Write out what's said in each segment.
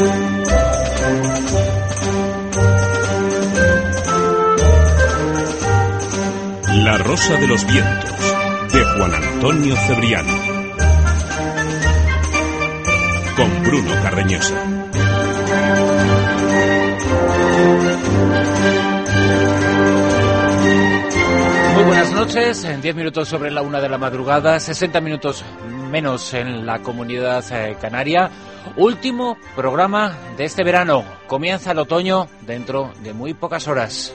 La Rosa de los Vientos, de Juan Antonio Cebriano, con Bruno Cardeñosa. Muy buenas noches, en 10 minutos sobre la 1 de la madrugada, 60 minutos menos en la Comunidad Canaria. Último programa de este verano. Comienza el otoño dentro de muy pocas horas.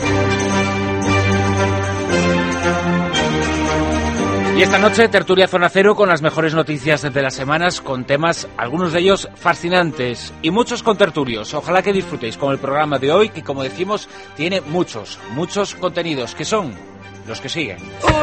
Y esta noche, tertulia Zona Cero con las mejores noticias de las semanas, con temas, algunos de ellos fascinantes, y muchos contertulios. Ojalá que disfrutéis con el programa de hoy, que como decimos, tiene muchos contenidos, que son los que siguen.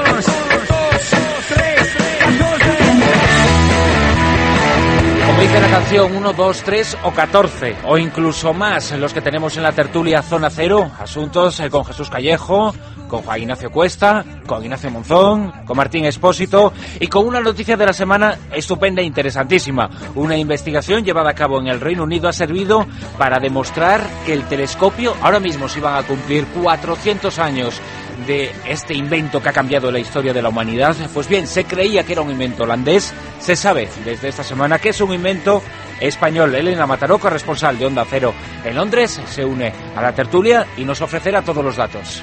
Como dice la canción, 1, 2, 3 o 14, o incluso más, los que tenemos en la tertulia Zona Cero. Asuntos con Jesús Callejo, con Juan Ignacio Cuesta, con Ignacio Monzón, con Martín Expósito y con una noticia de la semana estupenda e interesantísima. Una investigación llevada a cabo en el Reino Unido ha servido para demostrar que el telescopio, ahora mismo se van a cumplir 400 años de este invento que ha cambiado la historia de la humanidad. Pues bien, se creía que era un invento holandés, se sabe desde esta semana que es un invento español. Elena Mataró, corresponsal de Onda Cero en Londres, se une a la tertulia y nos ofrecerá todos los datos.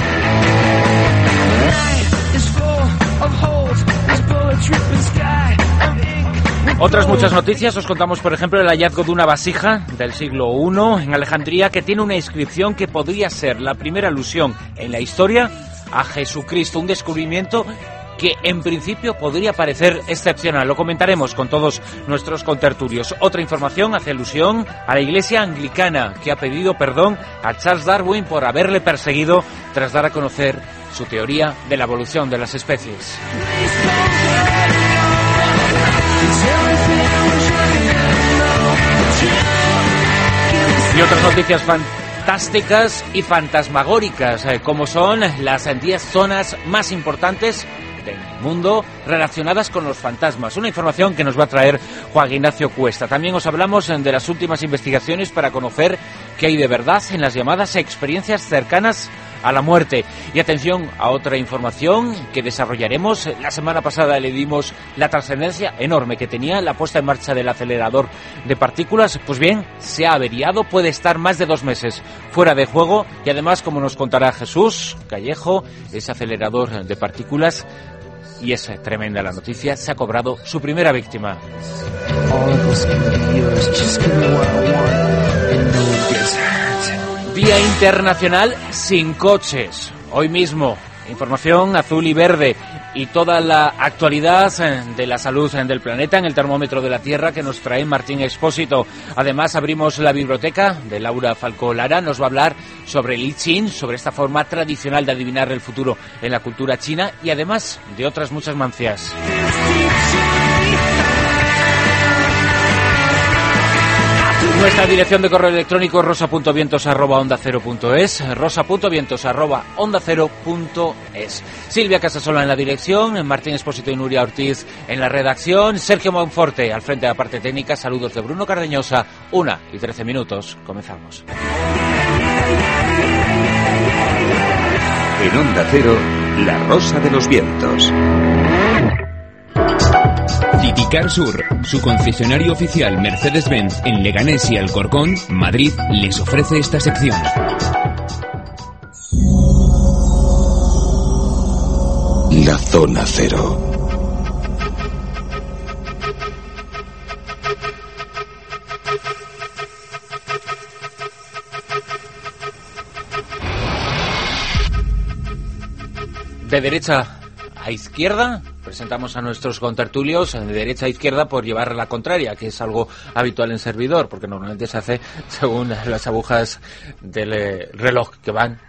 Otras muchas noticias, os contamos por ejemplo el hallazgo de una vasija del siglo I en Alejandría que tiene una inscripción que podría ser la primera alusión en la historia a Jesucristo, un descubrimiento que en principio podría parecer excepcional. Lo comentaremos con todos nuestros contertulios. Otra información hace alusión a la Iglesia Anglicana, que ha pedido perdón a Charles Darwin por haberle perseguido tras dar a conocer su teoría de la evolución de las especies. Y otras noticias fantásticas y fantasmagóricas, como son las 10 zonas más importantes del mundo relacionadas con los fantasmas. Una información que nos va a traer Juan Ignacio Cuesta. También os hablamos de las últimas investigaciones para conocer qué hay de verdad en las llamadas experiencias cercanas a la muerte. Y atención a otra información que desarrollaremos. La semana pasada le dimos la trascendencia enorme que tenía la puesta en marcha del acelerador de partículas. Pues bien, se ha averiado, puede estar más de 2 meses fuera de juego y además, como nos contará Jesús Callejo, ese acelerador de partículas, y es tremenda la noticia, se ha cobrado su primera víctima. Día Internacional sin coches. Hoy mismo, información azul y verde y toda la actualidad de la salud del planeta en el termómetro de la Tierra que nos trae Martín Expósito. Además, abrimos la biblioteca de Laura Falcó Lara. Nos va a hablar sobre el I Ching, sobre esta forma tradicional de adivinar el futuro en la cultura china y además de otras muchas mancias. Nuestra dirección de correo electrónico rosa.vientos@ondacero.es, rosa.vientos@ondacero.es. Silvia Casasola en la dirección, Martín Expósito y Nuria Ortiz en la redacción, Sergio Monforte al frente de la parte técnica. Saludos de Bruno Cardeñosa. 1:13. Comenzamos. En Onda Cero, La Rosa de los Vientos. Titicar Sur, su concesionario oficial Mercedes-Benz en Leganés y Alcorcón, Madrid, les ofrece esta sección. La Zona Cero. De derecha a izquierda, presentamos a nuestros contertulios de derecha a izquierda por llevar la contraria, que es algo habitual en servidor, porque normalmente se hace según las agujas del reloj que van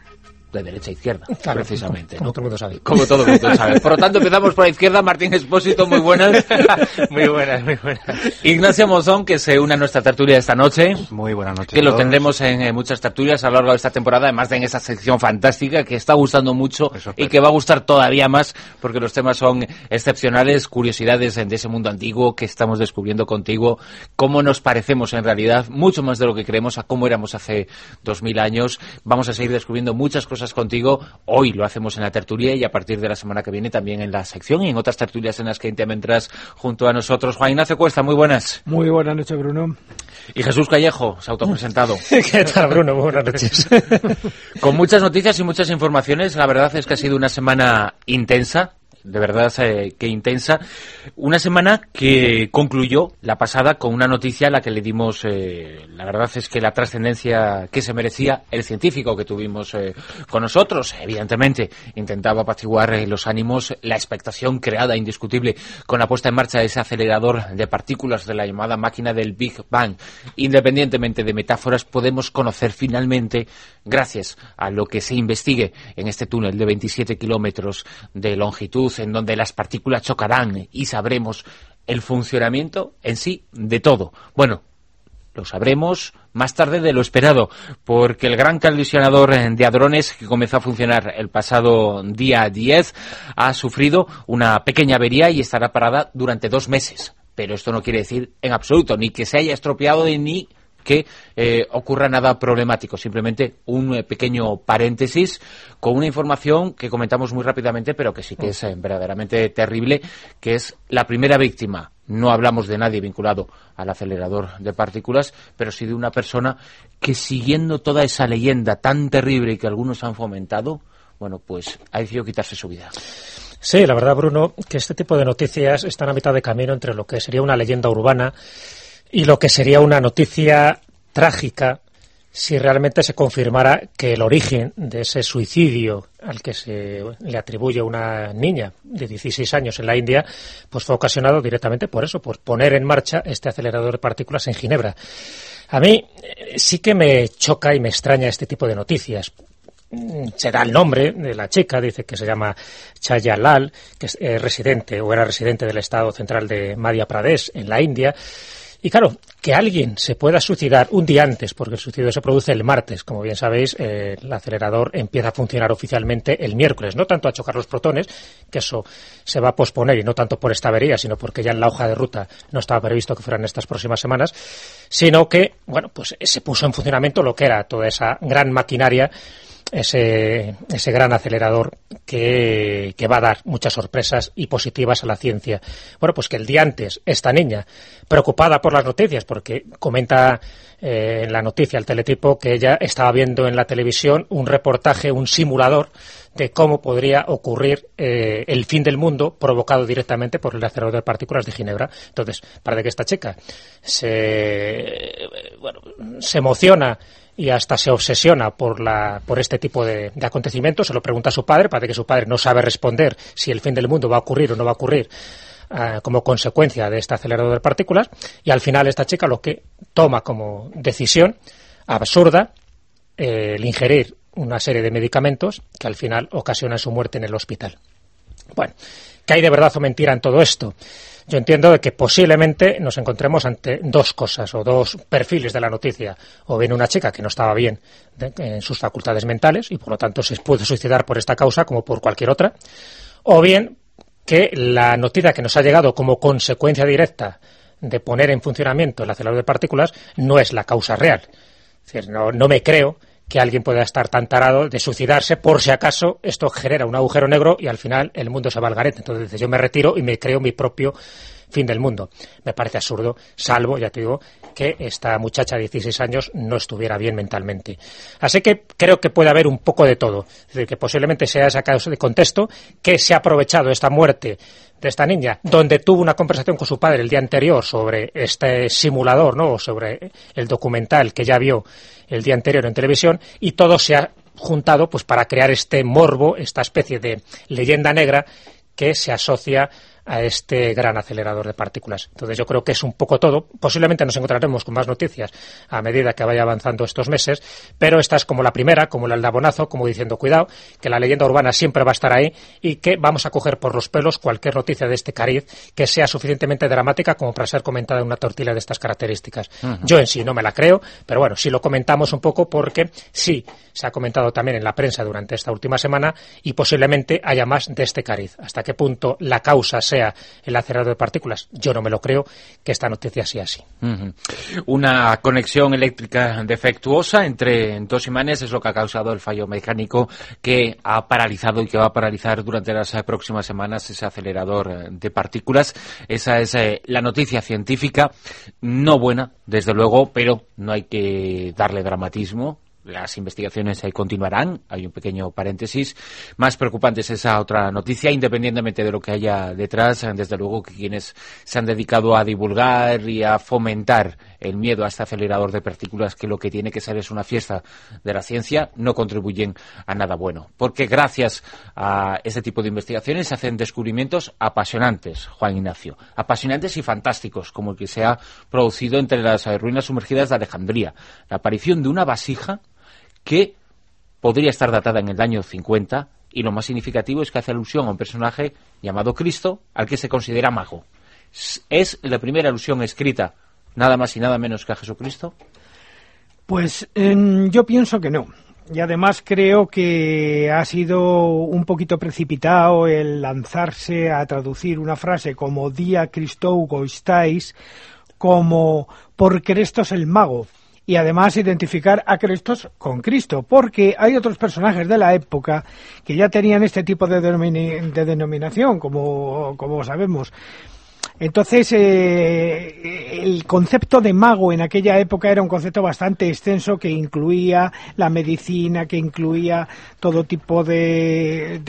de derecha a izquierda, claro, precisamente, como ¿no? todo el mundo sabe. Como todo el mundo sabe. Por lo tanto, empezamos por la izquierda. Martín Expósito, muy buenas. Muy buenas, muy buenas. Ignacio Monzón, que se une a nuestra tertulia esta noche. Muy buenas noches. Que lo a todos. tendremos en muchas tertulias a lo largo de esta temporada, además de en esa sección fantástica que está gustando mucho y que va a gustar todavía más, porque los temas son excepcionales, curiosidades de ese mundo antiguo que estamos descubriendo contigo, cómo nos parecemos en realidad, mucho más de lo que creemos a cómo éramos hace 2000 años. Vamos a seguir descubriendo muchas cosas contigo. Hoy lo hacemos en la tertulia y a partir de la semana que viene también en la sección y en otras tertulias en las que te vendrás junto a nosotros. Juan Ignacio Cuesta, muy buenas. Muy buenas noches, Bruno. Y Jesús Callejo, se ha autopresentado. ¿Qué tal, Bruno? Muy buenas noches. Con muchas noticias y muchas informaciones. La verdad es que ha sido una semana intensa. De verdad que intensa. Una semana que concluyó la pasada con una noticia a la que le dimos, la verdad es que la trascendencia que se merecía el científico que tuvimos con nosotros. Evidentemente intentaba apaciguar los ánimos, la expectación creada indiscutible con la puesta en marcha de ese acelerador de partículas de la llamada máquina del Big Bang. Independientemente de metáforas, podemos conocer finalmente, gracias a lo que se investigue en este túnel de 27 kilómetros de longitud, en donde las partículas chocarán y sabremos el funcionamiento en sí de todo. Bueno, lo sabremos más tarde de lo esperado, porque el gran colisionador de hadrones que comenzó a funcionar el pasado día 10 ha sufrido una pequeña avería y estará parada durante 2 meses. Pero esto no quiere decir en absoluto ni que se haya estropeado ni que ocurra nada problemático, simplemente un pequeño paréntesis con una información que comentamos muy rápidamente, pero que sí que es verdaderamente terrible, que es la primera víctima. No hablamos de nadie vinculado al acelerador de partículas, pero sí de una persona que, siguiendo toda esa leyenda tan terrible que algunos han fomentado, bueno, pues ha decidido quitarse su vida. Sí, la verdad, Bruno, que este tipo de noticias están a mitad de camino entre lo que sería una leyenda urbana y lo que sería una noticia trágica si realmente se confirmara que el origen de ese suicidio al que se le atribuye una niña de 16 años en la India, pues fue ocasionado directamente por eso, por poner en marcha este acelerador de partículas en Ginebra. A mí sí que me choca y me extraña este tipo de noticias. Se da el nombre de la chica, dice que se llama Chaya Lal, que es residente o era residente del estado central de Madhya Pradesh en la India. Y claro, que alguien se pueda suicidar un día antes, porque el suicidio se produce el martes, como bien sabéis, el acelerador empieza a funcionar oficialmente el miércoles, no tanto a chocar los protones, que eso se va a posponer y no tanto por esta avería, sino porque ya en la hoja de ruta no estaba previsto que fueran estas próximas semanas, sino que, bueno, pues se puso en funcionamiento lo que era toda esa gran maquinaria, ese gran acelerador que va a dar muchas sorpresas y positivas a la ciencia. Bueno, pues que el día antes esta niña, preocupada por las noticias, porque comenta en la noticia el teletipo que ella estaba viendo en la televisión un reportaje, un simulador de cómo podría ocurrir el fin del mundo provocado directamente por el acelerador de partículas de Ginebra. Entonces, parece que esta chica se emociona y hasta se obsesiona por este tipo de acontecimientos. Se lo pregunta a su padre, parece que su padre no sabe responder si el fin del mundo va a ocurrir o no va a ocurrir como consecuencia de este acelerador de partículas, y al final esta chica lo que toma como decisión absurda el ingerir una serie de medicamentos que al final ocasionan su muerte en el hospital. Bueno, ¿qué hay de verdad o mentira en todo esto? Yo entiendo de que posiblemente nos encontremos ante dos cosas o dos perfiles de la noticia. O bien una chica que no estaba bien en sus facultades mentales y por lo tanto se puede suicidar por esta causa como por cualquier otra. O bien que la noticia que nos ha llegado como consecuencia directa de poner en funcionamiento el acelerador de partículas no es la causa real. Es decir, no me creo que alguien pueda estar tan tarado de suicidarse por si acaso esto genera un agujero negro y al final el mundo se va al garete. Entonces yo me retiro y me creo mi propio fin del mundo. Me parece absurdo, salvo, ya te digo, que esta muchacha de 16 años no estuviera bien mentalmente. Así que creo que puede haber un poco de todo. Es decir, que posiblemente sea esa causa de contexto, que se ha aprovechado esta muerte de esta niña, donde tuvo una conversación con su padre el día anterior sobre este simulador, ¿no? O sobre el documental que ya vio el día anterior en televisión, y todo se ha juntado pues para crear este morbo, esta especie de leyenda negra que se asocia a este gran acelerador de partículas. Entonces yo creo que es un poco todo. Posiblemente nos encontraremos con más noticias a medida que vaya avanzando estos meses, pero esta es como la primera, como el aldabonazo, como diciendo cuidado, que la leyenda urbana siempre va a estar ahí y que vamos a coger por los pelos cualquier noticia de este cariz que sea suficientemente dramática como para ser comentada en una tortilla de estas características. Yo en sí no me la creo, pero bueno, sí lo comentamos un poco porque sí se ha comentado también en la prensa durante esta última semana y posiblemente haya más de este cariz. ¿Hasta qué punto la causa sea el acelerador de partículas? Yo no me lo creo que esta noticia sea así. Una conexión eléctrica defectuosa entre dos imanes es lo que ha causado el fallo mecánico que ha paralizado y que va a paralizar durante las próximas semanas ese acelerador de partículas. Esa es la noticia científica, no buena, desde luego, pero no hay que darle dramatismo. Las investigaciones ahí continuarán, hay un pequeño paréntesis. Más preocupante es esa otra noticia, independientemente de lo que haya detrás, desde luego que quienes se han dedicado a divulgar y a fomentar el miedo a este acelerador de partículas, que lo que tiene que ser es una fiesta de la ciencia, no contribuyen a nada bueno. Porque gracias a este tipo de investigaciones se hacen descubrimientos apasionantes, Juan Ignacio, apasionantes y fantásticos, como el que se ha producido entre las ruinas sumergidas de Alejandría. La aparición de una vasija que podría estar datada en el año 50, y lo más significativo es que hace alusión a un personaje llamado Cristo, al que se considera mago. ¿Es la primera alusión escrita nada más y nada menos que a Jesucristo? Pues yo pienso que no. Y además creo que ha sido un poquito precipitado el lanzarse a traducir una frase como «Dia Christou goistais» como «por Crestos el mago». Y además identificar a Crestos con Cristo, porque hay otros personajes de la época que ya tenían este tipo de denominación, como sabemos. Entonces, el concepto de mago en aquella época era un concepto bastante extenso que incluía la medicina, que incluía todo tipo de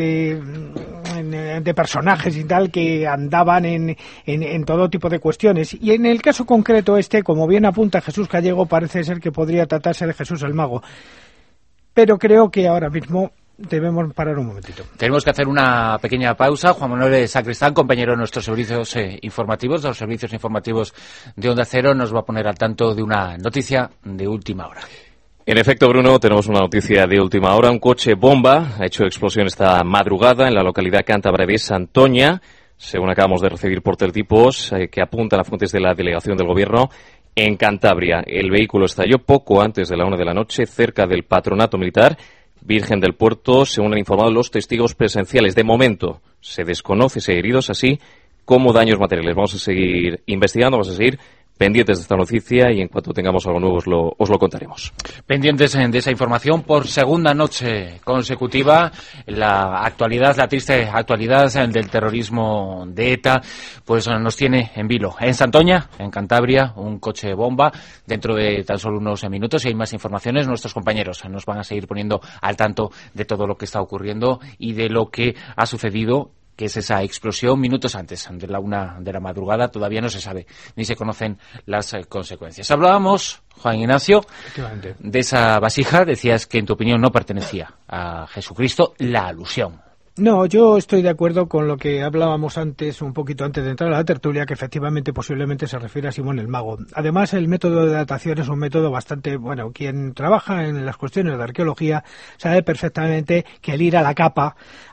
personajes y tal que andaban en todo tipo de cuestiones. Y en el caso concreto como bien apunta Jesús Gallego, parece ser que podría tratarse de Jesús el mago. Pero creo que ahora mismo debemos parar un momentito. Tenemos que hacer una pequeña pausa. Juan Manuel Sacristán, compañero de nuestros servicios informativos, de los servicios informativos de Onda Cero, nos va a poner al tanto de una noticia de última hora. En efecto, Bruno, tenemos una noticia de última hora. Un coche bomba ha hecho explosión esta madrugada en la localidad cántabra de Santoña, según acabamos de recibir por teletipos que apuntan a fuentes de la delegación del Gobierno en Cantabria. El vehículo estalló poco antes de la 1 de la noche cerca del Patronato Militar Virgen del Puerto, según han informado los testigos presenciales. De momento se desconoce si hay heridos, así como daños materiales. Vamos a seguir investigando, vamos a seguir pendientes de esta noticia y en cuanto tengamos algo nuevo os lo contaremos. Pendientes de esa información por segunda noche consecutiva. La actualidad, la triste actualidad del terrorismo de ETA, pues nos tiene en vilo. En Santoña, en Cantabria, un coche bomba. Dentro de tan solo unos minutos, si hay más informaciones, nuestros compañeros nos van a seguir poniendo al tanto de todo lo que está ocurriendo y de lo que ha sucedido, que es esa explosión minutos antes de la 1 de la madrugada. Todavía no se sabe ni se conocen las consecuencias. Hablábamos, Juan Ignacio, de esa vasija. Decías que en tu opinión no pertenecía a Jesucristo, la alusión. No, yo estoy de acuerdo con lo que hablábamos antes, un poquito antes de entrar a la tertulia, que efectivamente posiblemente se refiere a Simón el Mago. Además, el método de datación es un método bastante, bueno, quien trabaja en las cuestiones de arqueología sabe perfectamente que el ir a la capa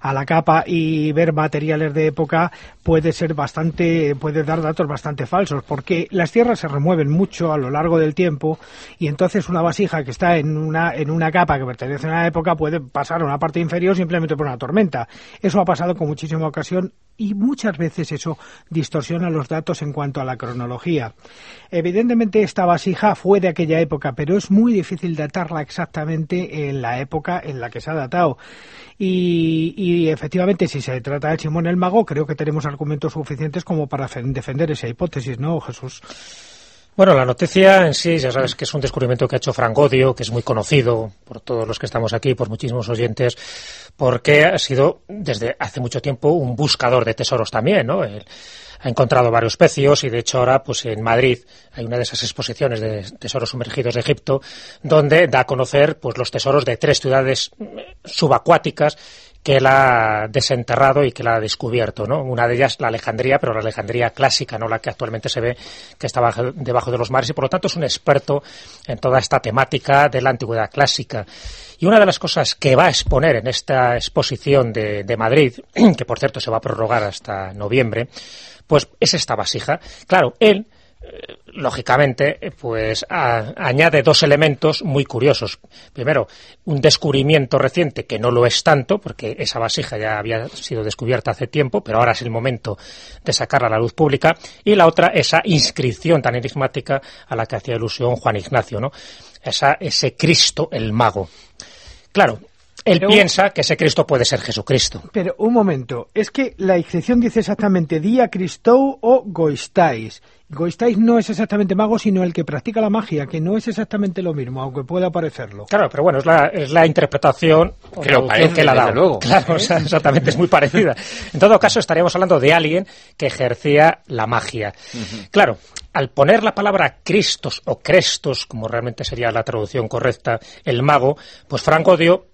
y ver materiales de época puede dar datos bastante falsos, porque las tierras se remueven mucho a lo largo del tiempo y entonces una vasija que está en una capa que pertenece a una época puede pasar a una parte inferior simplemente por una tormenta. Eso ha pasado con muchísima ocasión y muchas veces eso distorsiona los datos en cuanto a la cronología. Evidentemente esta vasija fue de aquella época, pero es muy difícil datarla exactamente en la época en la que se ha datado. Y efectivamente, si se trata de Simón el Mago, creo que tenemos argumentos suficientes como para defender esa hipótesis, ¿no, Jesús? Bueno, la noticia en sí, ya sabes que es un descubrimiento que ha hecho Frank Godio, que es muy conocido por todos los que estamos aquí, por muchísimos oyentes, porque ha sido desde hace mucho tiempo un buscador de tesoros también, ¿no? Él ha encontrado varios pecios y de hecho ahora pues en Madrid hay una de esas exposiciones de tesoros sumergidos de Egipto donde da a conocer pues los tesoros de 3 ciudades subacuáticas que la ha desenterrado y que la ha descubierto, ¿no? Una de ellas, la Alejandría, pero la Alejandría clásica, no la que actualmente se ve que está debajo de los mares, y por lo tanto es un experto en toda esta temática de la antigüedad clásica. Y una de las cosas que va a exponer en esta exposición de Madrid, que por cierto se va a prorrogar hasta noviembre, pues es esta vasija. Claro, él lógicamente, pues añade dos elementos muy curiosos. Primero, un descubrimiento reciente que no lo es tanto, porque esa vasija ya había sido descubierta hace tiempo, pero ahora es el momento de sacarla a la luz pública. Y la otra, esa inscripción tan enigmática a la que hacía alusión Juan Ignacio, ¿no? Ese Cristo, el mago. Claro, él piensa que ese Cristo puede ser Jesucristo. Pero un momento, es que la inscripción dice exactamente Dia Christou o Goistais. Goistais no es exactamente mago, sino el que practica la magia, que no es exactamente lo mismo, aunque pueda parecerlo. Claro, pero bueno, es la interpretación que la da. Luego. Claro, o sea, exactamente, es muy parecida. En todo caso, estaríamos hablando de alguien que ejercía la magia. Claro, al poner la palabra Cristos o Crestos, como realmente sería la traducción correcta, el mago, pues Franco dio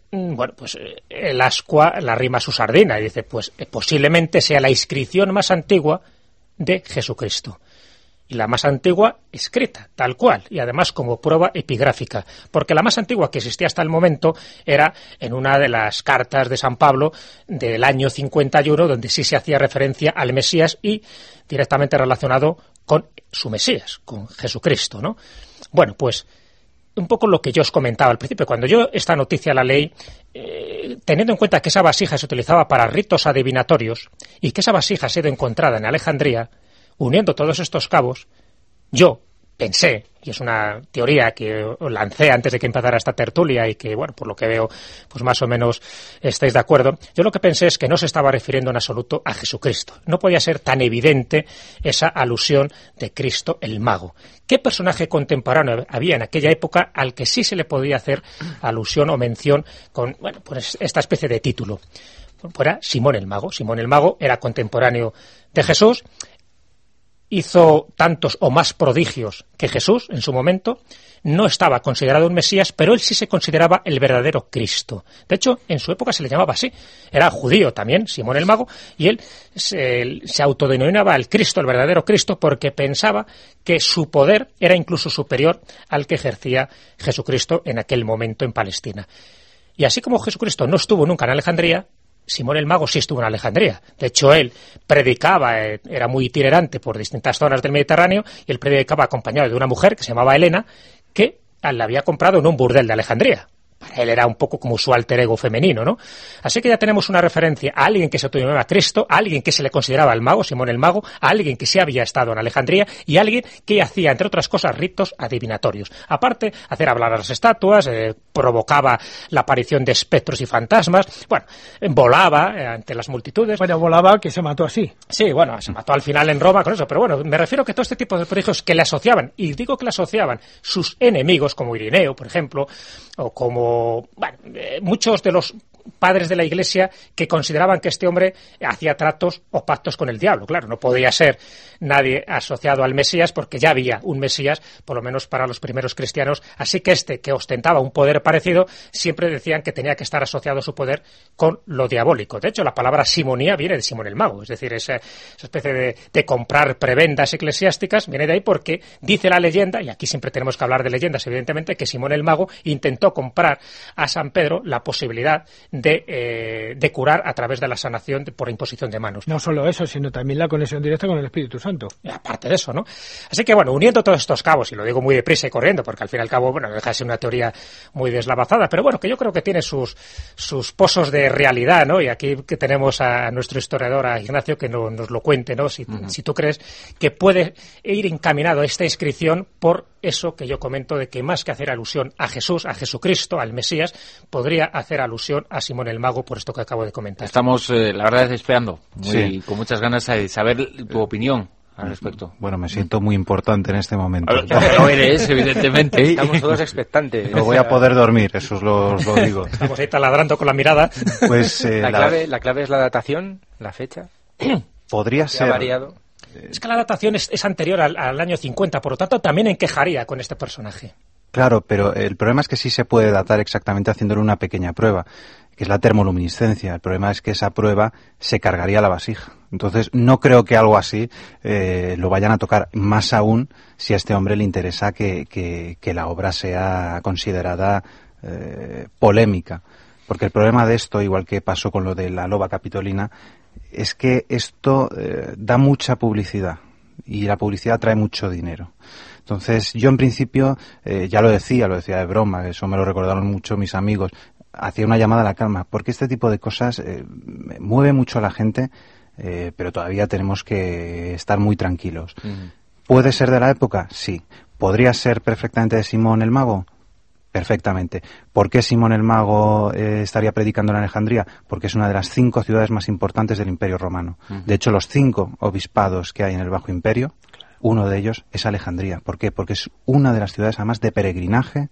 el ascua la rima a su sardina y dice, pues posiblemente sea la inscripción más antigua de Jesucristo. Y la más antigua escrita, tal cual, y además como prueba epigráfica, porque la más antigua que existía hasta el momento era en una de las cartas de San Pablo del año 51, donde sí se hacía referencia al Mesías y directamente relacionado con su Mesías, con Jesucristo, ¿no? Bueno, pues un poco lo que yo os comentaba al principio. Cuando yo esta noticia la leí, teniendo en cuenta que esa vasija se utilizaba para ritos adivinatorios y que esa vasija ha sido encontrada en Alejandría, uniendo todos estos cabos, yo pensé, y es una teoría que lancé antes de que empezara esta tertulia y que, bueno, por lo que veo, pues más o menos estáis de acuerdo, yo lo que pensé es que no se estaba refiriendo en absoluto a Jesucristo. No podía ser tan evidente esa alusión de Cristo el mago. ¿Qué personaje contemporáneo había en aquella época al que sí se le podía hacer alusión o mención con, bueno, pues esta especie de título? Pues era Simón el Mago. Simón el Mago era contemporáneo de Jesús, hizo tantos o más prodigios que Jesús en su momento, no estaba considerado un Mesías, pero él sí se consideraba el verdadero Cristo. De hecho, en su época se le llamaba así. Era judío también, Simón el Mago, y él se autodenominaba el Cristo, el verdadero Cristo, porque pensaba que su poder era incluso superior al que ejercía Jesucristo en aquel momento en Palestina. Y así como Jesucristo no estuvo nunca en Alejandría, Simón el Mago sí estuvo en Alejandría. De hecho, él predicaba, era muy itinerante por distintas zonas del Mediterráneo, y él predicaba acompañado de una mujer que se llamaba Helena, que la había comprado en un burdel de Alejandría. Para él era un poco como su alter ego femenino, ¿no? Así que ya tenemos una referencia a alguien que se autodenominaba Cristo, a alguien que se le consideraba el mago, Simón el Mago, a alguien que sí había estado en Alejandría y a alguien que hacía, entre otras cosas, ritos adivinatorios. Aparte, hacer hablar a las estatuas, provocaba la aparición de espectros y fantasmas, bueno, volaba ante las multitudes. Bueno, volaba que se mató así. Sí, bueno, se mató al final en Roma con eso, pero bueno, me refiero que todo este tipo de prodigios que le asociaban, y digo que le asociaban sus enemigos, como Irineo, por ejemplo, o como muchos de los padres de la Iglesia que consideraban que este hombre hacía tratos o pactos con el diablo. Claro, no podía ser nadie asociado al Mesías porque ya había un Mesías, por lo menos para los primeros cristianos, así que este que ostentaba un poder parecido siempre decían que tenía que estar asociado su poder con lo diabólico. De hecho, la palabra simonía viene de Simón el Mago, es decir, esa especie de comprar prebendas eclesiásticas viene de ahí porque dice la leyenda, y aquí siempre tenemos que hablar de leyendas evidentemente, que Simón el Mago intentó comprar a San Pedro la posibilidad de curar a través de la sanación por imposición de manos. No solo eso, sino también la conexión directa con el Espíritu Santo. Y aparte de eso, ¿no? Así que, bueno, uniendo todos estos cabos, y lo digo muy deprisa y corriendo, porque al fin y al cabo, bueno, deja de ser una teoría muy deslavazada, pero bueno, que yo creo que tiene sus pozos de realidad, ¿no? Y aquí que tenemos a nuestro historiador, a Ignacio, que nos lo cuente, ¿no? Si tú crees que puede ir encaminado esta inscripción por eso que yo comento de que más que hacer alusión a Jesús, a Jesucristo, al Mesías, podría hacer alusión a Simón el Mago por esto que acabo de comentar. Estamos, la verdad, esperando con muchas ganas de saber tu opinión al respecto. Bueno, me siento muy importante en este momento. Lo eres, evidentemente. Estamos todos expectantes. No voy a poder dormir, eso os lo digo. Estamos ahí taladrando con la mirada. Pues la clave es la datación, la fecha. Podría ser. Ha variado. Es que la datación es anterior al año 50, por lo tanto también encajaría con este personaje. Claro, pero el problema es que sí se puede datar exactamente haciéndole una pequeña prueba, que es la termoluminiscencia. El problema es que esa prueba se cargaría la vasija. Entonces, no creo que algo así lo vayan a tocar, más aún si a este hombre le interesa que la obra sea considerada polémica. Porque el problema de esto, igual que pasó con lo de la loba capitolina, es que esto da mucha publicidad y la publicidad trae mucho dinero. Entonces, yo en principio, ya lo decía de broma, eso me lo recordaron mucho mis amigos, hacía una llamada a la calma, porque este tipo de cosas mueve mucho a la gente, pero todavía tenemos que estar muy tranquilos. ¿Puede ser de la época? Sí. ¿Podría ser perfectamente de Simón el Mago? Perfectamente. ¿Por qué Simón el Mago estaría predicando en Alejandría? Porque es una de las 5 ciudades más importantes del Imperio Romano. De hecho, los 5 obispados que hay en el Bajo Imperio, uno de ellos es Alejandría. ¿Por qué? Porque es una de las ciudades además de peregrinaje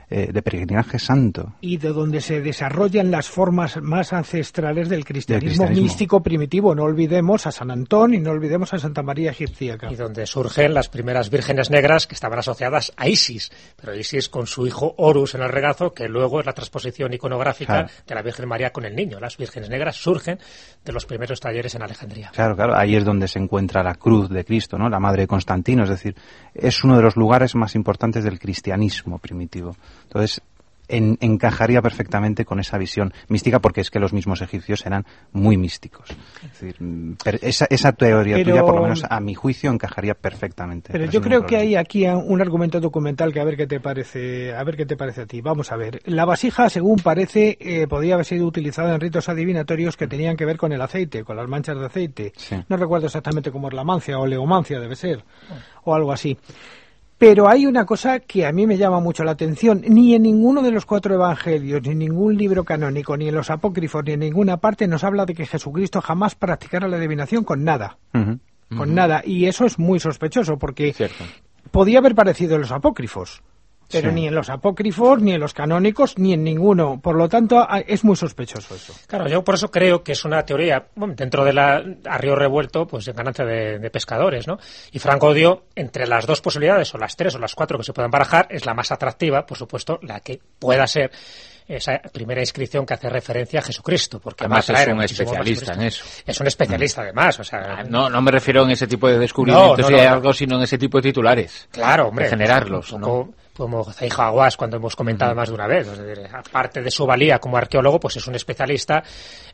santo. Y de donde se desarrollan las formas más ancestrales del cristianismo místico primitivo. No olvidemos a San Antón y no olvidemos a Santa María Egipciaca. Y donde surgen las primeras vírgenes negras que estaban asociadas a Isis, pero Isis con su hijo Horus en el regazo, que luego es la transposición iconográfica de la Virgen María con el niño. Las vírgenes negras surgen de los primeros talleres en Alejandría. Claro, ahí es donde se encuentra la cruz de Cristo, ¿no? La madre de Constantino, es decir, es uno de los lugares más importantes del cristianismo primitivo. Entonces, encajaría perfectamente con esa visión mística, porque es que los mismos egipcios eran muy místicos. Es decir, esa teoría tuya, por lo menos a mi juicio, encajaría perfectamente. Pero yo creo que hay aquí un argumento documental que a ver qué te parece a ti. Vamos a ver. La vasija, según parece, podía haber sido utilizada en ritos adivinatorios que tenían que ver con el aceite, con las manchas de aceite. Sí. No recuerdo exactamente cómo es la mancia o leomancia, debe ser, o algo así. Pero hay una cosa que a mí me llama mucho la atención. Ni en ninguno de los 4 evangelios, ni en ningún libro canónico, ni en los apócrifos, ni en ninguna parte nos habla de que Jesucristo jamás practicara la adivinación con nada. Con nada. Y eso es muy sospechoso, porque podía haber parecido en los apócrifos. Pero ni en los apócrifos, ni en los canónicos, ni en ninguno. Por lo tanto, es muy sospechoso eso. Claro, yo por eso creo que es una teoría, dentro de a río revuelto, pues en ganancia de pescadores, ¿no? Y Franco dio, entre las 2 posibilidades, o las 3 o las 4 que se puedan barajar, es la más atractiva, por supuesto, la que pueda ser esa primera inscripción que hace referencia a Jesucristo, porque además es un especialista en eso. Es un especialista además, o sea, no me refiero en ese tipo de descubrimientos y algo, sino en ese tipo de titulares. Claro, hombre, de generarlos, ¿no? Como Zahijo Aguas, cuando hemos comentado más de una vez, es decir, aparte de su valía como arqueólogo, pues es un especialista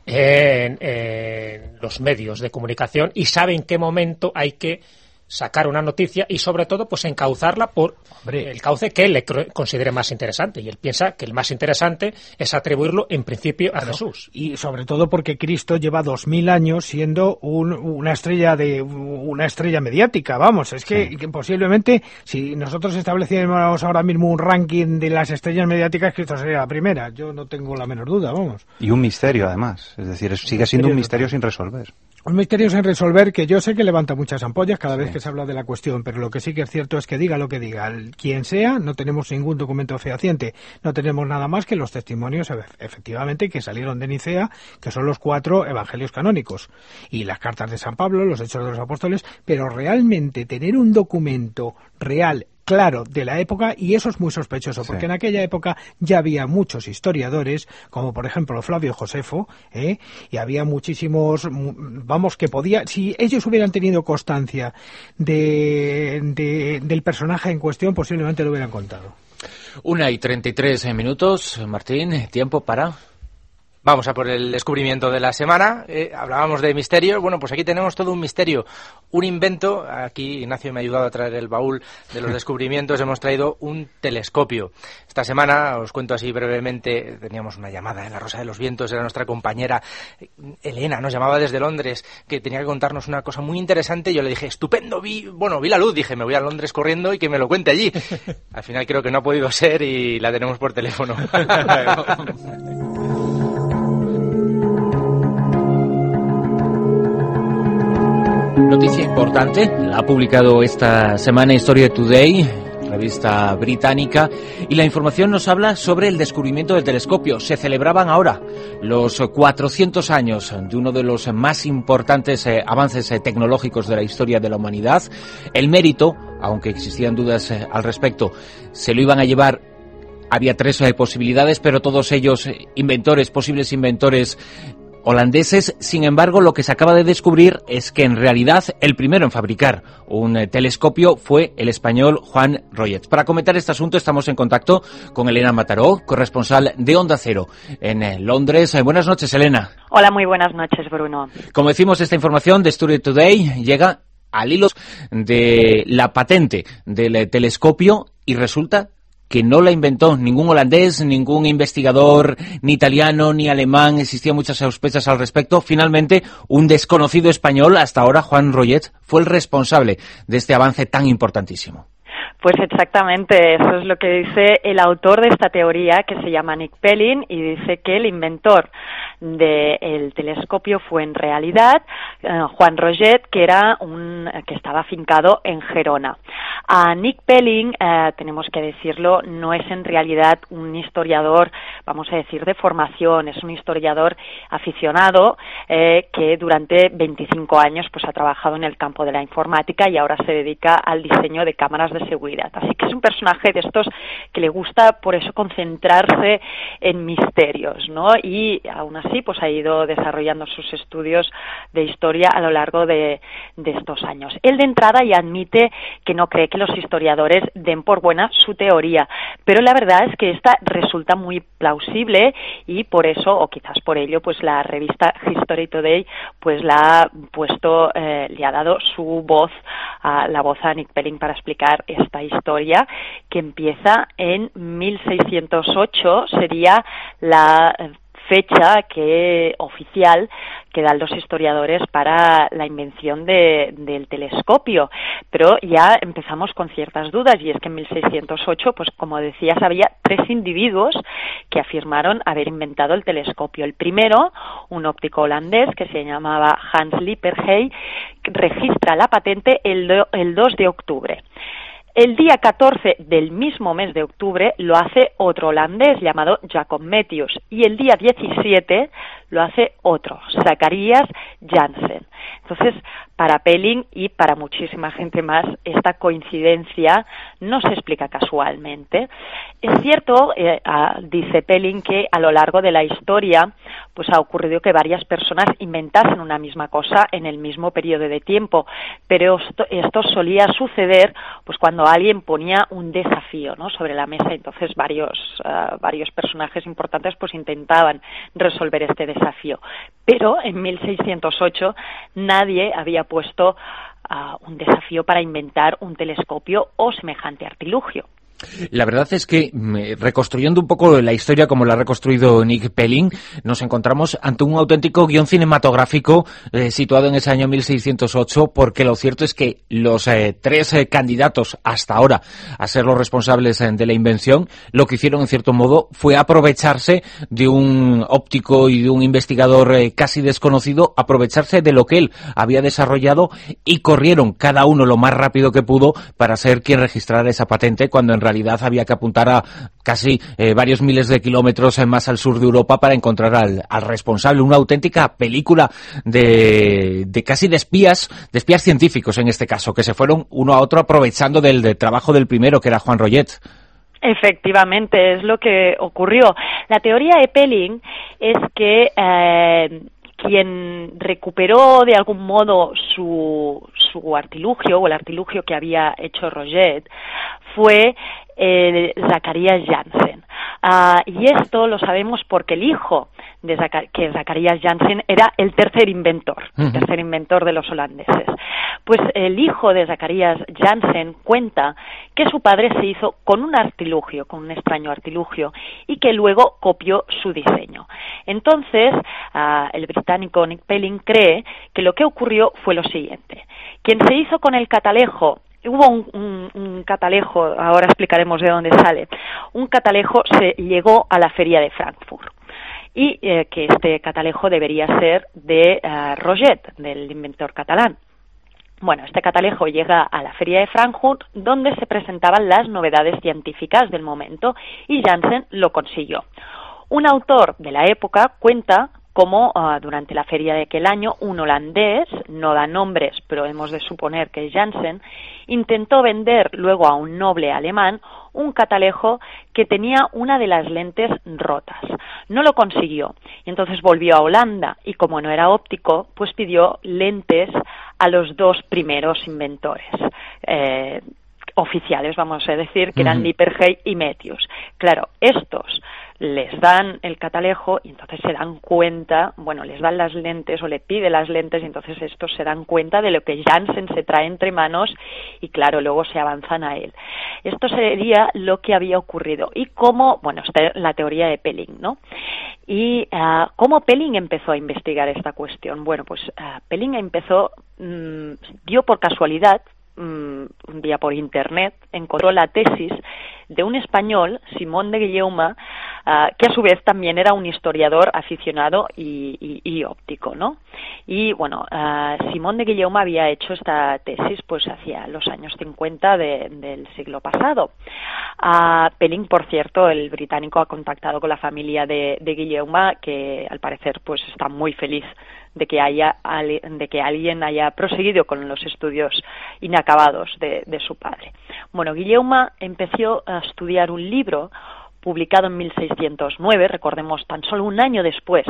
en los medios de comunicación y sabe en qué momento hay que sacar una noticia y sobre todo pues encauzarla por el cauce que él le considere más interesante, y él piensa que el más interesante es atribuirlo en principio a Jesús. Y sobre todo porque Cristo lleva 2000 años siendo una estrella mediática, vamos, es que posiblemente si nosotros estableciéramos ahora mismo un ranking de las estrellas mediáticas, Cristo sería la primera, yo no tengo la menor duda, vamos. Y un misterio además, es decir, sigue siendo un misterio sin resolver. Un misterio sin resolver que yo sé que levanta muchas ampollas cada vez que se habla de la cuestión, pero lo que sí que es cierto es que diga lo que diga quien sea, no tenemos ningún documento fehaciente, no tenemos nada más que los testimonios efectivamente que salieron de Nicea, que son los 4 evangelios canónicos, y las cartas de San Pablo, los Hechos de los Apóstoles, pero realmente tener un documento real, claro, de la época, y eso es muy sospechoso, porque en aquella época ya había muchos historiadores, como por ejemplo Flavio Josefo, y había muchísimos, vamos, que podía, si ellos hubieran tenido constancia del personaje en cuestión, posiblemente lo hubieran contado. 1:33 Martín, tiempo para... Vamos a por el descubrimiento de la semana. Hablábamos de misterios. Bueno, pues aquí tenemos todo un misterio, un invento. Aquí Ignacio me ha ayudado a traer el baúl de los descubrimientos. Hemos traído un telescopio. Esta semana, os cuento así brevemente, teníamos una llamada en La Rosa de los Vientos. Era nuestra compañera Elena, nos llamaba desde Londres, que tenía que contarnos una cosa muy interesante. Yo le dije, estupendo, vi la luz. Dije, me voy a Londres corriendo y que me lo cuente allí. Al final creo que no ha podido ser y la tenemos por teléfono. Noticia importante, la ha publicado esta semana History Today, revista británica, y la información nos habla sobre el descubrimiento del telescopio. Se celebraban ahora los 400 años de uno de los más importantes avances tecnológicos de la historia de la humanidad. El mérito aunque existían dudas al respecto, se lo iban a llevar. Había 3 posibilidades, pero todos ellos posibles inventores holandeses. Sin embargo, lo que se acaba de descubrir es que en realidad el primero en fabricar un telescopio fue el español Juan Roget. Para comentar este asunto estamos en contacto con Elena Mataró, corresponsal de Onda Cero en Londres. Buenas noches, Elena. Hola, muy buenas noches, Bruno. Como decimos, esta información de Story Today llega al hilo de la patente del telescopio y resulta que no la inventó ningún holandés, ningún investigador, ni italiano, ni alemán. Existían muchas sospechas al respecto. Finalmente, un desconocido español, hasta ahora Juan Roget, fue el responsable de este avance tan importantísimo. Pues exactamente, eso es lo que dice el autor de esta teoría, que se llama Nick Pelling, y dice que el inventor del telescopio fue en realidad Juan Roget, que estaba afincado en Gerona. Nick Pelling, tenemos que decirlo, no es en realidad un historiador, vamos a decir, de formación, es un historiador aficionado que durante 25 años pues ha trabajado en el campo de la informática y ahora se dedica al diseño de cámaras de seguridad. Así que es un personaje de estos que le gusta por eso concentrarse en misterios, ¿no? Y aún así pues ha ido desarrollando sus estudios de historia a lo largo de estos años. Él de entrada ya admite que no cree que los historiadores den por buena su teoría, pero la verdad es que esta resulta muy plausible y por eso, o quizás por ello, pues la revista History Today pues le ha dado su voz, la voz a Nick Pelling para explicar esta historia que empieza en 1608, sería la fecha oficial que dan los historiadores para la invención del telescopio, pero ya empezamos con ciertas dudas, y es que en 1608, pues como decías, había 3 individuos que afirmaron haber inventado el telescopio. El primero, un óptico holandés que se llamaba Hans Lippershey, registra la patente el 2 de octubre. El día 14 del mismo mes de octubre lo hace otro holandés llamado Jacob Metius, y el día 17 lo hace otro, Zacharias Janssen. Entonces, para Pelling y para muchísima gente más, esta coincidencia no se explica casualmente. Es cierto, dice Pelling, que a lo largo de la historia pues ha ocurrido que varias personas inventasen una misma cosa en el mismo periodo de tiempo, pero esto solía suceder pues cuando alguien ponía un desafío, ¿no?, sobre la mesa. Entonces varios personajes importantes pues intentaban resolver este desafío, pero en 1608 nadie había puesto un desafío para inventar un telescopio o semejante artilugio. La verdad es que, reconstruyendo un poco la historia como la ha reconstruido Nick Pelling, nos encontramos ante un auténtico guión cinematográfico situado en ese año 1608, porque lo cierto es que los 3 candidatos hasta ahora a ser los responsables de la invención, lo que hicieron en cierto modo fue aprovecharse de un óptico y de un investigador casi desconocido, aprovecharse de lo que él había desarrollado, y corrieron cada uno lo más rápido que pudo para ser quien registrara esa patente, cuando en realidad había que apuntar a casi varios miles de kilómetros más al sur de Europa para encontrar al responsable. Una auténtica película de casi de espías científicos en este caso, que se fueron uno a otro aprovechando del trabajo del primero, que era Juan Roget. Efectivamente, es lo que ocurrió. La teoría de Pelling es que quien recuperó de algún modo su artilugio, o el artilugio que había hecho Roget, fue Zacharias Janssen. Y esto lo sabemos porque el hijo de Zacharias Janssen era el tercer inventor de los holandeses. Pues el hijo de Zacharias Janssen cuenta que su padre se hizo con un extraño artilugio, y que luego copió su diseño. Entonces, el británico Nick Pelling cree que lo que ocurrió fue lo siguiente. Quien se hizo con el catalejo, hubo un catalejo, ahora explicaremos de dónde sale, un catalejo se llegó a la feria de Frankfurt, y que este catalejo debería ser de Roget, del inventor catalán. Bueno, este catalejo llega a la feria de Frankfurt, donde se presentaban las novedades científicas del momento, y Janssen lo consiguió. Un autor de la época cuenta como durante la feria de aquel año un holandés, no da nombres, pero hemos de suponer que es Janssen, intentó vender luego a un noble alemán un catalejo que tenía una de las lentes rotas. No lo consiguió y entonces volvió a Holanda y como no era óptico, pues pidió lentes a los dos primeros inventores oficiales, vamos a decir, que eran Lippershey y Metius. Claro, estos les dan el catalejo y entonces se dan cuenta, bueno, les dan las lentes o le pide las lentes y entonces estos se dan cuenta de lo que Janssen se trae entre manos y claro, luego se avanzan a él. Esto sería lo que había ocurrido y cómo, bueno, está la teoría de Pelling, ¿no? Y cómo Pelling empezó a investigar esta cuestión. Bueno, pues Pelling empezó, dio por casualidad, un día por internet, encontró la tesis de un español, Simón de Guilleuma, que a su vez también era un historiador aficionado y óptico, ¿no? Y bueno, Simón de Guilleuma había hecho esta tesis pues hacia los años 50 del siglo pasado. Pelling, por cierto, el británico, ha contactado con la familia de Guilleuma, que al parecer pues está muy feliz de que alguien haya proseguido con los estudios inacabados de su padre. Bueno, Guilleuma empezó a estudiar un libro publicado en 1609, recordemos, tan solo un año después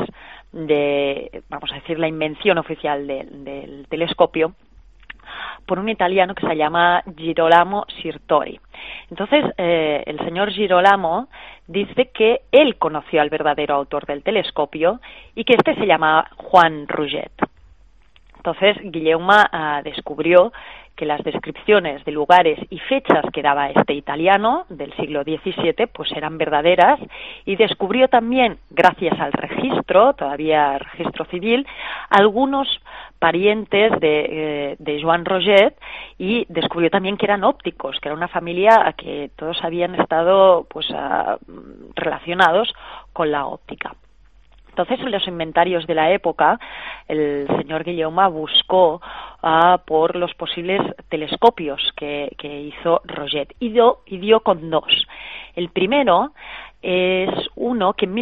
de, vamos a decir, la invención oficial del telescopio, por un italiano que se llama Girolamo Sirtori. Entonces, el señor Girolamo dice que él conoció al verdadero autor del telescopio y que este se llama Juan Roget. Entonces, Guilleuma descubrió que las descripciones de lugares y fechas que daba este italiano del siglo XVII pues eran verdaderas y descubrió también, gracias al registro, todavía registro civil, algunos parientes de Joan Roget y descubrió también que eran ópticos, que era una familia a que todos habían estado pues relacionados con la óptica. Entonces, en los inventarios de la época, el señor Guilleuma buscó por los posibles telescopios que hizo Roget y dio con dos. El primero es uno que en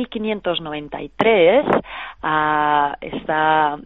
1593 está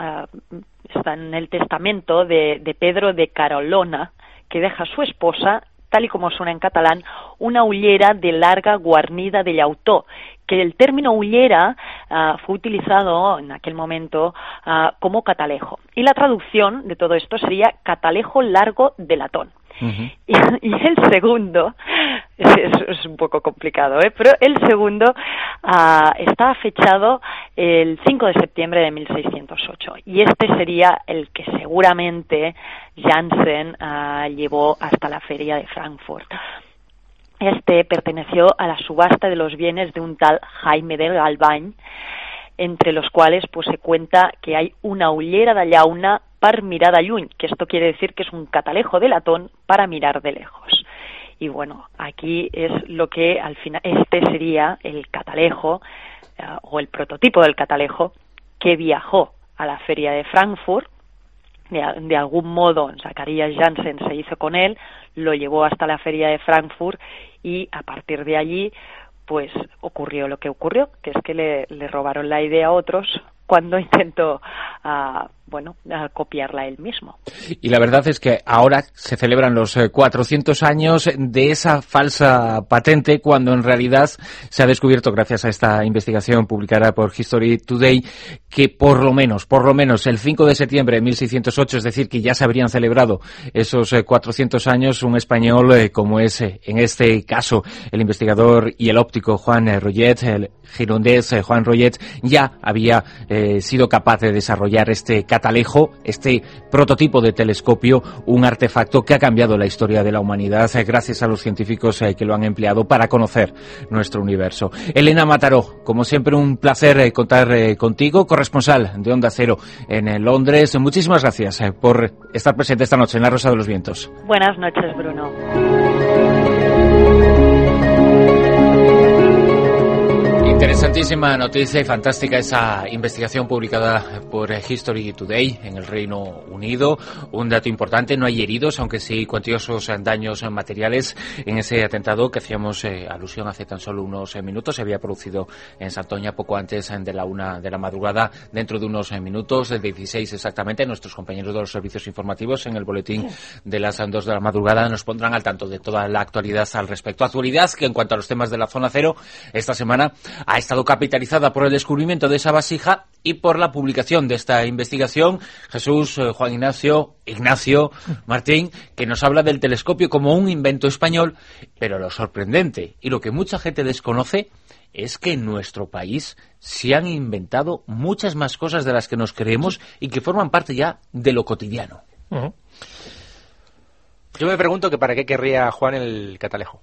en el testamento de Pedro de Carolona, que deja a su esposa, tal y como suena en catalán, una ullera de larga guarnida de llautó, que el término ullera fue utilizado en aquel momento como catalejo. Y la traducción de todo esto sería catalejo largo de latón. Uh-huh. Y el segundo, es un poco complicado, pero el segundo está fechado el 5 de septiembre de 1608 y este sería el que seguramente Janssen llevó hasta la feria de Frankfurt. Este perteneció a la subasta de los bienes de un tal Jaime del Galvany, entre los cuales pues se cuenta que hay una ullera de llauna per mirar de lluny, que esto quiere decir que es un catalejo de latón para mirar de lejos. Y bueno, aquí es lo que al final, este sería el catalejo o el prototipo del catalejo que viajó a la feria de Frankfurt. De algún modo Zacharias Janssen se hizo con él, lo llevó hasta la feria de Frankfurt y a partir de allí pues ocurrió lo que ocurrió, que es que le robaron la idea a otros cuando intentó copiarla él mismo. Y la verdad es que ahora se celebran los 400 años de esa falsa patente, cuando en realidad se ha descubierto, gracias a esta investigación publicada por History Today, que por lo menos el 5 de septiembre de 1608, es decir, que ya se habrían celebrado esos 400 años, un español como es, en este caso, el investigador y el óptico Juan Roget, el girondés Juan Roget, ya había sido capaz de desarrollar este catalejo, este prototipo de telescopio, un artefacto que ha cambiado la historia de la humanidad gracias a los científicos que lo han empleado para conocer nuestro universo. Elena Mataró, como siempre un placer contar contigo, corresponsal de Onda Cero en Londres. Muchísimas gracias por estar presente esta noche en La Rosa de los Vientos. Buenas noches, Bruno. Interesante Importantísima noticia y fantástica esa investigación publicada por History Today en el Reino Unido. Un dato importante, no hay heridos, aunque sí cuantiosos daños materiales en ese atentado que hacíamos alusión hace tan solo unos minutos. Se había producido en Santoña poco antes de la 1 de la madrugada. Dentro de unos minutos, del 16 exactamente, nuestros compañeros de los servicios informativos en el boletín de las 2 de la madrugada nos pondrán al tanto de toda la actualidad al respecto. Actualidad que en cuanto a los temas de la zona cero, esta semana ha estado capitalizada por el descubrimiento de esa vasija y por la publicación de esta investigación. Jesús, Juan Ignacio, Martín, que nos habla del telescopio como un invento español, pero lo sorprendente y lo que mucha gente desconoce es que en nuestro país se han inventado muchas más cosas de las que nos creemos y que forman parte ya de lo cotidiano. Yo me pregunto que para qué querría Juan el catalejo.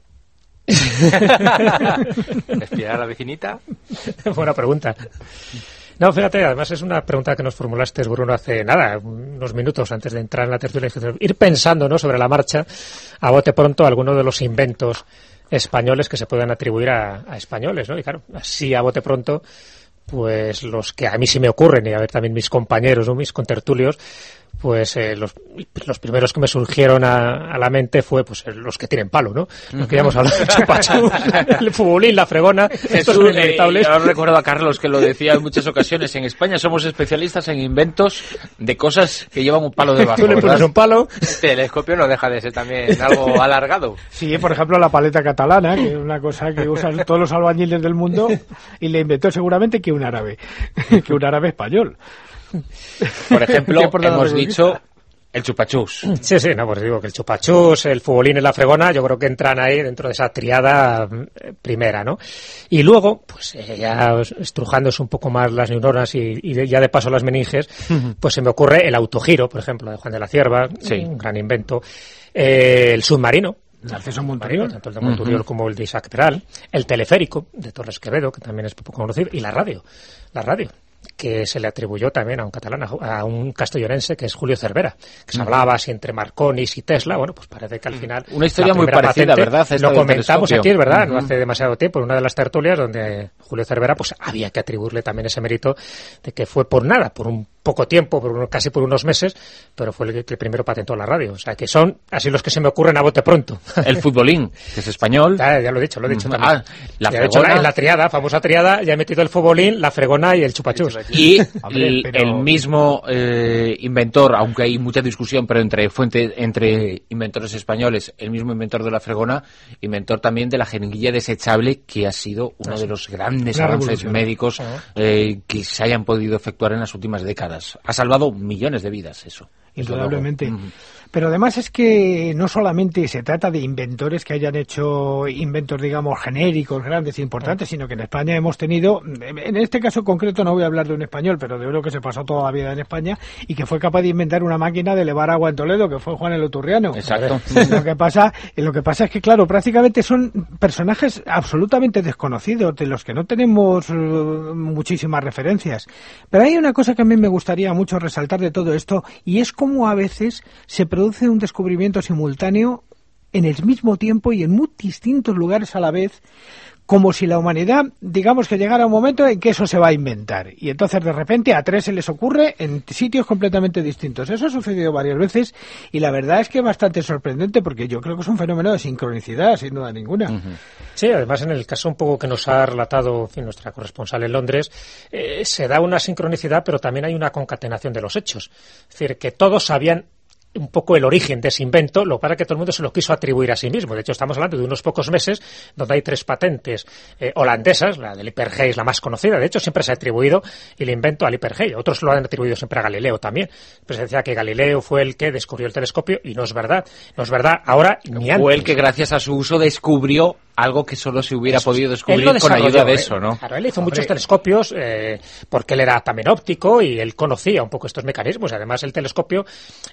¿Espiar a la vecinita? Buena pregunta. No, fíjate, además es una pregunta que nos formulaste, Bruno, hace nada, unos minutos antes de entrar en la tertulia. Ir pensando, ¿no?, sobre la marcha, a bote pronto, algunos de los inventos españoles que se pueden atribuir a españoles, ¿no? Y claro, así a bote pronto, pues los que a mí sí me ocurren, y a ver también mis compañeros, ¿no?, mis contertulios, pues los primeros que me surgieron a la mente fue pues los que tienen palo, ¿no? Los que ya hemos hablado, el chupachú, el futbolín, la fregona, estos son inevitables. Yo recuerdo a Carlos que lo decía en muchas ocasiones, en España somos especialistas en inventos de cosas que llevan un palo debajo. Tú le pones un palo. El telescopio no deja de ser también algo alargado. Sí, por ejemplo, la paleta catalana, que es una cosa que usan todos los albañiles del mundo, y le inventó seguramente que un árabe español. Por ejemplo, hemos dicho el chupachús. Sí, no, pues digo que el chupachús, el futbolín y la fregona, yo creo que entran ahí dentro de esa triada primera, ¿no? Y luego, pues ya estrujándose un poco más las neuronas y ya de paso las meninges, pues se me ocurre el autogiro, por ejemplo, de Juan de la Cierva, sí, un gran invento, el submarino, Narciso Monturiol, tanto el de Monturiol como el de Isaac Peral, el teleférico de Torres Quevedo, que también es poco conocido, y la radio, que se le atribuyó también a un catalán, a un castellonense, que es Julio Cervera, que se hablaba así entre Marconis y Tesla. Bueno, pues parece que al final... Una historia muy parecida, ¿verdad? Lo comentamos aquí, es verdad, no hace demasiado tiempo, en una de las tertulias, donde Julio Cervera, pues había que atribuirle también ese mérito de que fue por nada, por un poco tiempo, casi por unos meses, pero fue el que primero patentó la radio. O sea, que son así los que se me ocurren a bote pronto. El futbolín, que es español. Ya lo he dicho también. La fregona. De hecho, en la triada, famosa triada, ya he metido el futbolín, la fregona y el chupachús. Y el mismo inventor, aunque hay mucha discusión, pero entre inventores españoles, el mismo inventor de la fregona, inventor también de la jeringuilla desechable, que ha sido uno de los grandes avances médicos que se hayan podido efectuar en las últimas décadas. Ha salvado millones de vidas, eso. Indudablemente. Pero además es que no solamente se trata de inventores que hayan hecho inventos, digamos, genéricos, grandes e importantes, sino que en España hemos tenido, en este caso concreto no voy a hablar de un español, pero de uno que se pasó toda la vida en España y que fue capaz de inventar una máquina de elevar agua en Toledo, que fue Juan el Oturriano. Exacto. Lo que pasa es que, claro, prácticamente son personajes absolutamente desconocidos, de los que no tenemos muchísimas referencias. Pero hay una cosa que a mí me gustaría mucho resaltar de todo esto, y es cómo a veces se produce un descubrimiento simultáneo en el mismo tiempo y en muy distintos lugares a la vez, como si la humanidad, digamos, que llegara un momento en que eso se va a inventar. Y entonces, de repente, a tres se les ocurre en sitios completamente distintos. Eso ha sucedido varias veces y la verdad es que es bastante sorprendente, porque yo creo que es un fenómeno de sincronicidad, sin duda ninguna. Sí, además, en el caso un poco que nos ha relatado nuestra corresponsal en Londres, se da una sincronicidad, pero también hay una concatenación de los hechos. Es decir, que todos sabían un poco el origen de ese invento, lo que pasa es que todo el mundo se lo quiso atribuir a sí mismo. De hecho, estamos hablando de unos pocos meses donde hay 3 patentes holandesas, la del Lippershey es la más conocida. De hecho, siempre se ha atribuido el invento al Lippershey. Otros lo han atribuido siempre a Galileo también. Pero se decía que Galileo fue el que descubrió el telescopio y no es verdad. No es verdad ahora ni antes. Fue el que, gracias a su uso, descubrió algo que solo se hubiera podido descubrir con ayuda de eso, ¿no? Claro, él hizo muchos telescopios porque él era también óptico y él conocía un poco estos mecanismos. Además, el telescopio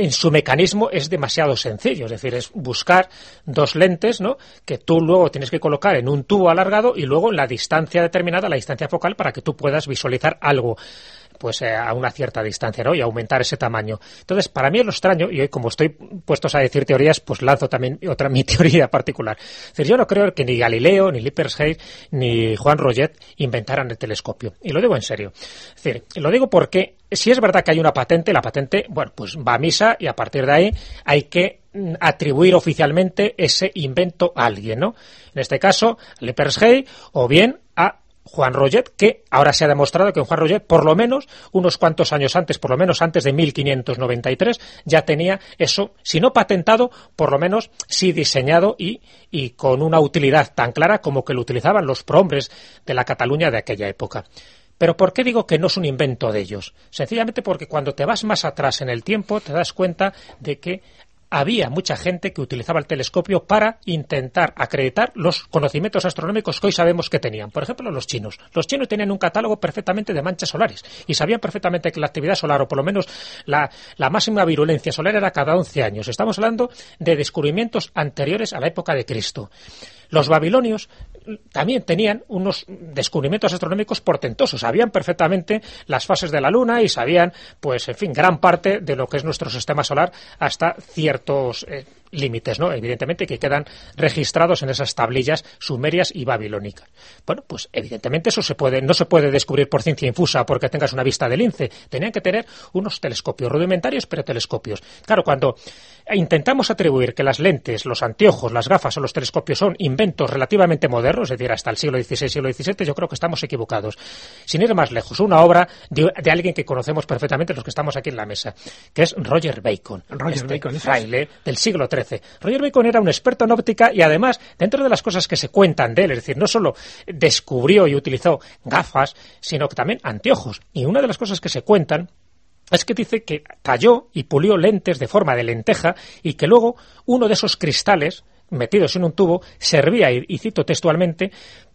en su mecanismo es demasiado sencillo, es decir, es buscar dos lentes, ¿no?, que tú luego tienes que colocar en un tubo alargado y luego en la distancia determinada, la distancia focal, para que tú puedas visualizar algo pues a una cierta distancia, ¿no?, y aumentar ese tamaño. Entonces, para mí es lo extraño, y hoy como estoy puestos a decir teorías, pues lanzo también mi teoría particular. Es decir, yo no creo que ni Galileo, ni Lippershey, ni Juan Roget inventaran el telescopio. Y lo digo en serio. Es decir, lo digo porque si es verdad que hay una patente, la patente, bueno, pues va a misa y a partir de ahí hay que atribuir oficialmente ese invento a alguien, ¿no? En este caso, Lippershey o bien a Juan Roget, que ahora se ha demostrado que Juan Roget, por lo menos unos cuantos años antes, por lo menos antes de 1593, ya tenía eso, si no patentado, por lo menos sí diseñado y con una utilidad tan clara como que lo utilizaban los prohombres de la Cataluña de aquella época. Pero ¿por qué digo que no es un invento de ellos? Sencillamente porque cuando te vas más atrás en el tiempo te das cuenta de que había mucha gente que utilizaba el telescopio para intentar acreditar los conocimientos astronómicos que hoy sabemos que tenían. Por ejemplo, los chinos. Los chinos tenían un catálogo perfectamente de manchas solares y sabían perfectamente que la actividad solar, o por lo menos la máxima virulencia solar, era cada 11 años. Estamos hablando de descubrimientos anteriores a la época de Cristo. Los babilonios también tenían unos descubrimientos astronómicos portentosos. Sabían perfectamente las fases de la Luna y sabían, pues, en fin, gran parte de lo que es nuestro sistema solar hasta ciertos límites, ¿no?, evidentemente, que quedan registrados en esas tablillas sumerias y babilónicas. Bueno, pues evidentemente eso no se puede descubrir por ciencia infusa porque tengas una vista de lince. Tenían que tener unos telescopios rudimentarios, pero telescopios. Claro, cuando intentamos atribuir que las lentes, los anteojos, las gafas o los telescopios son inventos relativamente modernos, es decir, hasta el siglo XVI, siglo XVII, yo creo que estamos equivocados. Sin ir más lejos, una obra de alguien que conocemos perfectamente los que estamos aquí en la mesa, que es Roger Bacon. Bacon, fraile del siglo XIII. Roger Bacon era un experto en óptica y además, dentro de las cosas que se cuentan de él, es decir, no solo descubrió y utilizó gafas, sino que también anteojos. Y una de las cosas que se cuentan es que dice que talló y pulió lentes de forma de lenteja y que luego uno de esos cristales metidos en un tubo servía, y cito textualmente,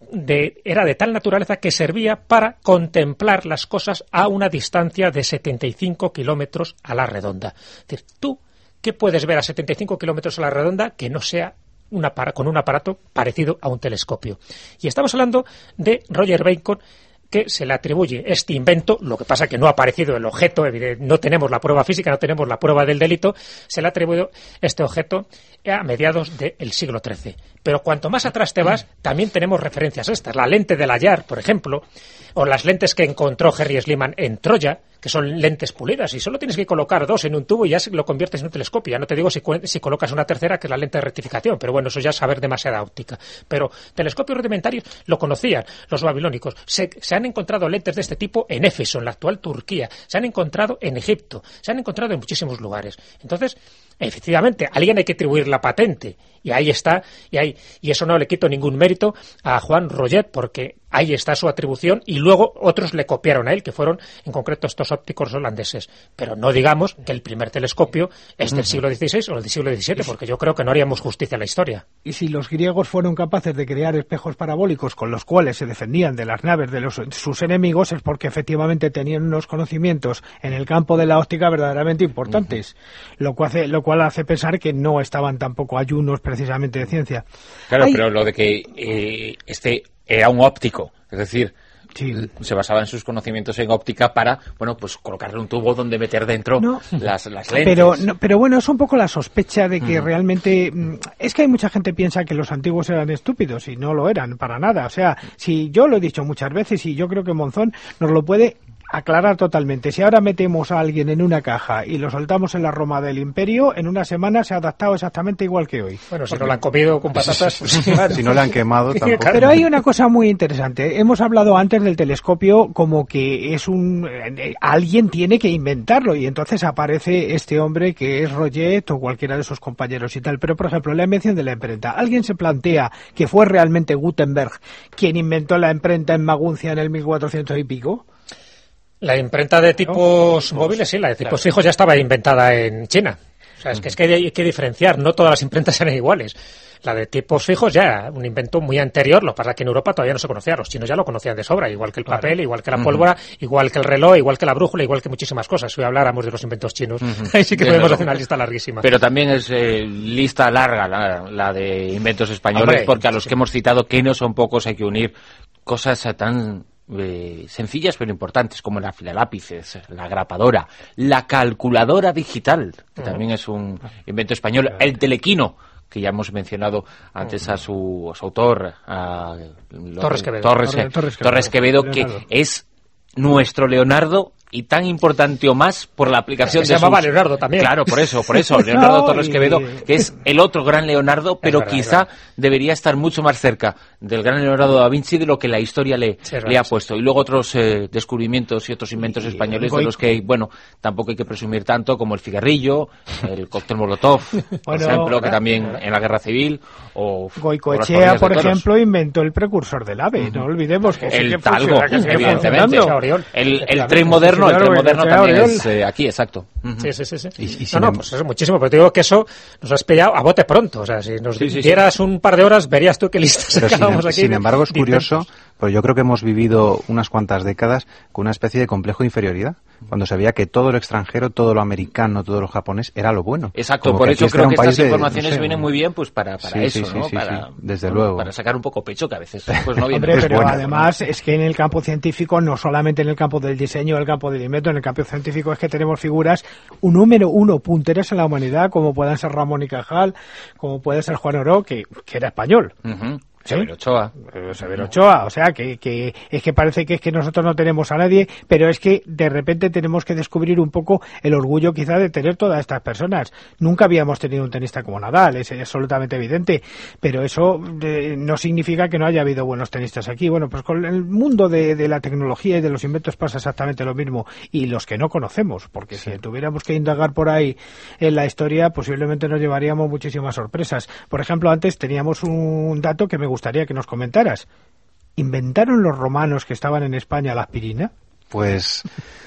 era de tal naturaleza que servía para contemplar las cosas a una distancia de 75 kilómetros a la redonda. Es decir, tú, ¿qué puedes ver a 75 kilómetros a la redonda que no sea con un aparato parecido a un telescopio? Y estamos hablando de Roger Bacon, que se le atribuye este invento. Lo que pasa que no ha aparecido el objeto, no tenemos la prueba física, no tenemos la prueba del delito, se le ha atribuido este objeto a mediados del siglo XIII. Pero cuanto más atrás te vas, también tenemos referencias estas. La lente de Layard, por ejemplo, o las lentes que encontró Harry Schliemann en Troya, que son lentes pulidas, y solo tienes que colocar dos en un tubo y ya lo conviertes en un telescopio. Ya no te digo si colocas una tercera, que es la lente de rectificación, pero bueno, eso ya es saber demasiada óptica. Pero telescopios rudimentarios lo conocían los babilónicos. Se han encontrado lentes de este tipo en Éfeso, en la actual Turquía, se han encontrado en Egipto, se han encontrado en muchísimos lugares. Entonces, efectivamente, a alguien hay que atribuir la patente, y ahí está, y eso no le quito ningún mérito a Juan Roget, porque ahí está su atribución, y luego otros le copiaron a él, que fueron en concreto estos ópticos holandeses. Pero no digamos que el primer telescopio es del siglo XVI o del siglo XVII, porque yo creo que no haríamos justicia a la historia. Y si los griegos fueron capaces de crear espejos parabólicos con los cuales se defendían de las naves de sus enemigos, es porque efectivamente tenían unos conocimientos en el campo de la óptica verdaderamente importantes, lo cual hace pensar que no estaban tampoco ayunos precisamente de ciencia. Claro, pero lo de que este era un óptico, es decir, sí, se basaba en sus conocimientos en óptica para, bueno, pues colocarle un tubo donde meter dentro las lentes. Pero bueno, es un poco la sospecha de que realmente... Es que hay mucha gente que piensa que los antiguos eran estúpidos y no lo eran para nada. O sea, si yo lo he dicho muchas veces y yo creo que Monzón nos lo puede aclarar totalmente. Si ahora metemos a alguien en una caja y lo soltamos en la Roma del Imperio, en una semana se ha adaptado exactamente igual que hoy. Bueno, si no lo han comido con patatas... Claro. Si no le han quemado tampoco. Pero hay una cosa muy interesante. Hemos hablado antes del telescopio como que es alguien tiene que inventarlo, y entonces aparece este hombre que es Roget o cualquiera de sus compañeros y tal. Pero, por ejemplo, la invención de la imprenta. ¿Alguien se plantea que fue realmente Gutenberg quien inventó la imprenta en Maguncia en el 1400 y pico? La imprenta de tipos móviles, sí, la de tipos fijos ya estaba inventada en China. O sea, es que hay que diferenciar, no todas las imprentas eran iguales. La de tipos fijos ya, un invento muy anterior, lo que pasa es que en Europa todavía no se conocía, los chinos ya lo conocían de sobra, igual que el papel, igual que la pólvora, igual que el reloj, igual que la brújula, igual que muchísimas cosas. Si habláramos de los inventos chinos, ahí sí que podemos hacer una lista larguísima. Pero también es lista larga la de inventos españoles, hombre, porque a los que hemos citado, que no son pocos, hay que unir cosas tan sencillas pero importantes, como la filalápices, la grapadora, la calculadora digital, que también es un invento español, el telequino, que ya hemos mencionado antes a su autor, a Torres Quevedo, que es nuestro Leonardo, y tan importante o más por la aplicación se llamaba Leonardo también. Claro, por eso, Leonardo Torres Quevedo, que es el otro gran Leonardo, pero quizá debería estar mucho más cerca del gran Leonardo da Vinci de lo que la historia le ha puesto. Y luego otros descubrimientos y otros inventos españoles de los que, bueno, tampoco hay que presumir tanto, como el cigarrillo, el cóctel Molotov, por ejemplo, que también en la Guerra Civil, o Goicoechea, por ejemplo, inventó el precursor del AVE, no olvidemos que el talgo, evidentemente, el tren moderno. El tren moderno también es aquí, exacto. Sí. No, pues eso muchísimo, pero te digo que eso nos has pillado a bote pronto. O sea, si nos dieras un par de horas, verías tú qué listas sacábamos aquí. Sin embargo, es curioso, porque yo creo que hemos vivido unas cuantas décadas con una especie de complejo de inferioridad, cuando se veía que todo lo extranjero, todo lo americano, todo lo japonés era lo bueno. Exacto, por eso creo que estas informaciones vienen muy bien pues para eso, ¿no? Desde luego. Para sacar un poco pecho, que a veces pues no viene. Hombre, pero además es que en el campo científico, no solamente en el campo del diseño, el campo del invento, en el campo científico es que tenemos figuras un número uno punteras en la humanidad, como puedan ser Ramón y Cajal, como puede ser Juan Oró, que era español. Severo Ochoa. Severo Ochoa, o sea, que es que parece que es que nosotros no tenemos a nadie, pero es que de repente tenemos que descubrir un poco el orgullo quizá de tener todas estas personas. Nunca habíamos tenido un tenista como Nadal, es absolutamente evidente, pero eso no significa que no haya habido buenos tenistas aquí. Bueno, pues con el mundo de la tecnología y de los inventos pasa exactamente lo mismo, y los que no conocemos, porque si tuviéramos que indagar por ahí en la historia, posiblemente nos llevaríamos muchísimas sorpresas. Por ejemplo, antes teníamos un dato que me gustaría que nos comentaras. ¿Inventaron los romanos que estaban en España la aspirina? Pues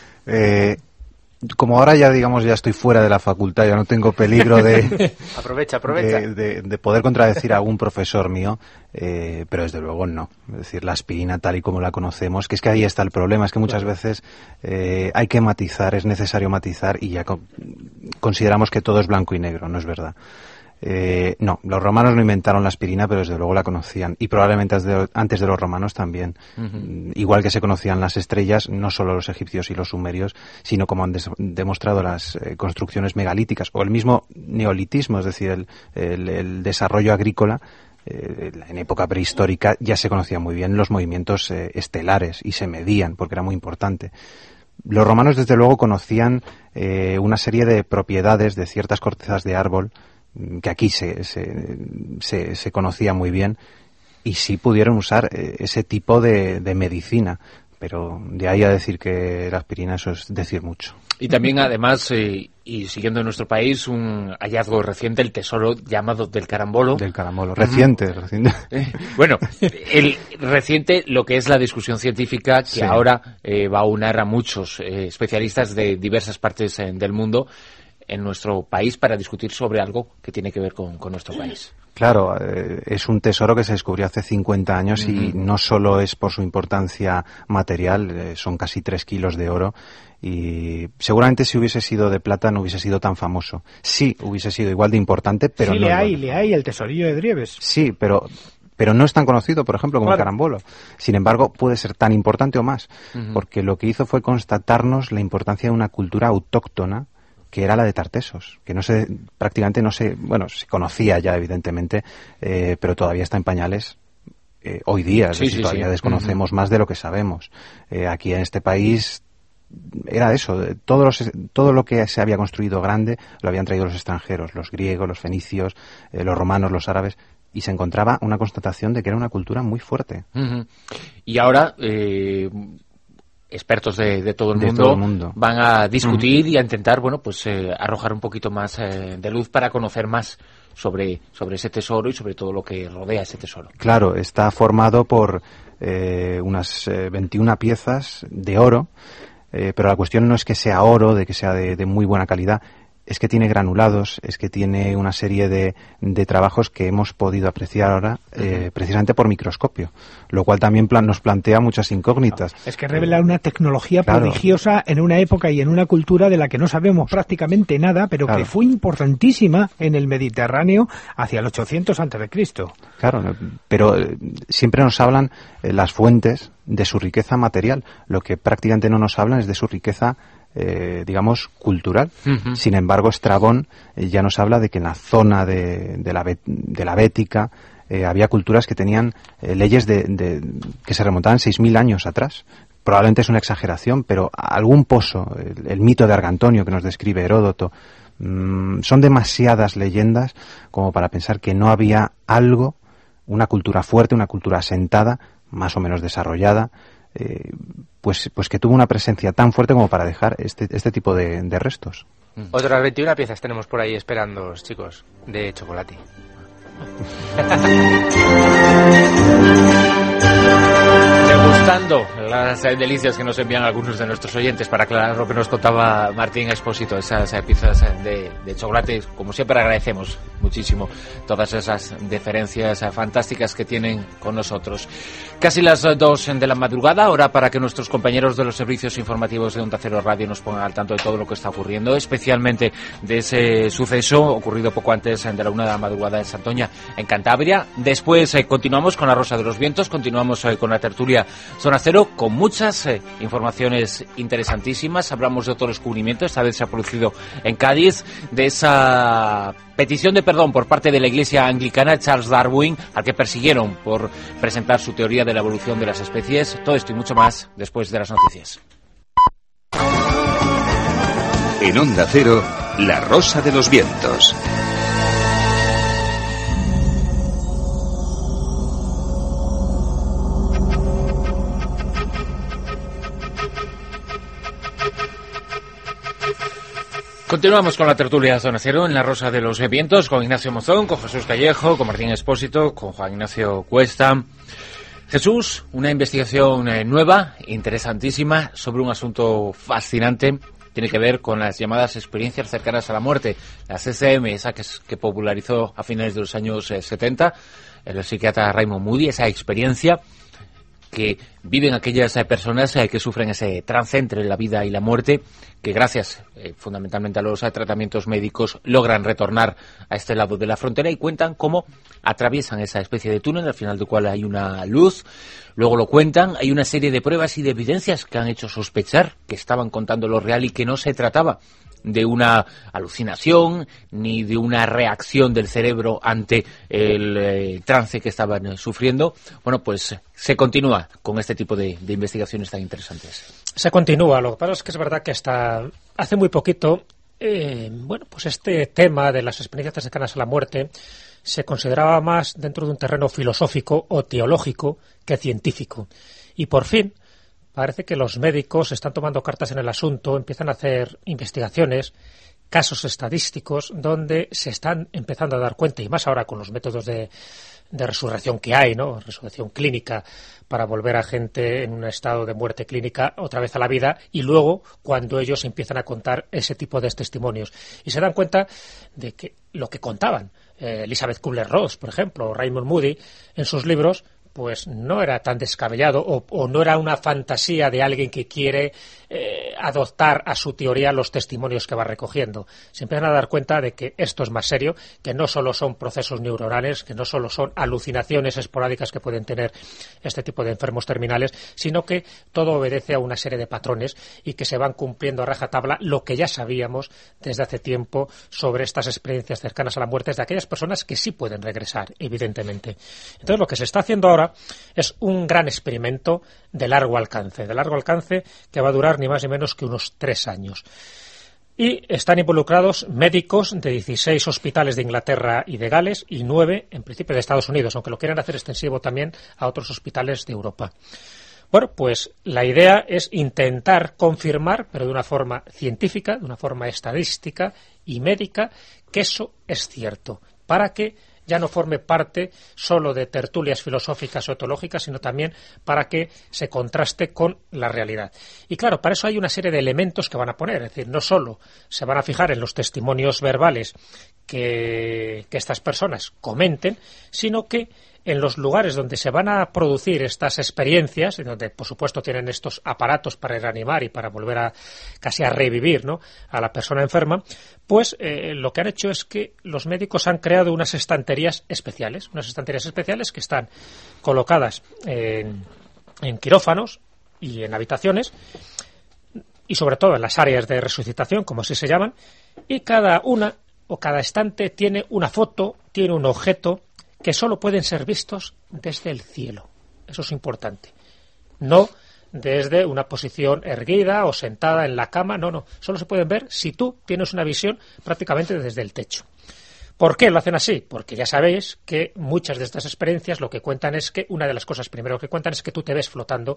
como ahora ya digamos ya estoy fuera de la facultad, ya no tengo peligro de aprovecha de poder contradecir a algún profesor mío, pero desde luego no. Es decir, la aspirina tal y como la conocemos, que es que ahí está el problema, es que muchas veces hay que matizar, es necesario matizar, y ya consideramos que todo es blanco y negro, no es verdad. No, los romanos no inventaron la aspirina, pero desde luego la conocían, y probablemente antes de los romanos también. Igual que se conocían las estrellas, no solo los egipcios y los sumerios, sino, como han demostrado las construcciones megalíticas o el mismo neolitismo, es decir, el desarrollo agrícola. En época prehistórica ya se conocían muy bien los movimientos estelares y se medían porque era muy importante. Los romanos desde luego conocían una serie de propiedades de ciertas cortezas de árbol que aquí se conocía muy bien, y sí pudieron usar ese tipo de medicina, pero de ahí a decir que la aspirina, eso es decir mucho. Y también, además, y siguiendo en nuestro país, un hallazgo reciente, el tesoro llamado del carambolo. Del carambolo, reciente. Bueno, el reciente, lo que es la discusión científica, que ahora va a unar a muchos especialistas de diversas partes del mundo en nuestro país para discutir sobre algo que tiene que ver con nuestro país. Claro, es un tesoro que se descubrió hace 50 años y no solo es por su importancia material, son casi 3 kilos de oro, y seguramente si hubiese sido de plata no hubiese sido tan famoso. Sí, hubiese sido igual de importante, pero sí, no. Le hay el tesorillo de Drieves. Sí, pero no es tan conocido, por ejemplo, como el carambolo. Sin embargo, puede ser tan importante o más, porque lo que hizo fue constatarnos la importancia de una cultura autóctona, que era la de Tartesos, que prácticamente no se conocía ya, evidentemente, pero todavía está en pañales hoy día. Todavía desconocemos más de lo que sabemos. Aquí en este país era eso, todo lo que se había construido grande lo habían traído los extranjeros, los griegos, los fenicios, los romanos, los árabes, y se encontraba una constatación de que era una cultura muy fuerte. Y ahora expertos de todo el mundo van a discutir y a intentar, arrojar un poquito más de luz para conocer más sobre ese tesoro y sobre todo lo que rodea ese tesoro. Claro, está formado por unas 21 piezas de oro, pero la cuestión no es que sea oro, de que sea de muy buena calidad. es que tiene granulados, es que tiene una serie de trabajos que hemos podido apreciar ahora precisamente por microscopio, lo cual también nos plantea muchas incógnitas. Es que revela una tecnología prodigiosa en una época y en una cultura de la que no sabemos prácticamente nada, pero que fue importantísima en el Mediterráneo hacia el 800 a.C. Claro, pero siempre nos hablan las fuentes de su riqueza material. Lo que prácticamente no nos hablan es de su riqueza digamos, cultural. Sin embargo, Estrabón ya nos habla de que en la zona de la Bética había culturas que tenían leyes que se remontaban 6.000 años atrás. Probablemente es una exageración, pero algún pozo, el mito de Argantonio que nos describe Heródoto, son demasiadas leyendas como para pensar que no había algo, una cultura fuerte, una cultura asentada, más o menos desarrollada, pues que tuvo una presencia tan fuerte como para dejar este tipo de restos. Otras 21 piezas tenemos por ahí esperando, chicos, de chocolate. Degustando las delicias que nos envían algunos de nuestros oyentes, para aclarar lo que nos contaba Martín Expósito, esas piezas de chocolate. Como siempre, agradecemos muchísimo todas esas deferencias fantásticas que tienen con nosotros. Casi las 2 de la madrugada, hora para que nuestros compañeros de los servicios informativos de Onda Cero Radio nos pongan al tanto de todo lo que está ocurriendo, especialmente de ese suceso ocurrido poco antes de la 1 de la madrugada en Santoña, en Cantabria. Después continuamos con La Rosa de los Vientos, continuamos con la tertulia Zona Cero, con muchas informaciones interesantísimas. Hablamos de otro descubrimiento, esta vez se ha producido en Cádiz, de esa petición de perdón por parte de la Iglesia Anglicana, Charles Darwin, al que persiguieron por presentar su teoría de la evolución de las especies. Todo esto y mucho más después de las noticias. En Onda Cero, La Rosa de los Vientos. Continuamos con la tertulia Zona Cero en La Rosa de los Vientos, con Ignacio Mozón, con Jesús Callejo, con Martín Expósito, con Juan Ignacio Cuesta. Jesús, una investigación nueva, interesantísima, sobre un asunto fascinante. Tiene que ver con las llamadas experiencias cercanas a la muerte, las ECM, esa que popularizó a finales de los años 70 el psiquiatra Raymond Moody, esa experiencia que viven aquellas personas que sufren ese trance entre la vida y la muerte, que gracias fundamentalmente a los tratamientos médicos logran retornar a este lado de la frontera y cuentan cómo atraviesan esa especie de túnel al final del cual hay una luz. Luego lo cuentan, hay una serie de pruebas y de evidencias que han hecho sospechar que estaban contando lo real y que no se trataba de una alucinación ni de una reacción del cerebro ante el trance que estaban sufriendo. Bueno, pues se continúa con este tipo de investigaciones tan interesantes. Se continúa, lo que pasa es que es verdad que hasta hace muy poquito, pues este tema de las experiencias cercanas a la muerte se consideraba más dentro de un terreno filosófico o teológico que científico. Y por fin parece que los médicos están tomando cartas en el asunto, empiezan a hacer investigaciones, casos estadísticos, donde se están empezando a dar cuenta, y más ahora con los métodos de resurrección que hay, ¿no? Resurrección clínica, para volver a gente en un estado de muerte clínica otra vez a la vida, y luego cuando ellos empiezan a contar ese tipo de testimonios. Y se dan cuenta de que lo que contaban Elizabeth Kubler-Ross, por ejemplo, o Raymond Moody, en sus libros, pues no era tan descabellado o no era una fantasía de alguien que quiere adoptar a su teoría los testimonios que va recogiendo. Se empiezan a dar cuenta de que esto es más serio, que no solo son procesos neuronales, que no solo son alucinaciones esporádicas que pueden tener este tipo de enfermos terminales, sino que todo obedece a una serie de patrones y que se van cumpliendo a rajatabla lo que ya sabíamos desde hace tiempo sobre estas experiencias cercanas a la muerte de aquellas personas que sí pueden regresar, evidentemente. Entonces lo que se está haciendo ahora es un gran experimento de largo alcance que va a durar ni más ni menos que unos 3 años. Y están involucrados médicos de 16 hospitales de Inglaterra y de Gales y 9, en principio, de Estados Unidos, aunque lo quieren hacer extensivo también a otros hospitales de Europa. Bueno, pues la idea es intentar confirmar, pero de una forma científica, de una forma estadística y médica, que eso es cierto, para que ya no forme parte solo de tertulias filosóficas o teológicas, sino también para que se contraste con la realidad. Y claro, para eso hay una serie de elementos que van a poner, es decir, no solo se van a fijar en los testimonios verbales que estas personas comenten, sino que en los lugares donde se van a producir estas experiencias, y donde por supuesto tienen estos aparatos para reanimar y para volver a casi a revivir, ¿no?, a la persona enferma, pues lo que han hecho es que los médicos han creado unas estanterías especiales que están colocadas en quirófanos y en habitaciones, y sobre todo en las áreas de resucitación, como así se llaman, y cada estante tiene una foto, tiene un objeto que solo pueden ser vistos desde el cielo. Eso es importante. No desde una posición erguida o sentada en la cama, no. Solo se pueden ver si tú tienes una visión prácticamente desde el techo. ¿Por qué lo hacen así? Porque ya sabéis que muchas de estas experiencias lo que cuentan es que, una de las cosas primero que cuentan es que tú te ves flotando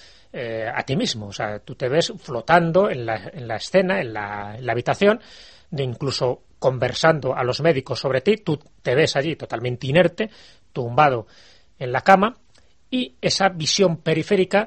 a ti mismo. O sea, tú te ves flotando en la escena, en la habitación, de incluso conversando a los médicos sobre ti, tú te ves allí totalmente inerte, tumbado en la cama, y esa visión periférica,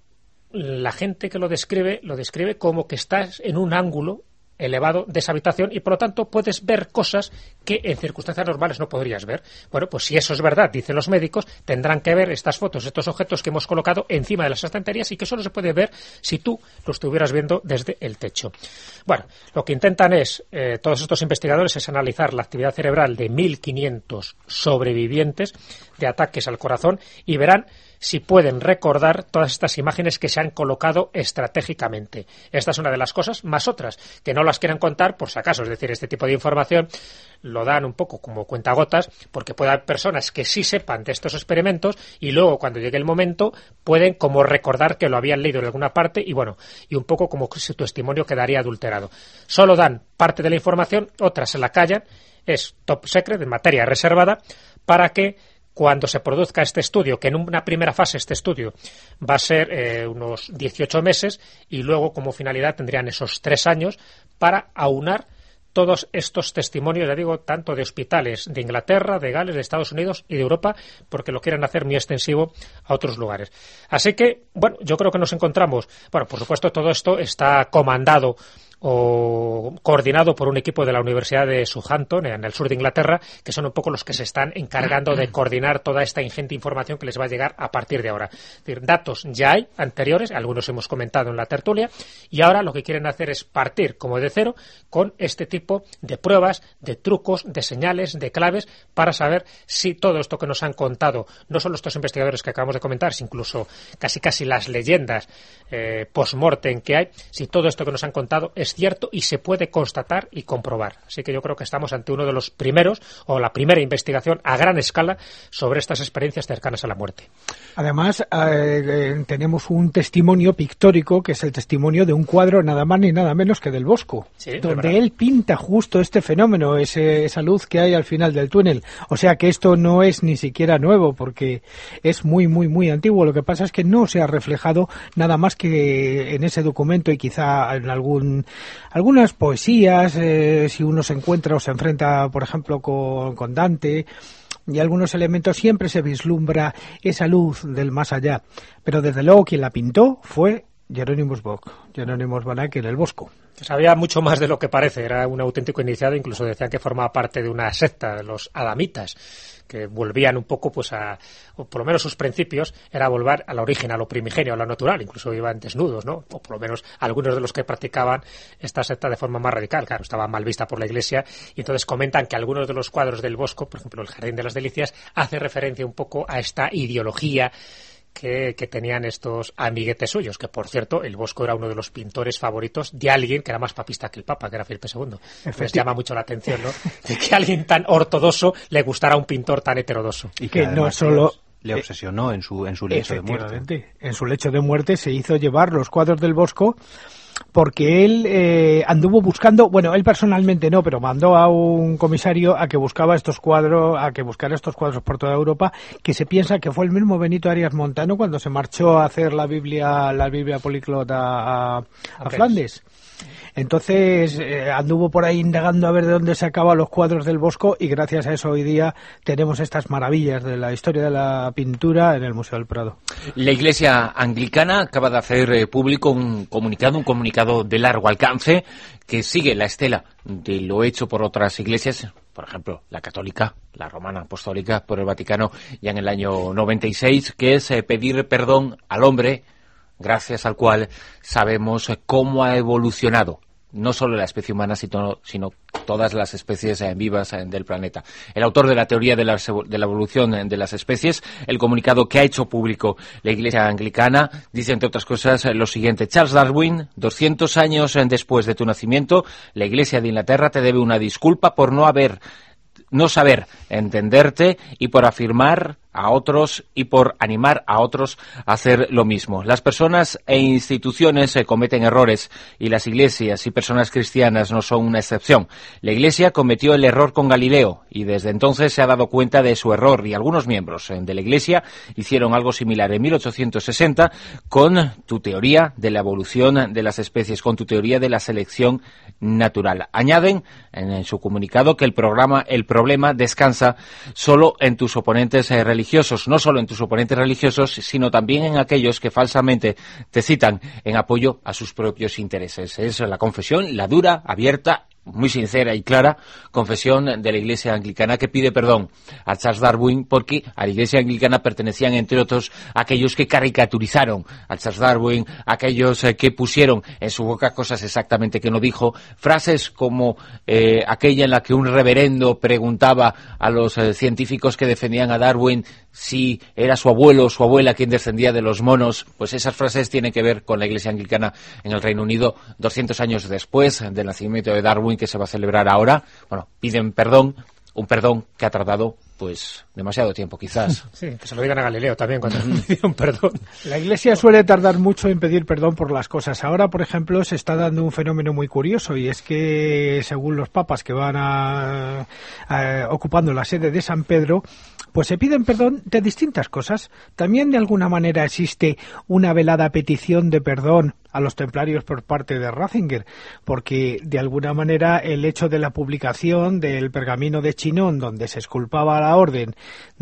la gente que lo describe como que estás en un ángulo elevado de esa habitación y por lo tanto puedes ver cosas que en circunstancias normales no podrías ver. Bueno, pues si eso es verdad, dicen los médicos, tendrán que ver estas fotos, estos objetos que hemos colocado encima de las estanterías y que solo se puede ver si tú lo estuvieras viendo desde el techo. Bueno, lo que intentan todos estos investigadores es analizar la actividad cerebral de 1.500 sobrevivientes de ataques al corazón y verán si pueden recordar todas estas imágenes que se han colocado estratégicamente. Esta es una de las cosas, más otras, que no las quieren contar por si acaso. Es decir, este tipo de información lo dan un poco como cuentagotas, porque puede haber personas que sí sepan de estos experimentos y luego, cuando llegue el momento, pueden como recordar que lo habían leído en alguna parte y bueno, y un poco como si su testimonio quedaría adulterado. Solo dan parte de la información, otras se la callan, es top secret, de materia reservada, para que cuando se produzca este estudio, que en una primera fase este estudio va a ser unos 18 meses y luego como finalidad tendrían esos 3 años para aunar todos estos testimonios, ya digo, tanto de hospitales de Inglaterra, de Gales, de Estados Unidos y de Europa, porque lo quieren hacer muy extensivo a otros lugares. Así que, bueno, yo creo que nos encontramos, bueno, por supuesto todo esto está comandado o coordinado por un equipo de la Universidad de Southampton, en el sur de Inglaterra, que son un poco los que se están encargando de coordinar toda esta ingente información que les va a llegar a partir de ahora. Es decir, datos ya hay anteriores, algunos hemos comentado en la tertulia, y ahora lo que quieren hacer es partir como de cero con este tipo de pruebas, de trucos, de señales, de claves, para saber si todo esto que nos han contado, no solo estos investigadores que acabamos de comentar, sino incluso casi las leyendas post-mortem que hay, si todo esto que nos han contado es cierto y se puede constatar y comprobar. Así que yo creo que estamos ante uno de los primeros, o la primera investigación a gran escala sobre estas experiencias cercanas a la muerte. Además, tenemos un testimonio pictórico, que es el testimonio de un cuadro nada más ni nada menos que del Bosco, sí, donde él pinta justo este fenómeno, esa luz que hay al final del túnel. O sea que esto no es ni siquiera nuevo, porque es muy, muy, muy antiguo. Lo que pasa es que no se ha reflejado nada más que en ese documento y quizá en algunas poesías, si uno se encuentra o se enfrenta, por ejemplo, con Dante, y algunos elementos, siempre se vislumbra esa luz del más allá. Pero desde luego quien la pintó fue Jerónimos Bock, Jerónimos van Eyck en el Bosco. Sabía mucho más de lo que parece, era un auténtico iniciado, incluso decían que formaba parte de una secta, los adamitas, que volvían un poco pues o por lo menos sus principios era volver al origen, a lo primigenio, a lo natural, incluso iban desnudos, ¿no? O por lo menos algunos de los que practicaban esta secta de forma más radical, claro, estaba mal vista por la Iglesia, y entonces comentan que algunos de los cuadros del Bosco, por ejemplo el Jardín de las Delicias, hace referencia un poco a esta ideología que tenían estos amiguetes suyos, que por cierto el Bosco era uno de los pintores favoritos de alguien que era más papista que el Papa, que era Felipe II. Les llama mucho la atención, ¿no?, de que a alguien tan ortodoxo le gustara un pintor tan heterodoxo. Y que no solo le obsesionó en su lecho de muerte. En su lecho de muerte se hizo llevar los cuadros del Bosco, porque él anduvo buscando, bueno, él personalmente no, pero mandó a un comisario a que buscara estos cuadros por toda Europa, que se piensa que fue el mismo Benito Arias Montano cuando se marchó a hacer la Biblia políglota a Flandes. Entonces anduvo por ahí indagando a ver de dónde sacaba los cuadros del Bosco, y gracias a eso hoy día tenemos estas maravillas de la historia de la pintura en el Museo del Prado. La Iglesia Anglicana acaba de hacer público un comunicado de largo alcance que sigue la estela de lo hecho por otras iglesias, por ejemplo, la católica, la romana apostólica, por el Vaticano ya en el año 96, que es pedir perdón al hombre, gracias al cual sabemos cómo ha evolucionado no solo la especie humana, sino todas las especies vivas del planeta. El autor de la teoría de la evolución de las especies, el comunicado que ha hecho público la Iglesia Anglicana, dice, entre otras cosas, lo siguiente: Charles Darwin, 200 años después de tu nacimiento, la Iglesia de Inglaterra te debe una disculpa por no saber entenderte y por afirmar a otros y por animar a otros a hacer lo mismo. Las personas e instituciones cometen errores y las iglesias y personas cristianas no son una excepción. La Iglesia cometió el error con Galileo y desde entonces se ha dado cuenta de su error, y algunos miembros de la Iglesia hicieron algo similar en 1860 con tu teoría de la evolución de las especies, con tu teoría de la selección natural. Añaden en su comunicado que el problema descansa solo en tus oponentes religiosos, no solo en tus oponentes religiosos, sino también en aquellos que falsamente te citan en apoyo a sus propios intereses. Es la confesión, la dura, abierta, muy sincera y clara confesión de la Iglesia Anglicana, que pide perdón a Charles Darwin, porque a la Iglesia Anglicana pertenecían, entre otros, aquellos que caricaturizaron a Charles Darwin, aquellos que pusieron en su boca cosas exactamente que no dijo, frases como aquella en la que un reverendo preguntaba a los científicos que defendían a Darwin si era su abuelo o su abuela quien descendía de los monos. Pues esas frases tienen que ver con la Iglesia Anglicana en el Reino Unido 200 años después del nacimiento de Darwin, que se va a celebrar ahora. Bueno, piden perdón, un perdón que ha tardado pues demasiado tiempo, quizás. Sí, que se lo digan a Galileo también cuando pidieron perdón. La Iglesia suele tardar mucho en pedir perdón por las cosas. Ahora, por ejemplo, se está dando un fenómeno muy curioso, y es que según los papas que van ocupando la sede de San Pedro, pues se piden perdón de distintas cosas. También de alguna manera existe una velada petición de perdón a los templarios por parte de Ratzinger, porque de alguna manera el hecho de la publicación del pergamino de Chinon, donde se exculpaba a la orden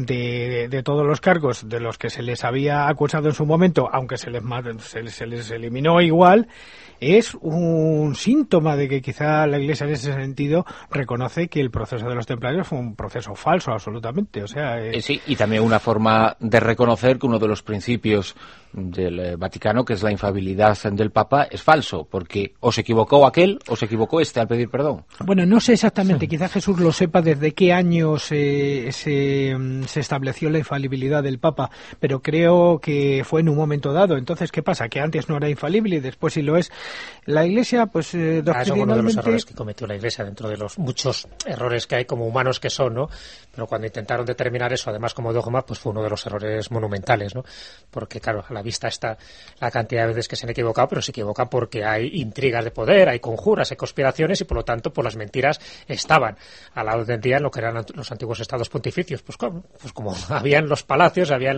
de todos los cargos de los que se les había acusado en su momento, aunque se les eliminó igual, es un síntoma de que quizá la Iglesia en ese sentido reconoce que el proceso de los templarios fue un proceso falso absolutamente. O sea, sí, y también una forma de reconocer que uno de los principios del Vaticano, que es la infalibilidad del Papa, es falso, porque o se equivocó aquel o se equivocó este al pedir perdón. Bueno, no sé exactamente, quizá Jesús lo sepa desde qué año se estableció la infalibilidad del Papa, pero creo que fue en un momento dado. Entonces, ¿qué pasa? Que antes no era infalible y después sí lo es. La Iglesia, pues doctrinalmente... Eso es uno de los errores que cometió la Iglesia, dentro de los muchos errores que hay como humanos que son, ¿no? Pero cuando intentaron determinar eso, además como dogma, pues fue uno de los errores monumentales, ¿no? Porque, claro, a la vista está la cantidad de veces que se han equivocado, pero se equivocan porque hay intrigas de poder, hay conjuras, hay conspiraciones, y por lo tanto, pues las mentiras estaban al lado del día en lo que eran los antiguos estados pontificios. Pues como había en los palacios, había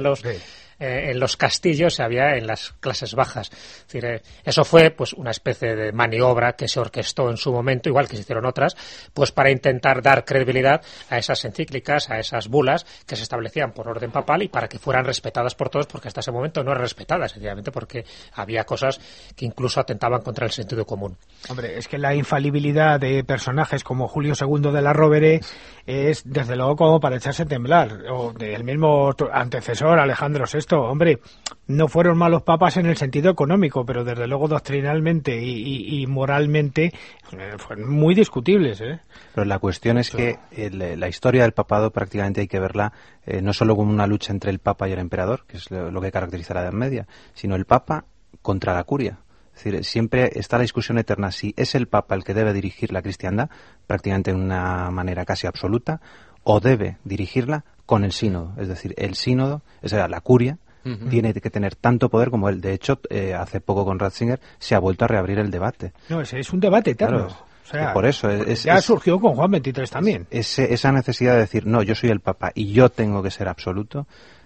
en los castillos, había en las clases bajas. Es decir, eso fue pues una especie de maniobra que se orquestó en su momento, igual que se hicieron otras, pues para intentar dar credibilidad a esas encíclicas, a esas bulas que se establecían por orden papal, y para que fueran respetadas por todos, porque hasta ese momento no eran respetadas, sencillamente porque había cosas que incluso atentaban contra el sentido común. Hombre, es que la infalibilidad de personajes como Julio II de la Rovere es desde luego como para echarse a temblar, o del mismo antecesor Alejandro VI. Hombre, no fueron malos papas en el sentido económico, pero desde luego doctrinalmente y moralmente fueron muy discutibles, ¿eh? Pero la cuestión es que la historia del papado prácticamente hay que verla no solo como una lucha entre el papa y el emperador, que es lo que caracteriza la Edad Media, sino el papa contra la curia. Es decir, siempre está la discusión eterna si es el papa el que debe dirigir la cristiandad, prácticamente de una manera casi absoluta, o debe dirigirla con el sínodo. Es decir, el sínodo, es decir, la curia, tiene que tener tanto poder como él. De hecho, hace poco con Ratzinger se ha vuelto a reabrir el debate. No, ese es un debate eterno. Claro, o sea, por eso surgió con Juan XXIII también. Esa necesidad de decir, no, yo soy el papa y yo tengo que ser absoluto,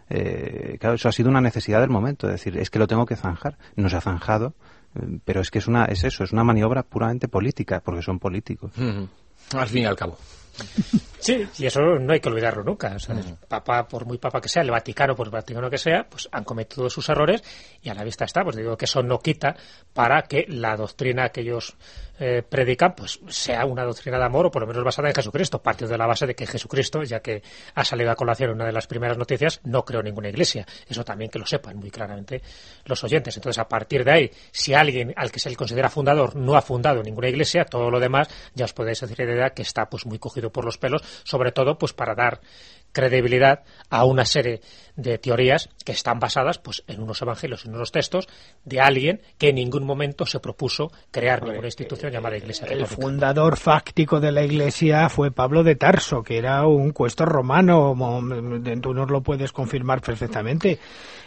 Claro, eso ha sido una necesidad del momento, es decir, es que lo tengo que zanjar. No se ha zanjado, pero es que es una maniobra puramente política, porque son políticos. Al fin y al cabo. Sí, y eso no hay que olvidarlo nunca. O sea, el Papa, por muy Papa que sea, el Vaticano, por Vaticano que sea, pues han cometido sus errores y a la vista está. Pues digo que eso no quita para que la doctrina que ellos predican, pues sea una doctrina de amor o por lo menos basada en Jesucristo. Partiendo de la base de que Jesucristo, ya que ha salido a colación en una de las primeras noticias, no creó ninguna iglesia. Eso también que lo sepan muy claramente los oyentes. Entonces, a partir de ahí, si alguien al que se le considera fundador no ha fundado ninguna iglesia, todo lo demás ya os podéis hacer idea que está pues muy cogido por los pelos, sobre todo pues para dar credibilidad a una serie de teorías que están basadas pues en unos evangelios, en unos textos de alguien que en ningún momento se propuso crear ninguna institución llamada Iglesia Católica. El fundador fáctico de la Iglesia fue Pablo de Tarso, que era un cuestor romano. Tú nos lo puedes confirmar perfectamente.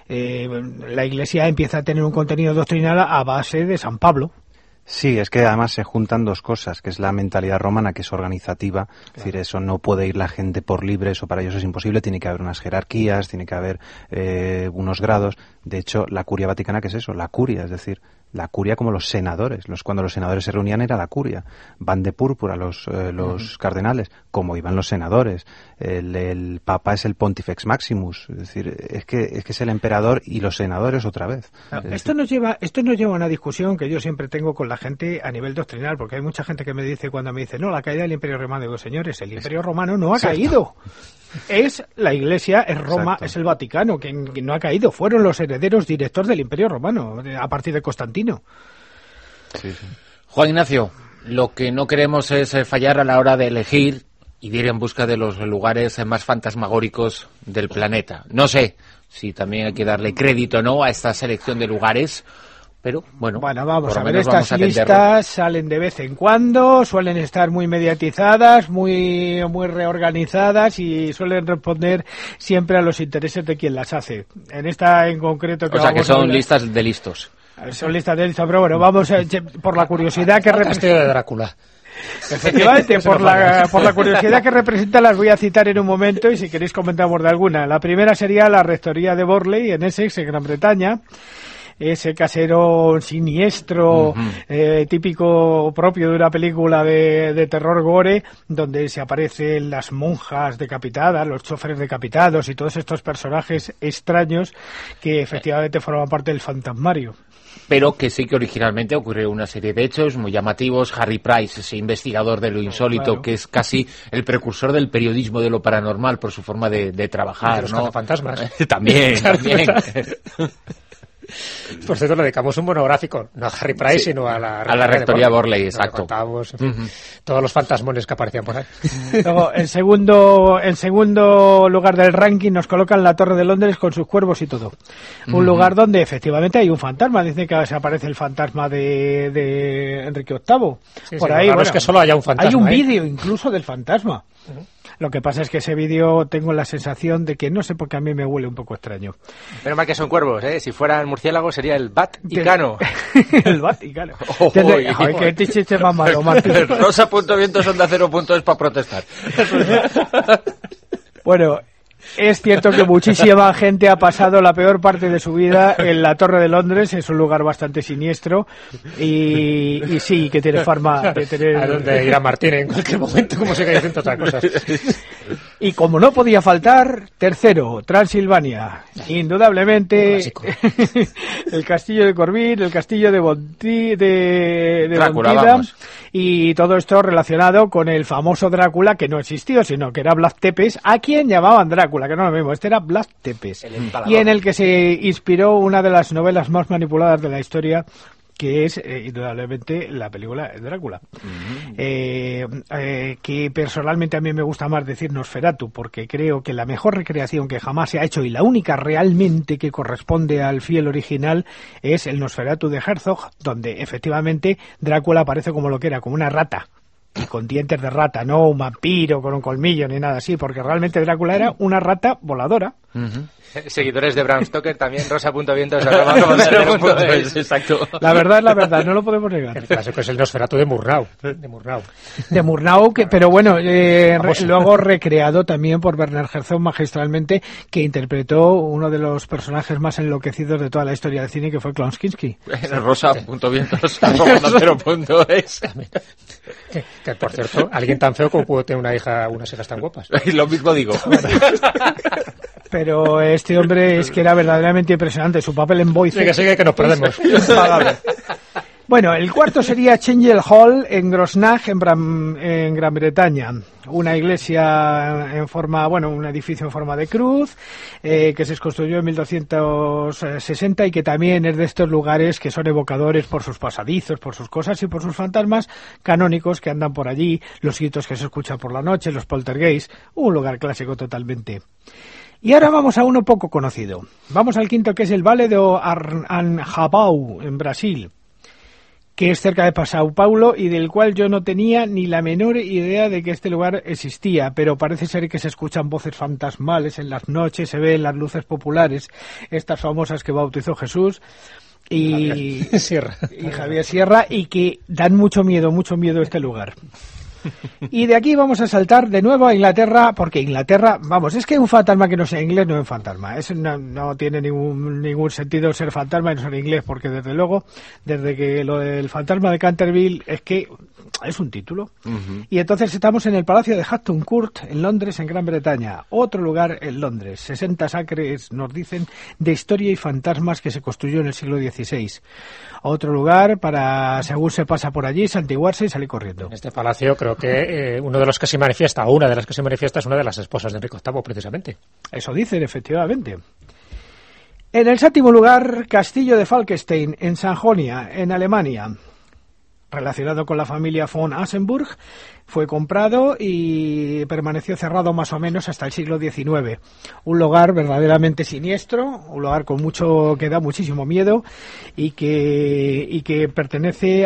La Iglesia empieza a tener un contenido doctrinal a base de San Pablo. Sí, es que además se juntan dos cosas, que es la mentalidad romana, que es organizativa, claro. Es decir, eso no puede ir la gente por libre, eso para ellos es imposible, tiene que haber unas jerarquías, tiene que haber unos grados. De hecho, la curia vaticana, ¿qué es eso? La curia, es decir, la curia como los senadores. Cuando los senadores se reunían era la curia. Van de púrpura los cardenales, como iban los senadores. El Papa es el Pontifex Maximus. Es decir, es que es el emperador y los senadores otra vez. Esto nos lleva a una discusión que yo siempre tengo con la gente a nivel doctrinal, porque hay mucha gente que me dice, cuando me dice, no, la caída del Imperio Romano, digo, señores, el Imperio Romano no ha caído. Es la Iglesia, es Roma, exacto. Es el Vaticano, que no ha caído. Fueron los herederos directos del Imperio Romano, a partir de Constantino. Sí. Juan Ignacio, lo que no queremos es fallar a la hora de elegir y de ir en busca de los lugares más fantasmagóricos del planeta. No sé si también hay que darle crédito o no a esta selección de lugares, pero bueno, vamos a ver, estas listas salen de vez en cuando, suelen estar muy mediatizadas, muy reorganizadas y suelen responder siempre a los intereses de quien las hace. En esta en concreto que que son listas de listos. Son listas de listos, pero bueno, vamos por la curiosidad que representa de Drácula. Efectivamente, por la curiosidad que representa las voy a citar en un momento y si queréis comentamos de alguna. La primera sería la rectoría de Borley en Essex, en Gran Bretaña. Ese casero siniestro, típico propio de una película de terror gore, donde se aparecen las monjas decapitadas, los choferes decapitados y todos estos personajes extraños que efectivamente forman parte del fantasmario. Pero que sí que originalmente ocurrió una serie de hechos muy llamativos. Harry Price, ese investigador de lo insólito, claro, que es casi el precursor del periodismo de lo paranormal por su forma de trabajar, ¿no? Los fantasmas. También. Por cierto, le dedicamos un monográfico, no a Harry Price, sí, sino a la rectoría Borley, exacto. Contamos, en fin, todos los fantasmones que aparecían por ahí. Luego, en segundo lugar del ranking nos colocan la Torre de Londres con sus cuervos y todo. Un lugar donde efectivamente hay un fantasma. Dicen que se aparece el fantasma de Enrique VIII. Sí, por ahí, es que solo haya un fantasma. Hay un vídeo incluso del fantasma. Lo que pasa es que ese vídeo tengo la sensación de que no sé por qué a mí me huele un poco extraño. Pero mal que son cuervos, ¿eh? Si fueran murciélagos sería el Vaticano. El Vaticano. Ay, qué tichiche más malo, Martín. Rosa.vientos onda 0.es para protestar. Bueno, es cierto que muchísima gente ha pasado la peor parte de su vida en la Torre de Londres, es un lugar bastante siniestro y sí, que tiene fama de tener... A donde irá Martín en cualquier momento, como se cae haciendo otras cosas. Y como no podía faltar, tercero, Transilvania. Indudablemente, el castillo de Corbin, el castillo de Bontida, y todo esto relacionado con el famoso Drácula, que no existió, sino que era Vlad Tepes, a quien llamaban Drácula, que no es lo mismo, este era Vlad Tepes, y en el que se inspiró una de las novelas más manipuladas de la historia, que es indudablemente la película Drácula, que personalmente a mí me gusta más decir Nosferatu, porque creo que la mejor recreación que jamás se ha hecho y la única realmente que corresponde al fiel original es el Nosferatu de Herzog, donde efectivamente Drácula aparece como lo que era, como una rata. y con dientes de rata, no un vampiro con un colmillo ni nada así, porque realmente Drácula era una rata voladora. Seguidores de Bram Stoker también, rosa.vientos. Exacto. La verdad es la verdad, no lo podemos negar. El clásico es el Nosferatu de Murnau. De Murnau, pero bueno, luego recreado también por Werner Herzog magistralmente, que interpretó uno de los personajes más enloquecidos de toda la historia del cine, que fue Klaus Kinski. Rosa.vientos. Que por cierto, alguien tan feo como puede tener unas hijas tan guapas. Lo mismo digo. Pero este hombre es que era verdaderamente impresionante. Su papel en Boyce... Sigue que nos perdemos. Bueno, el cuarto sería Changel Hall en Grosnach, en Gran Bretaña. Una iglesia en forma, un edificio en forma de cruz, que se construyó en 1260 y que también es de estos lugares que son evocadores por sus pasadizos, por sus cosas y por sus fantasmas canónicos que andan por allí, los gritos que se escuchan por la noche, los poltergeists, un lugar clásico totalmente. Y ahora vamos a uno poco conocido. Vamos al quinto, que es el Vale do Anhangabaú, en Brasil, que es cerca de São Paulo y del cual yo no tenía ni la menor idea de que este lugar existía, pero parece ser que se escuchan voces fantasmales en las noches, se ven las luces populares, estas famosas que bautizó Jesús y Javier Sierra, y que dan mucho miedo este lugar. Y de aquí vamos a saltar de nuevo a Inglaterra, porque Inglaterra, es que un fantasma que no sea inglés no es un fantasma. Eso no tiene ningún sentido ser fantasma y no ser inglés, porque desde luego, desde que lo del fantasma de Canterville es que es un título. Y entonces estamos en el Palacio de Hampton Court, en Londres, en Gran Bretaña. Otro lugar en Londres, 60 acres, nos dicen, de historia y fantasmas que se construyó en el siglo XVI. Otro lugar para, según se pasa por allí, santiguarse y salir corriendo. En este palacio creo que una de las que se manifiesta es una de las esposas de Enrique VIII, precisamente. Eso dicen, efectivamente. En el séptimo lugar, Castillo de Falkenstein, en Sajonia, en Alemania. Relacionado con la familia von Asenburg, fue comprado y permaneció cerrado más o menos hasta el siglo XIX. Un lugar verdaderamente siniestro, un lugar que da muchísimo miedo y que pertenece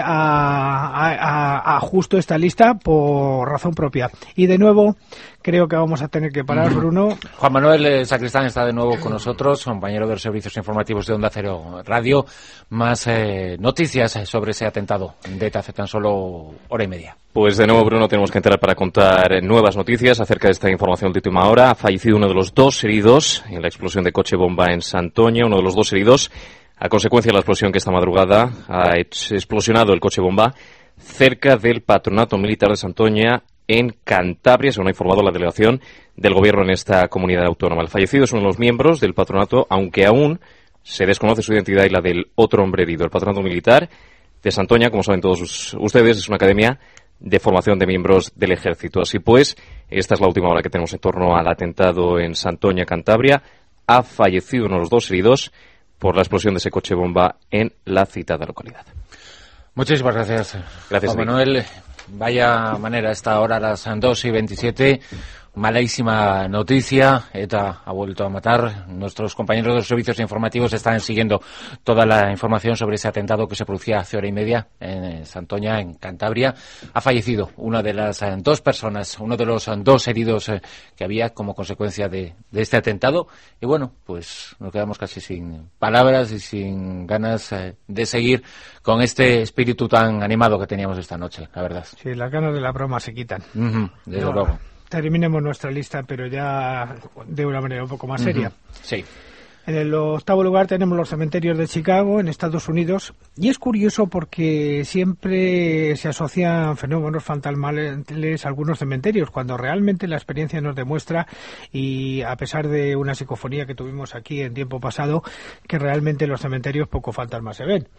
a justo esta lista por razón propia. Y de nuevo, creo que vamos a tener que parar, Bruno. Juan Manuel Sacristán está de nuevo con nosotros, compañero de los servicios informativos de Onda Cero Radio. Más noticias sobre ese atentado de ETA hace tan solo hora y media. Pues de nuevo, Bruno, tenemos que entrar para contar nuevas noticias acerca de esta información de última hora. Ha fallecido uno de los dos heridos en la explosión de coche bomba en Santoña, uno de los dos heridos a consecuencia de la explosión que esta madrugada ha explosionado el coche bomba cerca del Patronato Militar de Santoña, en Cantabria, según ha informado la delegación del Gobierno en esta comunidad autónoma. El fallecido es uno de los miembros del patronato, aunque aún se desconoce su identidad y la del otro hombre herido. El Patronato Militar de Santoña, como saben todos ustedes, es una academia de formación de miembros del Ejército. Así pues, esta es la última hora que tenemos en torno al atentado en Santoña, Cantabria. Ha fallecido uno de los dos heridos por la explosión de ese coche bomba en la citada localidad. Muchísimas gracias. Gracias, Juan Manuel. Vaya manera, esta hora a las 2:27. Malísima noticia. ETA ha vuelto a matar. Nuestros compañeros de los servicios informativos están siguiendo toda la información sobre ese atentado que se producía hace hora y media en Santoña, en Cantabria. Ha fallecido una de las dos personas, uno de los dos heridos que había como consecuencia de este atentado. Y bueno, pues nos quedamos casi sin palabras y sin ganas de seguir con este espíritu tan animado que teníamos esta noche, la verdad. Sí, las ganas de la broma se quitan. Desde luego. Terminemos nuestra lista, pero ya de una manera un poco más seria. Sí. En el octavo lugar tenemos los cementerios de Chicago, en Estados Unidos, y es curioso porque siempre se asocian fenómenos fantasmales a algunos cementerios, cuando realmente la experiencia nos demuestra, y a pesar de una psicofonía que tuvimos aquí en tiempo pasado, que realmente en los cementerios poco fantasmas se ven.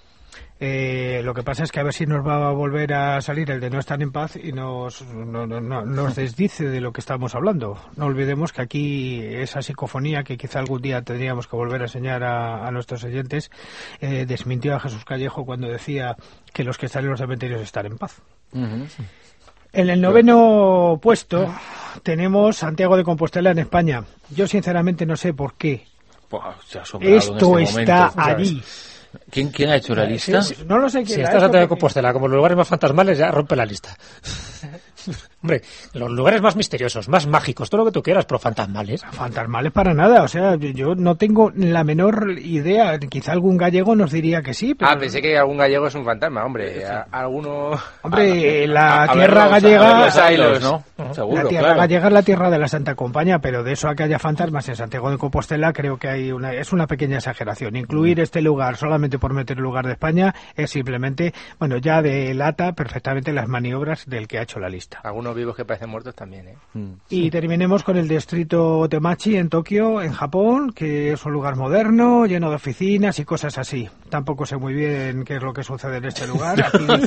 Lo que pasa es que a ver si nos va a volver a salir el de No están en paz y nos desdice de lo que estamos hablando. No olvidemos que aquí esa psicofonía que quizá algún día tendríamos que volver a enseñar a nuestros oyentes desmintió a Jesús Callejo cuando decía que los que están en los cementerios están en paz. En el noveno puesto tenemos Santiago de Compostela en España. Yo sinceramente no sé por qué esto está allí. ¿Quién ha hecho la lista? No lo sé quién. Si estás Santiago de Compostela como los lugares más fantasmales, ya rompe la lista. Hombre, los lugares más misteriosos, más mágicos, todo lo que tú quieras, pero fantasmales. Fantasmales para nada, o sea, yo no tengo la menor idea. Quizá algún gallego nos diría que sí, pero... pensé que algún gallego es un fantasma, hombre. Alguno... Hombre, la tierra gallega... ¿no? Seguro, la tierra gallega es la tierra de la Santa Compañía, pero de eso a que haya fantasmas en Santiago de Compostela creo que es una pequeña exageración. Incluir este lugar solamente por meter el lugar de España es simplemente, bueno, ya delata perfectamente las maniobras del que ha hecho la lista. Algunos vivos que parecen muertos también, ¿eh? Y terminemos con el distrito Temachi en Tokio, en Japón, que es un lugar moderno, lleno de oficinas y cosas así. Tampoco sé muy bien qué es lo que sucede en este lugar.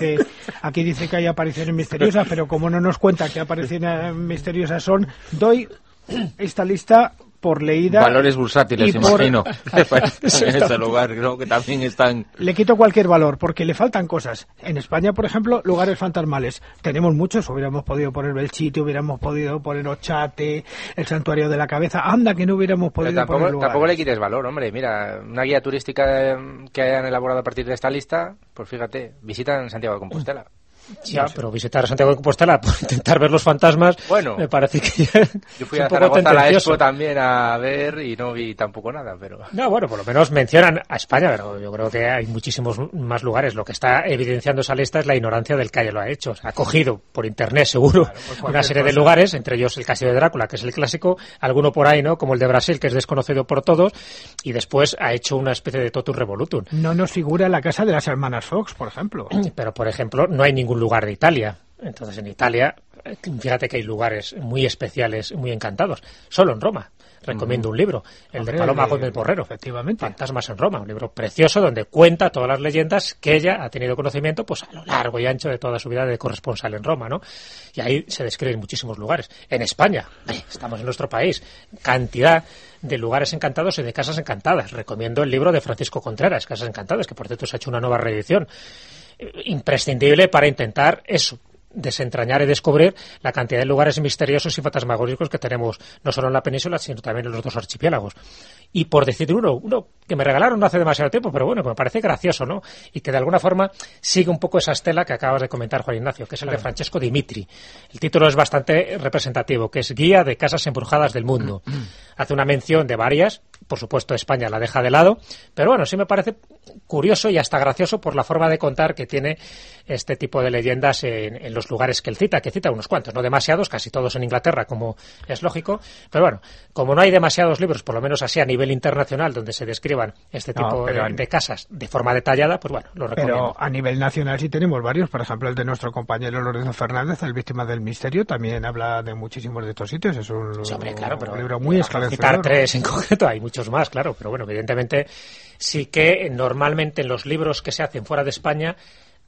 Aquí dice que hay apariciones misteriosas, pero como no nos cuenta qué apariciones misteriosas son, doy esta lista por leída. Valores bursátiles, imagino. En ese lugar, creo que también están... Le quito cualquier valor, porque le faltan cosas. En España, por ejemplo, lugares fantasmales. Tenemos muchos, hubiéramos podido poner Belchite, hubiéramos podido poner Ochate, el Santuario de la Cabeza. Anda, que no hubiéramos podido poner lugares. Tampoco le quites valor, hombre. Mira, una guía turística que hayan elaborado a partir de esta lista, pues fíjate, visitan Santiago de Compostela. Ya, pero visitar a Santiago de Compostela por intentar ver los fantasmas, bueno, me parece que ya yo fui a Zaragoza a la Expo también a ver y no vi tampoco nada, pero... No, bueno, por lo menos mencionan a España, pero yo creo que hay muchísimos más lugares. Lo que está evidenciando esa lista es la ignorancia del que lo ha hecho. O sea, ha cogido por internet, seguro, claro, una serie de lugares, entre ellos el Castillo de Drácula, que es el clásico, alguno por ahí, ¿no?, como el de Brasil, que es desconocido por todos, y después ha hecho una especie de totus revolutum. No nos figura la casa de las hermanas Fox, por ejemplo. Pero, por ejemplo, no hay ningún lugar de Italia. Entonces, en Italia, fíjate que hay lugares muy especiales, muy encantados. Solo en Roma. Recomiendo un libro, el de Paloma Gómez Borrero, efectivamente. Fantasmas en Roma, un libro precioso donde cuenta todas las leyendas que ella ha tenido conocimiento pues a lo largo y ancho de toda su vida de corresponsal en Roma, ¿no? Y ahí se describen muchísimos lugares. En España, estamos en nuestro país, cantidad de lugares encantados y de casas encantadas. Recomiendo el libro de Francisco Contreras, Casas Encantadas, que por cierto se ha hecho una nueva reedición. Imprescindible para intentar eso, desentrañar y descubrir la cantidad de lugares misteriosos y fantasmagóricos que tenemos no solo en la península sino también en los dos archipiélagos. Y por decir uno que me regalaron no hace demasiado tiempo, pero bueno, que me parece gracioso, ¿no? Y que de alguna forma sigue un poco esa estela que acabas de comentar, Juan Ignacio, que es el de Francesco Dimitri. El título es bastante representativo, que es Guía de Casas Embrujadas del Mundo. Hace una mención de varias, por supuesto España la deja de lado, pero bueno, sí me parece curioso y hasta gracioso por la forma de contar que tiene este tipo de leyendas en los lugares que él cita, que cita unos cuantos, no demasiados, casi todos en Inglaterra, como es lógico, pero bueno, como no hay demasiados libros, por lo menos así a nivel internacional, donde se describan este tipo de casas de forma detallada, pues bueno, lo recomiendo. Pero a nivel nacional sí tenemos varios, por ejemplo el de nuestro compañero Lorenzo Fernández, El Víctima del Misterio, también habla de muchísimos de estos sitios, es un libro muy esclarecedor. Citar tres en concreto, hay muchos más, claro, pero bueno, evidentemente sí que normalmente en los libros que se hacen fuera de España,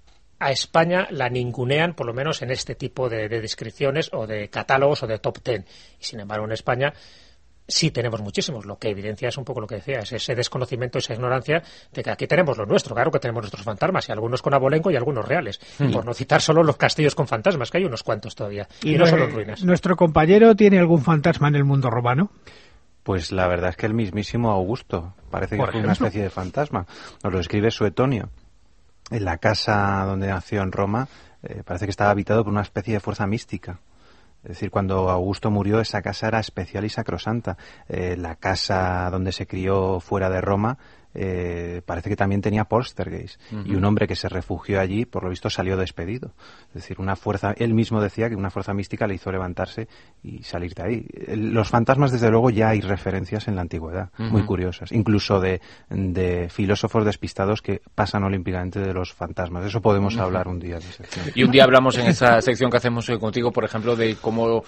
a España la ningunean, por lo menos en este tipo de descripciones o de catálogos o de top 10. Y sin embargo, en España sí tenemos muchísimos, lo que evidencia es un poco lo que decías, ese desconocimiento, esa ignorancia de que aquí tenemos lo nuestro, claro que tenemos nuestros fantasmas, y algunos con abolengo y algunos reales. Por no citar solo los castillos con fantasmas, que hay unos cuantos todavía, y no solo ruinas. ¿Nuestro compañero tiene algún fantasma en el mundo romano? Pues la verdad es que el mismísimo Augusto, parece que fue una especie de fantasma. Nos lo escribe Suetonio. En la casa donde nació en Roma, parece que estaba habitado por una especie de fuerza mística. Es decir, cuando Augusto murió, esa casa era especial y sacrosanta. La casa donde se crió fuera de Roma, parece que también tenía poltergeist. Y un hombre que se refugió allí, por lo visto, salió despedido. Es decir, una fuerza, él mismo decía que una fuerza mística le hizo levantarse y salir de ahí. Los fantasmas, desde luego, ya hay referencias en la antigüedad, muy curiosas. Incluso de filósofos despistados que pasan olímpicamente de los fantasmas. De eso podemos hablar un día. Y un día hablamos en esa sección que hacemos hoy contigo, por ejemplo, de cómo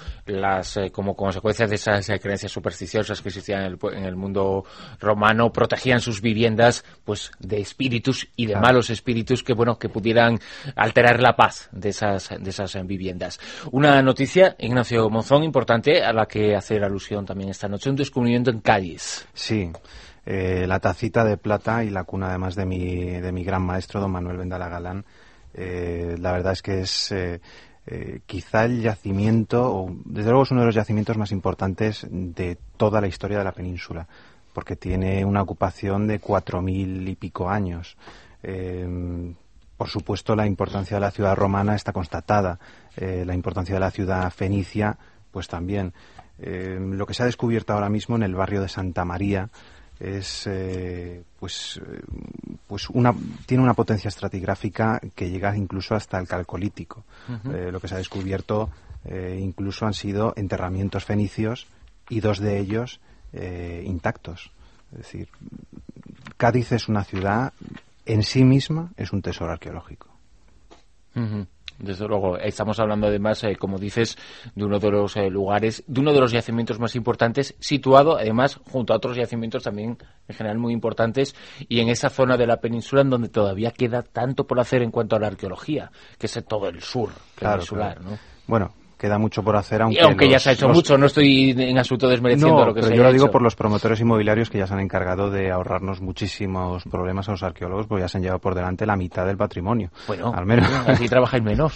como consecuencia de esas creencias supersticiosas que existían en el mundo romano, protegían sus viviendas pues de espíritus y de malos espíritus que pudieran alterar la paz de esas viviendas. Una noticia, Ignacio Monzón, importante, a la que hacer alusión también esta noche, un descubrimiento en Cádiz. Sí, la tacita de plata y la cuna además de mi gran maestro, don Manuel Vendala Galán. La verdad es que es quizá el yacimiento, o desde luego es uno de los yacimientos más importantes de toda la historia de la península, porque tiene una ocupación de 4.000 y pico años. Por supuesto, la importancia de la ciudad romana está constatada. La importancia de la ciudad fenicia, pues también. Lo que se ha descubierto ahora mismo en el barrio de Santa María es tiene una potencia estratigráfica que llega incluso hasta el Calcolítico. Lo que se ha descubierto incluso han sido enterramientos fenicios y 2 de ellos intactos. Es decir, Cádiz es una ciudad en sí misma, es un tesoro arqueológico. Desde luego, estamos hablando además, como dices, de uno de los lugares, de uno de los yacimientos más importantes, situado además junto a otros yacimientos también en general muy importantes, y en esa zona de la península en donde todavía queda tanto por hacer en cuanto a la arqueología, que es todo el sur peninsular, claro. ¿No? Bueno, queda mucho por hacer, aunque ya se ha hecho mucho, no estoy en absoluto desmereciendo lo que se ha hecho. Yo lo digo por los promotores inmobiliarios que ya se han encargado de ahorrarnos muchísimos problemas a los arqueólogos, porque ya se han llevado por delante la mitad del patrimonio. Bueno, al menos. Así trabajáis menos.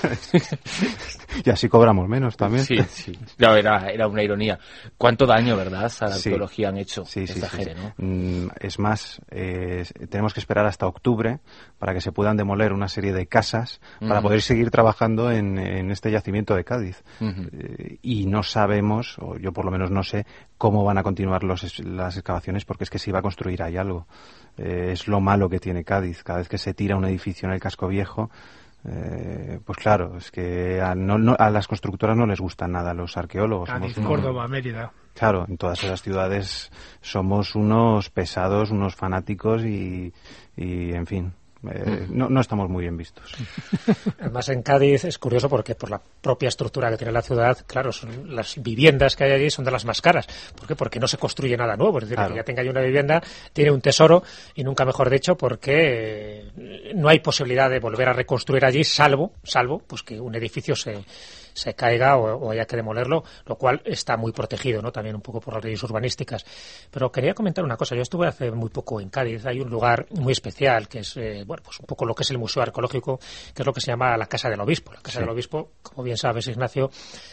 Y así cobramos menos también. Sí. Ya, era una ironía. ¿Cuánto daño, verdad, a la arqueología han hecho? Sí. ¿no? Es más, tenemos que esperar hasta octubre para que se puedan demoler una serie de casas para poder seguir trabajando en este yacimiento de Cádiz. Y no sabemos, o yo por lo menos no sé, cómo van a continuar las excavaciones, porque es que se iba a construir ahí algo. Es lo malo que tiene Cádiz. Cada vez que se tira un edificio en el casco viejo, pues claro, es que a las constructoras no les gusta nada, a los arqueólogos. Cádiz, Córdoba, Mérida. Claro, en todas esas ciudades somos unos pesados, unos fanáticos y en fin. No estamos muy bien vistos. Además, en Cádiz es curioso porque por la propia estructura que tiene la ciudad, claro, las viviendas que hay allí son de las más caras. ¿Por qué? Porque no se construye nada nuevo. Es decir, claro, que ya tenga allí una vivienda tiene un tesoro, y nunca mejor dicho, porque no hay posibilidad de volver a reconstruir allí, salvo pues que un edificio se caiga o haya que demolerlo, lo cual está muy protegido, ¿no? También un poco por las leyes urbanísticas. Pero quería comentar una cosa. Yo estuve hace muy poco en Cádiz. Hay un lugar muy especial que es, pues un poco lo que es el Museo Arqueológico, que es lo que se llama la Casa del Obispo. La Casa del Obispo, como bien sabes, Ignacio,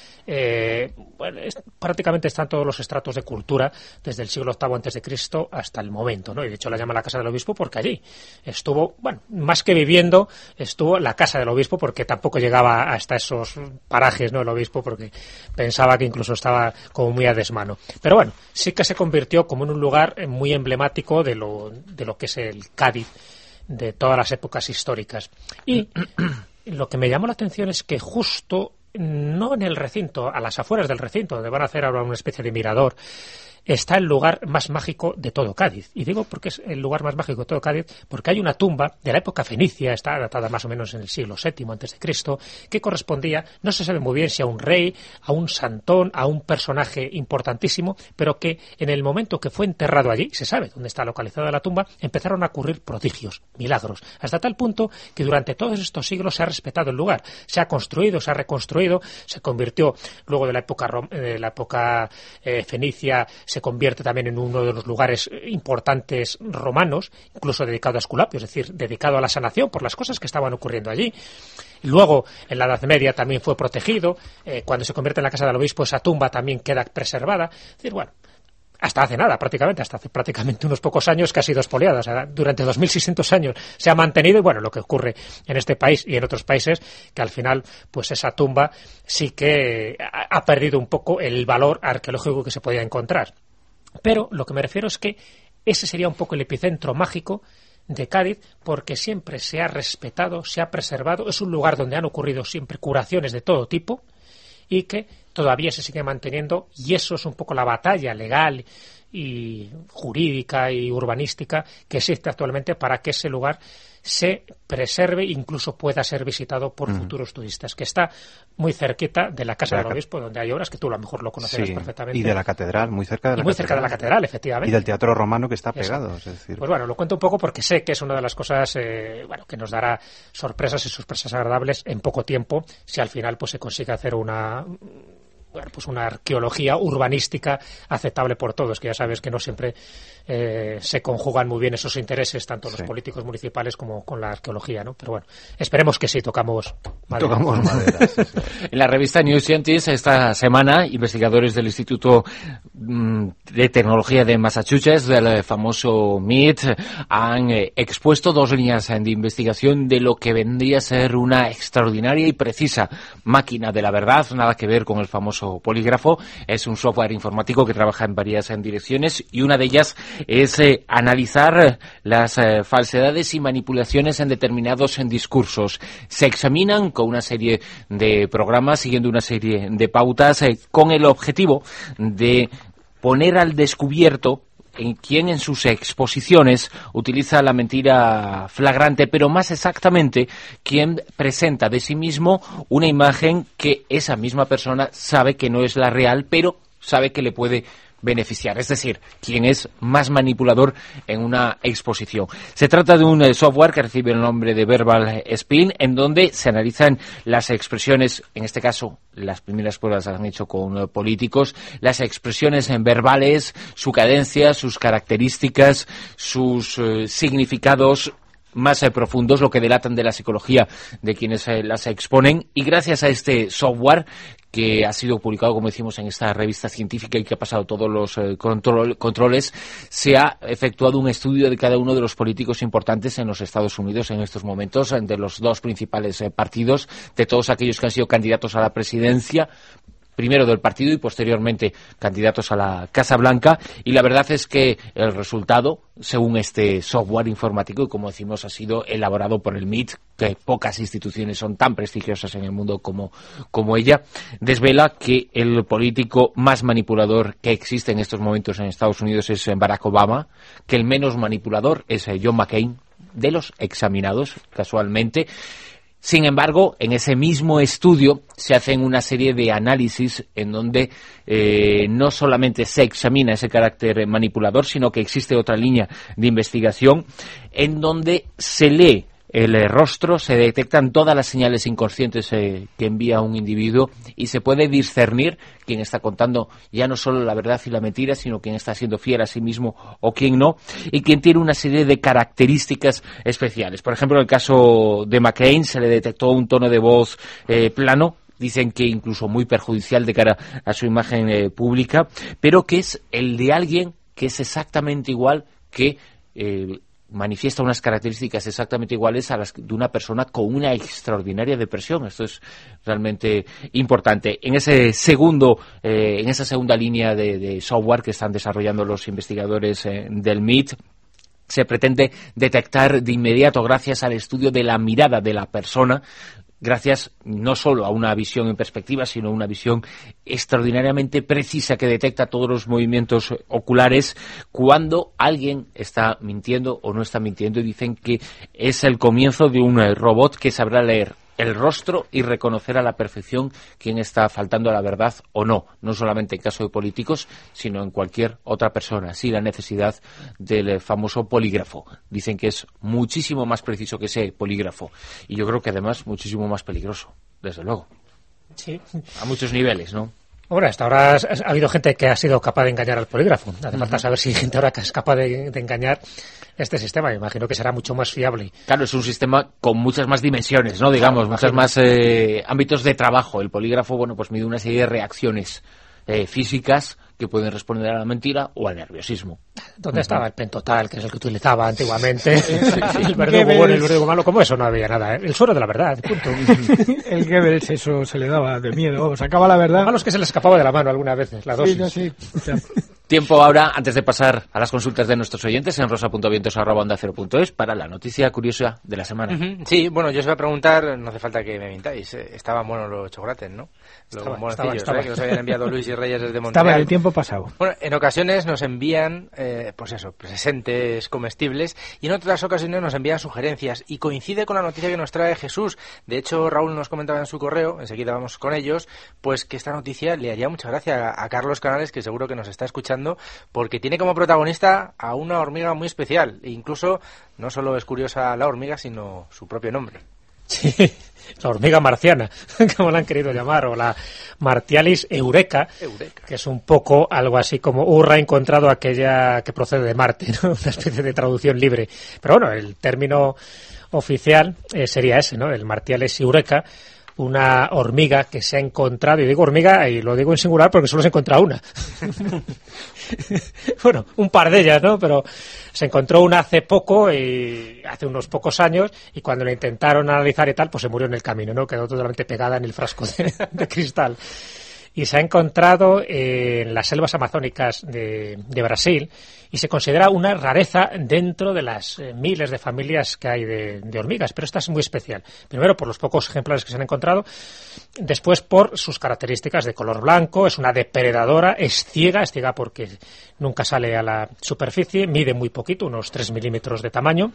prácticamente están todos los estratos de cultura desde el siglo VIII a.C. hasta el momento, ¿no? Y de hecho la llama la Casa del Obispo porque allí estuvo, más que viviendo, estuvo la Casa del Obispo, porque tampoco llegaba hasta esos parajes, ¿no? El obispo, porque pensaba que incluso estaba como muy a desmano. Pero bueno, sí que se convirtió como en un lugar muy emblemático de lo que es el Cádiz de todas las épocas históricas. Y lo que me llamó la atención es que justo no en el recinto, a las afueras del recinto, donde van a hacer ahora una especie de mirador, está el lugar más mágico de todo Cádiz. Y digo porque es el lugar más mágico de todo Cádiz, porque hay una tumba de la época fenicia, está datada más o menos en el siglo VII a.C., que correspondía, no se sabe muy bien si a un rey, a un santón, a un personaje importantísimo, pero que en el momento que fue enterrado allí, se sabe dónde está localizada la tumba, empezaron a ocurrir prodigios, milagros, hasta tal punto que durante todos estos siglos se ha respetado el lugar, se ha construido, se ha reconstruido, se convirtió luego de la época fenicia, se convierte también en uno de los lugares importantes romanos, incluso dedicado a Esculapio, es decir, dedicado a la sanación por las cosas que estaban ocurriendo allí. Luego, en la Edad Media también fue protegido. Cuando se convierte en la Casa del Obispo, esa tumba también queda preservada. Es decir, bueno, hasta hace unos pocos años que ha sido expoliada. O sea, durante 2.600 años se ha mantenido, y bueno, lo que ocurre en este país y en otros países, que al final, pues esa tumba sí que ha perdido un poco el valor arqueológico que se podía encontrar. Pero lo que me refiero es que ese sería un poco el epicentro mágico de Cádiz, porque siempre se ha respetado, se ha preservado. Es un lugar donde han ocurrido siempre curaciones de todo tipo y que todavía se sigue manteniendo, y eso es un poco la batalla legal y jurídica y urbanística que existe actualmente para que ese lugar se preserve e incluso pueda ser visitado por futuros turistas, que está muy cerquita de la Casa del Obispo, donde hay obras que tú a lo mejor lo conocerás perfectamente. Y de la catedral, muy cerca de la cerca de la catedral, efectivamente. Y del Teatro Romano, que está pegado. Es decir... Pues bueno, lo cuento un poco porque sé que es una de las cosas que nos dará sorpresas y sorpresas agradables en poco tiempo, si al final pues se consigue hacer bueno, pues una arqueología urbanística aceptable por todos, que ya sabes que no siempre se conjugan muy bien esos intereses, tanto los políticos municipales como con la arqueología, ¿no? Pero bueno, esperemos que sí, tocamos madera. Tocamos madera, sí. En la revista New Scientist esta semana, investigadores del Instituto de Tecnología de Massachusetts, del famoso MIT, han expuesto 2 líneas de investigación de lo que vendría a ser una extraordinaria y precisa máquina de la verdad, nada que ver con el famoso polígrafo. Es un software informático que trabaja en varias direcciones, y una de ellas es analizar las falsedades y manipulaciones en determinados discursos. Se examinan con una serie de programas, siguiendo una serie de pautas, con el objetivo de poner al descubierto en quien en sus exposiciones utiliza la mentira flagrante, pero más exactamente quien presenta de sí mismo una imagen que esa misma persona sabe que no es la real, pero sabe que le puede beneficiar, es decir, quien es más manipulador en una exposición. Se trata de un software que recibe el nombre de Verbal Spin, en donde se analizan las expresiones, en este caso las primeras pruebas las han hecho con políticos, las expresiones verbales, su cadencia, sus características, sus significados más profundos, lo que delatan de la psicología de quienes las exponen, y gracias a este software que ha sido publicado, como decimos, en esta revista científica y que ha pasado todos los controles, se ha efectuado un estudio de cada uno de los políticos importantes en los Estados Unidos en estos momentos, de los 2 principales partidos, de todos aquellos que han sido candidatos a la presidencia, primero del partido y posteriormente candidatos a la Casa Blanca, y la verdad es que el resultado, según este software informático, y como decimos, ha sido elaborado por el MIT, que pocas instituciones son tan prestigiosas en el mundo como ella, desvela que el político más manipulador que existe en estos momentos en Estados Unidos es Barack Obama, que el menos manipulador es John McCain, de los examinados, casualmente. Sin embargo, en ese mismo estudio se hacen una serie de análisis en donde no solamente se examina ese carácter manipulador, sino que existe otra línea de investigación en donde se lee el rostro, se detectan todas las señales inconscientes que envía un individuo, y se puede discernir quién está contando ya no solo la verdad y la mentira, sino quién está siendo fiel a sí mismo o quién no, y quién tiene una serie de características especiales. Por ejemplo, en el caso de McCain se le detectó un tono de voz plano, dicen que incluso muy perjudicial de cara a su imagen pública, pero que es el de alguien que es exactamente igual, que manifiesta unas características exactamente iguales a las de una persona con una extraordinaria depresión. Esto es realmente importante. En esa segunda línea de software que están desarrollando los investigadores del MIT, se pretende detectar de inmediato, gracias al estudio de la mirada de la persona, gracias no solo a una visión en perspectiva, sino a una visión extraordinariamente precisa que detecta todos los movimientos oculares, cuando alguien está mintiendo o no está mintiendo, y dicen que es el comienzo de un robot que sabrá leer el rostro y reconocer a la perfección quién está faltando a la verdad o no, no solamente en caso de políticos, sino en cualquier otra persona, sin la necesidad del famoso polígrafo. Dicen que es muchísimo más preciso que ese polígrafo, y yo creo que además muchísimo más peligroso, desde luego. Sí. A muchos niveles, ¿no? Ahora, hasta ahora ha habido gente que ha sido capaz de engañar al polígrafo. Hace falta saber si hay gente ahora que es capaz de engañar este sistema. Me imagino que será mucho más fiable. Claro, es un sistema con muchas más dimensiones, ¿no? Digamos, muchas más ámbitos de trabajo. El polígrafo, bueno, pues mide una serie de reacciones físicas que pueden responder a la mentira o al nerviosismo. ¿Dónde estaba el pentotal, que es el que utilizaba antiguamente? El verdugo bueno y el verdugo malo, como eso no había nada, ¿eh? El suero de la verdad, punto. El Goebbels, eso se le daba de miedo, sacaba la verdad. A los que se les escapaba de la mano algunas veces, la dosis. Sí. Tiempo ahora, antes de pasar a las consultas de nuestros oyentes, en rosa.vientos@onda0.es, para la noticia curiosa de la semana. Sí, bueno, yo os voy a preguntar, no hace falta que me mintáis, estaban buenos los chocolates, ¿no? Los monecillos, que nos habían enviado Luis y Reyes desde Montreal. Estaba en el tiempo pasado. Bueno, en ocasiones nos envían, pues eso, presentes comestibles, y en otras ocasiones nos envían sugerencias, y coincide con la noticia que nos trae Jesús. De hecho, Raúl nos comentaba en su correo, enseguida vamos con ellos, pues que esta noticia le haría mucha gracia a Carlos Canales, que seguro que nos está escuchando, porque tiene como protagonista a una hormiga muy especial, e incluso no solo es curiosa la hormiga, sino su propio nombre. Sí, la hormiga marciana, como la han querido llamar, o la Martialis eureka, que es un poco algo así como ha encontrado aquella que procede de Marte, ¿no? Una especie de traducción libre. Pero bueno, el término oficial sería ese, ¿no? El Martialis eureka, una hormiga que se ha encontrado, y digo hormiga y lo digo en singular porque solo se encuentra una. Bueno, un par de ellas, ¿no? Pero se encontró una hace poco, y hace unos pocos años, y cuando la intentaron analizar y tal, pues se murió en el camino, ¿no? Quedó totalmente pegada en el frasco de cristal. Y se ha encontrado en las selvas amazónicas de Brasil, y se considera una rareza dentro de las miles de familias que hay de hormigas, pero esta es muy especial. Primero por los pocos ejemplares que se han encontrado, después por sus características de color blanco, es una depredadora, es ciega porque nunca sale a la superficie, mide muy poquito, unos 3 milímetros de tamaño,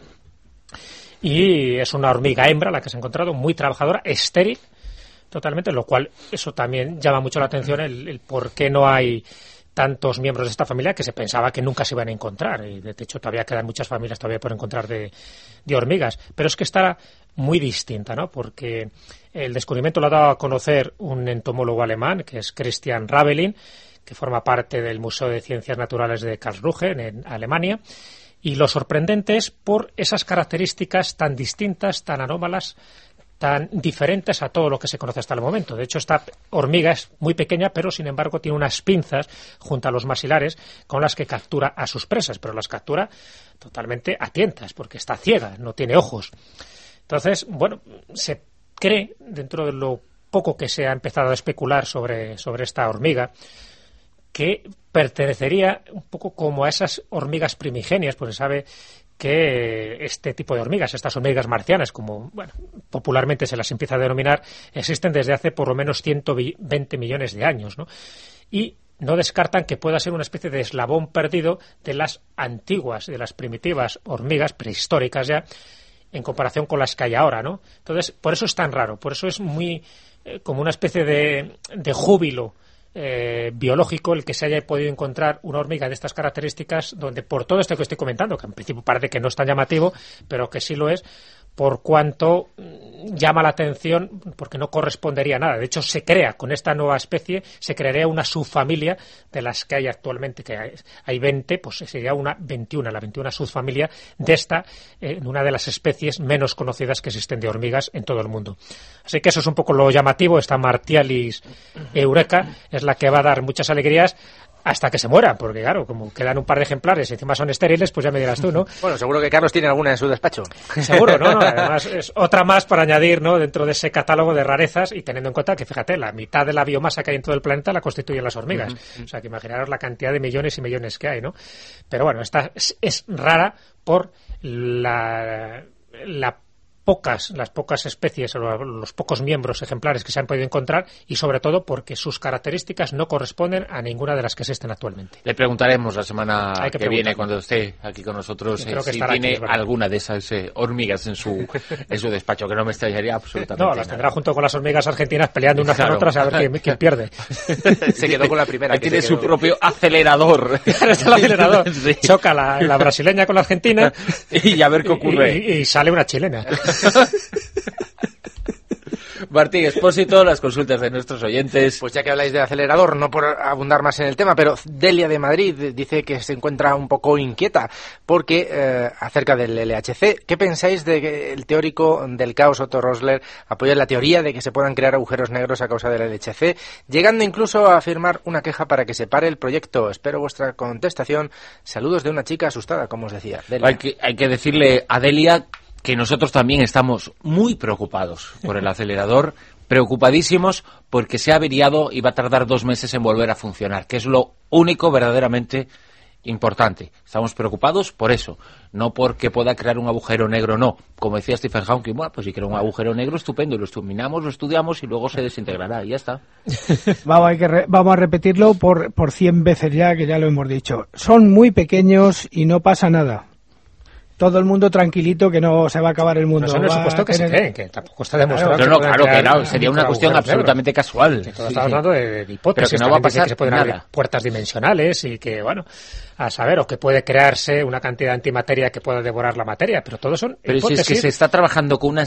y es una hormiga hembra la que se ha encontrado, muy trabajadora, estéril, totalmente, lo cual eso también llama mucho la atención, el por qué no hay tantos miembros de esta familia, que se pensaba que nunca se iban a encontrar, y de hecho todavía quedan muchas familias todavía por encontrar de hormigas, pero es que está muy distinta, ¿no? Porque el descubrimiento lo ha dado a conocer un entomólogo alemán, que es Christian Ravelin, que forma parte del Museo de Ciencias Naturales de Karlsruhe, en Alemania, y lo sorprendente es por esas características tan distintas, tan anómalas, tan diferentes a todo lo que se conoce hasta el momento. De hecho, esta hormiga es muy pequeña, pero sin embargo tiene unas pinzas junto a los maxilares con las que captura a sus presas, pero las captura totalmente a tientas, porque está ciega, no tiene ojos. Entonces, bueno, se cree, dentro de lo poco que se ha empezado a especular sobre esta hormiga, que pertenecería un poco como a esas hormigas primigenias, pues se sabe que este tipo de hormigas, estas hormigas marcianas, como popularmente se las empieza a denominar, existen desde hace por lo menos 120 millones de años, ¿no? Y no descartan que pueda ser una especie de eslabón perdido de las antiguas, de las primitivas hormigas prehistóricas ya, en comparación con las que hay ahora, ¿no? Entonces, por eso es tan raro, por eso es muy como una especie de júbilo biológico el que se haya podido encontrar una hormiga de estas características, donde por todo esto que estoy comentando, que en principio parece que no es tan llamativo, pero que sí lo es, por cuanto llama la atención, porque no correspondería a nada. De hecho, se crea, con esta nueva especie, se crearía una subfamilia de las que hay actualmente, que hay 20, pues sería la 21 subfamilia de esta, una de las especies menos conocidas que existen de hormigas en todo el mundo. Así que eso es un poco lo llamativo. Esta Martialis eureka es la que va a dar muchas alegrías hasta que se muera, porque claro, como quedan un par de ejemplares y encima son estériles, pues ya me dirás tú, ¿no? Bueno, seguro que Carlos tiene alguna en su despacho. Seguro, ¿no? Además es otra más para añadir, ¿no?, dentro de ese catálogo de rarezas, y teniendo en cuenta que, fíjate, la mitad de la biomasa que hay en todo el planeta la constituyen las hormigas. O sea, que imaginaros la cantidad de millones y millones que hay, ¿no? Pero bueno, esta es rara por las pocas especies o los pocos miembros ejemplares que se han podido encontrar, y sobre todo porque sus características no corresponden a ninguna de las que existen actualmente. Le preguntaremos la semana que viene, cuando esté aquí con nosotros, si tiene alguna de esas hormigas en su despacho, que no me extrañaría absolutamente. No, las tendrá junto con las hormigas argentinas peleando unas con otras a ver quién pierde. Se quedó con la primera. Tiene su propio acelerador. Claro, está el acelerador. Sí. Choca la brasileña con la argentina y a ver qué ocurre. Y sale una chilena. Martín Expósito, las consultas de nuestros oyentes. Pues ya que habláis de acelerador, no por abundar más en el tema, pero Delia de Madrid dice que se encuentra un poco inquieta porque acerca del LHC. ¿Qué pensáis de que el teórico del caos Otto Rosler apoya la teoría de que se puedan crear agujeros negros a causa del LHC, llegando incluso a firmar una queja para que se pare el proyecto? Espero vuestra contestación. Saludos de una chica asustada, como os decía. Delia. Hay que decirle a Delia que nosotros también estamos muy preocupados por el acelerador, preocupadísimos porque se ha averiado y va a tardar 2 meses en volver a funcionar, que es lo único verdaderamente importante. Estamos preocupados por eso, no porque pueda crear un agujero negro, no. Como decía Stephen Hawking, bueno, pues si crea un agujero negro, estupendo, lo examinamos, lo estudiamos y luego se desintegrará y ya está. Vamos a repetirlo por 100 veces ya, que ya lo hemos dicho. Son muy pequeños y no pasa nada. Todo el mundo tranquilito, que no se va a acabar el mundo. No son el supuesto que se creen, que tampoco está demostrado. Claro que no, sería una cuestión absolutamente casual. Estamos hablando de hipótesis, pero que no va a pasar, que se pueden abrir puertas dimensionales y que, bueno, a saber, o que puede crearse una cantidad de antimateria que pueda devorar la materia, pero todos son hipótesis. Si es que se está trabajando con unas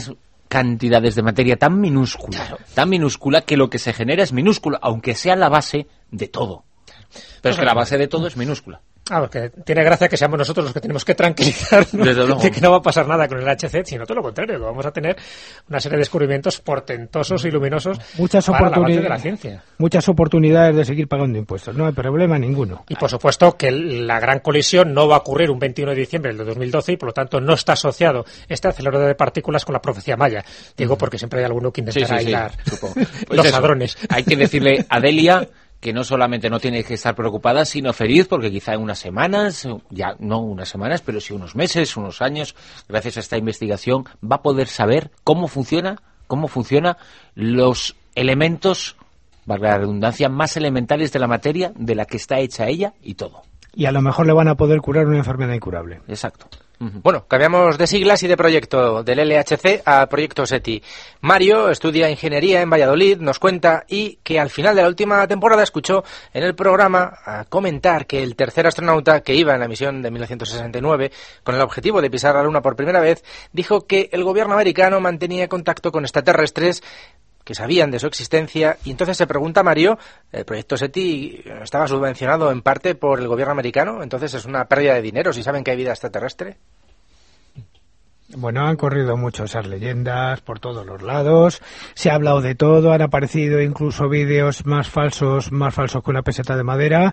cantidades de materia tan minúscula que lo que se genera es minúsculo, aunque sea la base de todo. Pero es que la base de todo es minúscula. Porque tiene gracia que seamos nosotros los que tenemos que tranquilizar, ¿no? De que no va a pasar nada con el HC, sino todo lo contrario, que vamos a tener una serie de descubrimientos portentosos y luminosos para el avance de la ciencia. Muchas oportunidades de seguir pagando impuestos, no hay problema ninguno. Y por supuesto que la gran colisión no va a ocurrir un 21 de diciembre del 2012 y por lo tanto no está asociado este acelerador de partículas con la profecía maya. Digo porque siempre hay alguno que intentará hilar los ladrones. Hay que decirle a Delia que no solamente no tiene que estar preocupada, sino feliz, porque quizá en unas semanas, ya no unas semanas, pero sí unos meses, unos años, gracias a esta investigación, va a poder saber cómo funcionan los elementos, valga la redundancia, más elementales de la materia de la que está hecha ella y todo. Y a lo mejor le van a poder curar una enfermedad incurable. Exacto. Bueno, cambiamos de siglas y de proyecto, del LHC a Proyecto SETI. Mario estudia ingeniería en Valladolid, nos cuenta, y que al final de la última temporada escuchó en el programa a comentar que el tercer astronauta que iba en la misión de 1969 con el objetivo de pisar la Luna por primera vez, dijo que el gobierno americano mantenía contacto con extraterrestres que sabían de su existencia, y entonces se pregunta Mario, ¿el proyecto SETI estaba subvencionado en parte por el gobierno americano? Entonces es una pérdida de dinero si saben que hay vida extraterrestre. Bueno, han corrido mucho esas leyendas por todos los lados, se ha hablado de todo, han aparecido incluso vídeos más falsos que una peseta de madera,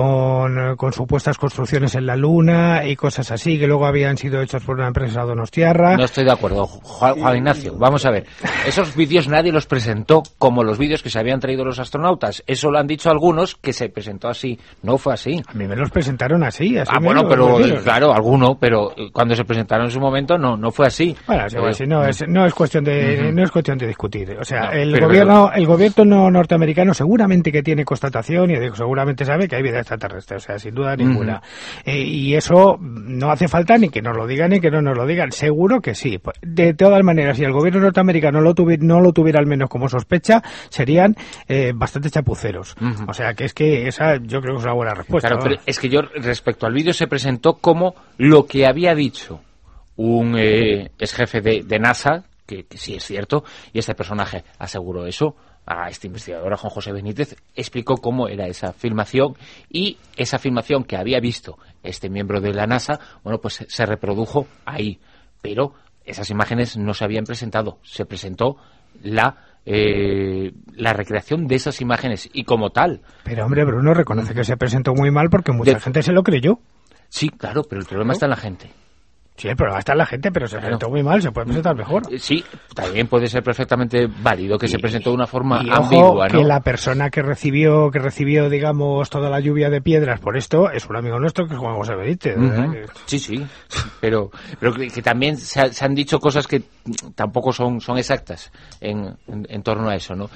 con supuestas construcciones en la Luna y cosas así, que luego habían sido hechos por una empresa donostiarra. No estoy de acuerdo, Juan Ignacio, vamos a ver. Esos vídeos nadie los presentó como los vídeos que se habían traído los astronautas. Eso lo han dicho algunos, que se presentó así. No fue así. A mí me los presentaron así bueno, pero claro, alguno, pero cuando se presentaron en su momento no fue así. Bueno, no es cuestión de discutir. O sea, el gobierno norteamericano seguramente que tiene constatación y seguramente sabe que hay vida extraterrestre, o sea, sin duda ninguna. Y eso no hace falta ni que nos lo digan ni que no nos lo digan. Seguro que sí. De todas maneras, si el gobierno norteamericano no lo tuviera al menos como sospecha, serían bastante chapuceros. O sea, que es que esa yo creo que es una buena respuesta. Claro, pero es que yo respecto al vídeo se presentó como lo que había dicho un ex jefe de NASA, que sí es cierto, y este personaje aseguró eso. A este investigador, a Juan José Benítez, explicó cómo era esa filmación, y esa filmación que había visto este miembro de la NASA, bueno, pues se reprodujo ahí, pero esas imágenes no se habían presentado, se presentó la recreación de esas imágenes, y como tal. Pero hombre, Bruno reconoce que se presentó muy mal porque mucha gente se lo creyó. Sí, claro, pero el problema está en la gente. Sí, el problema está en la gente, pero se presentó muy mal, se puede presentar mejor. Sí, también puede ser perfectamente válido que se presentó de una forma ambigua, ojo, ¿no? Que la persona que recibió, digamos, toda la lluvia de piedras por esto es un amigo nuestro, que es Juan José Benítez. Sí, pero que también se han dicho cosas que tampoco son exactas en torno a eso, ¿no?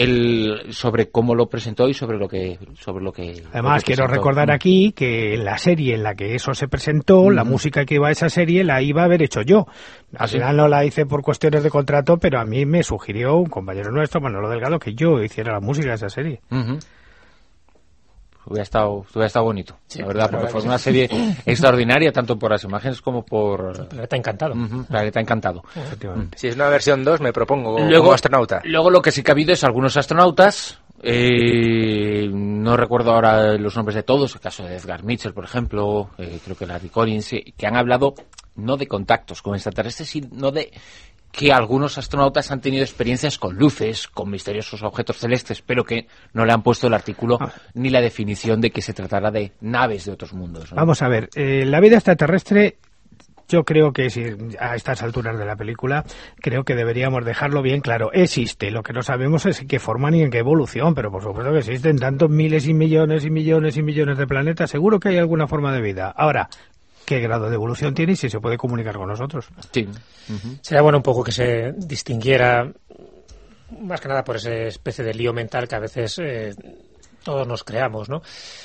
Sobre cómo lo presentó y sobre lo que Además, quiero recordar aquí que la serie en la que eso se presentó, la música que iba a esa serie la iba a haber hecho yo. Al final no la hice por cuestiones de contrato, pero a mí me sugirió un compañero nuestro, Manolo Delgado, que yo hiciera la música de esa serie. Hubiera estado bonito, sí, la verdad, porque fue una serie extraordinaria, tanto por las imágenes como por... Planeta Encantado. Planeta Encantado. Efectivamente. Si es una versión 2, me propongo como astronauta. Luego lo que sí que ha habido es algunos astronautas, no recuerdo ahora los nombres de todos, el caso de Edgar Mitchell, por ejemplo, creo que Larry Collins, que han hablado no de contactos con extraterrestres, sino de que algunos astronautas han tenido experiencias con luces, con misteriosos objetos celestes, pero que no le han puesto el artículo ni la definición de que se tratara de naves de otros mundos, ¿no? Vamos a ver, la vida extraterrestre, yo creo que a estas alturas de la película, creo que deberíamos dejarlo bien claro. Existe, lo que no sabemos es en qué forma ni en qué evolución, pero por supuesto que existen tantos miles y millones y millones y millones de planetas, seguro que hay alguna forma de vida. Ahora, ¿qué grado de evolución tiene y si se puede comunicar con nosotros? Sí. Sería bueno un poco que se distinguiera, más que nada por esa especie de lío mental que a veces todos nos creamos, ¿no?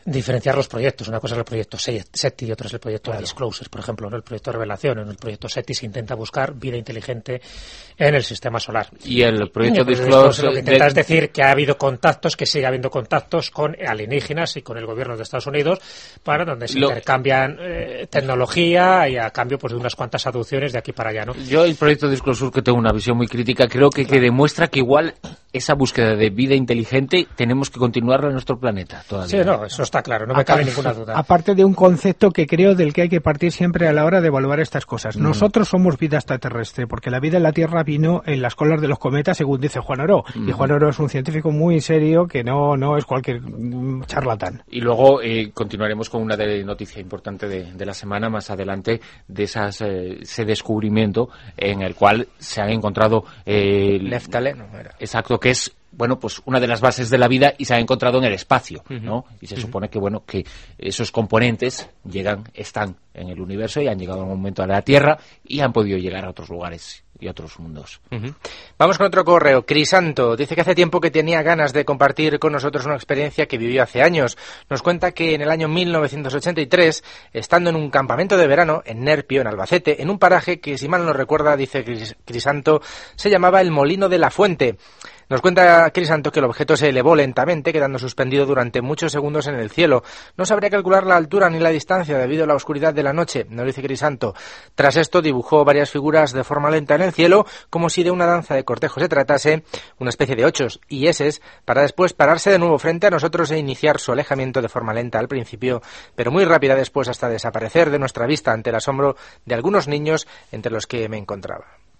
diferenciar los proyectos. Una cosa es el proyecto SETI y otra es el proyecto Disclosure, por ejemplo, ¿no? El proyecto Revelación. En el proyecto SETI se intenta buscar vida inteligente en el sistema solar. Y el proyecto Disclosure lo que intenta es decir que ha habido contactos, que sigue habiendo contactos con alienígenas y con el gobierno de Estados Unidos, para donde se intercambian tecnología y a cambio pues de unas cuantas aducciones de aquí para allá, ¿no? Yo el proyecto Disclosure, que tengo una visión muy crítica, creo que demuestra que igual esa búsqueda de vida inteligente tenemos que continuarla en nuestro planeta todavía. Sí, no, eso está claro, no me cabe ninguna duda. Aparte de un concepto que creo del que hay que partir siempre a la hora de evaluar estas cosas. Nosotros somos vida extraterrestre, porque la vida en la Tierra vino en las colas de los cometas, según dice Juan Oró. Y Juan Oró es un científico muy serio que no es cualquier charlatán. Y luego continuaremos con una noticia importante de la semana más adelante, de ese descubrimiento en el cual se han encontrado Neftaleno era. Exacto, que es pues una de las bases de la vida y se ha encontrado en el espacio, ¿no? Y se supone que esos componentes están en el universo y han llegado en un momento a la Tierra y han podido llegar a otros lugares y a otros mundos. Vamos con otro correo. Crisanto dice que hace tiempo que tenía ganas de compartir con nosotros una experiencia que vivió hace años. Nos cuenta que en el año 1983, estando en un campamento de verano en Nerpio, en Albacete, en un paraje que, si mal no recuerda, dice Crisanto, se llamaba el Molino de la Fuente. Nos cuenta Crisanto que el objeto se elevó lentamente, quedando suspendido durante muchos segundos en el cielo. No sabría calcular la altura ni la distancia debido a la oscuridad de la noche, nos dice Crisanto. Tras esto dibujó varias figuras de forma lenta en el cielo, como si de una danza de cortejo se tratase, una especie de ochos y eses, para después pararse de nuevo frente a nosotros e iniciar su alejamiento de forma lenta al principio, pero muy rápida después, hasta desaparecer de nuestra vista ante el asombro de algunos niños entre los que me encontraba.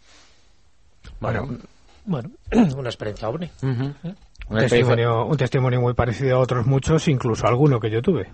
Bueno, una experiencia ovni. Un testimonio muy parecido a otros muchos, incluso alguno que yo tuve.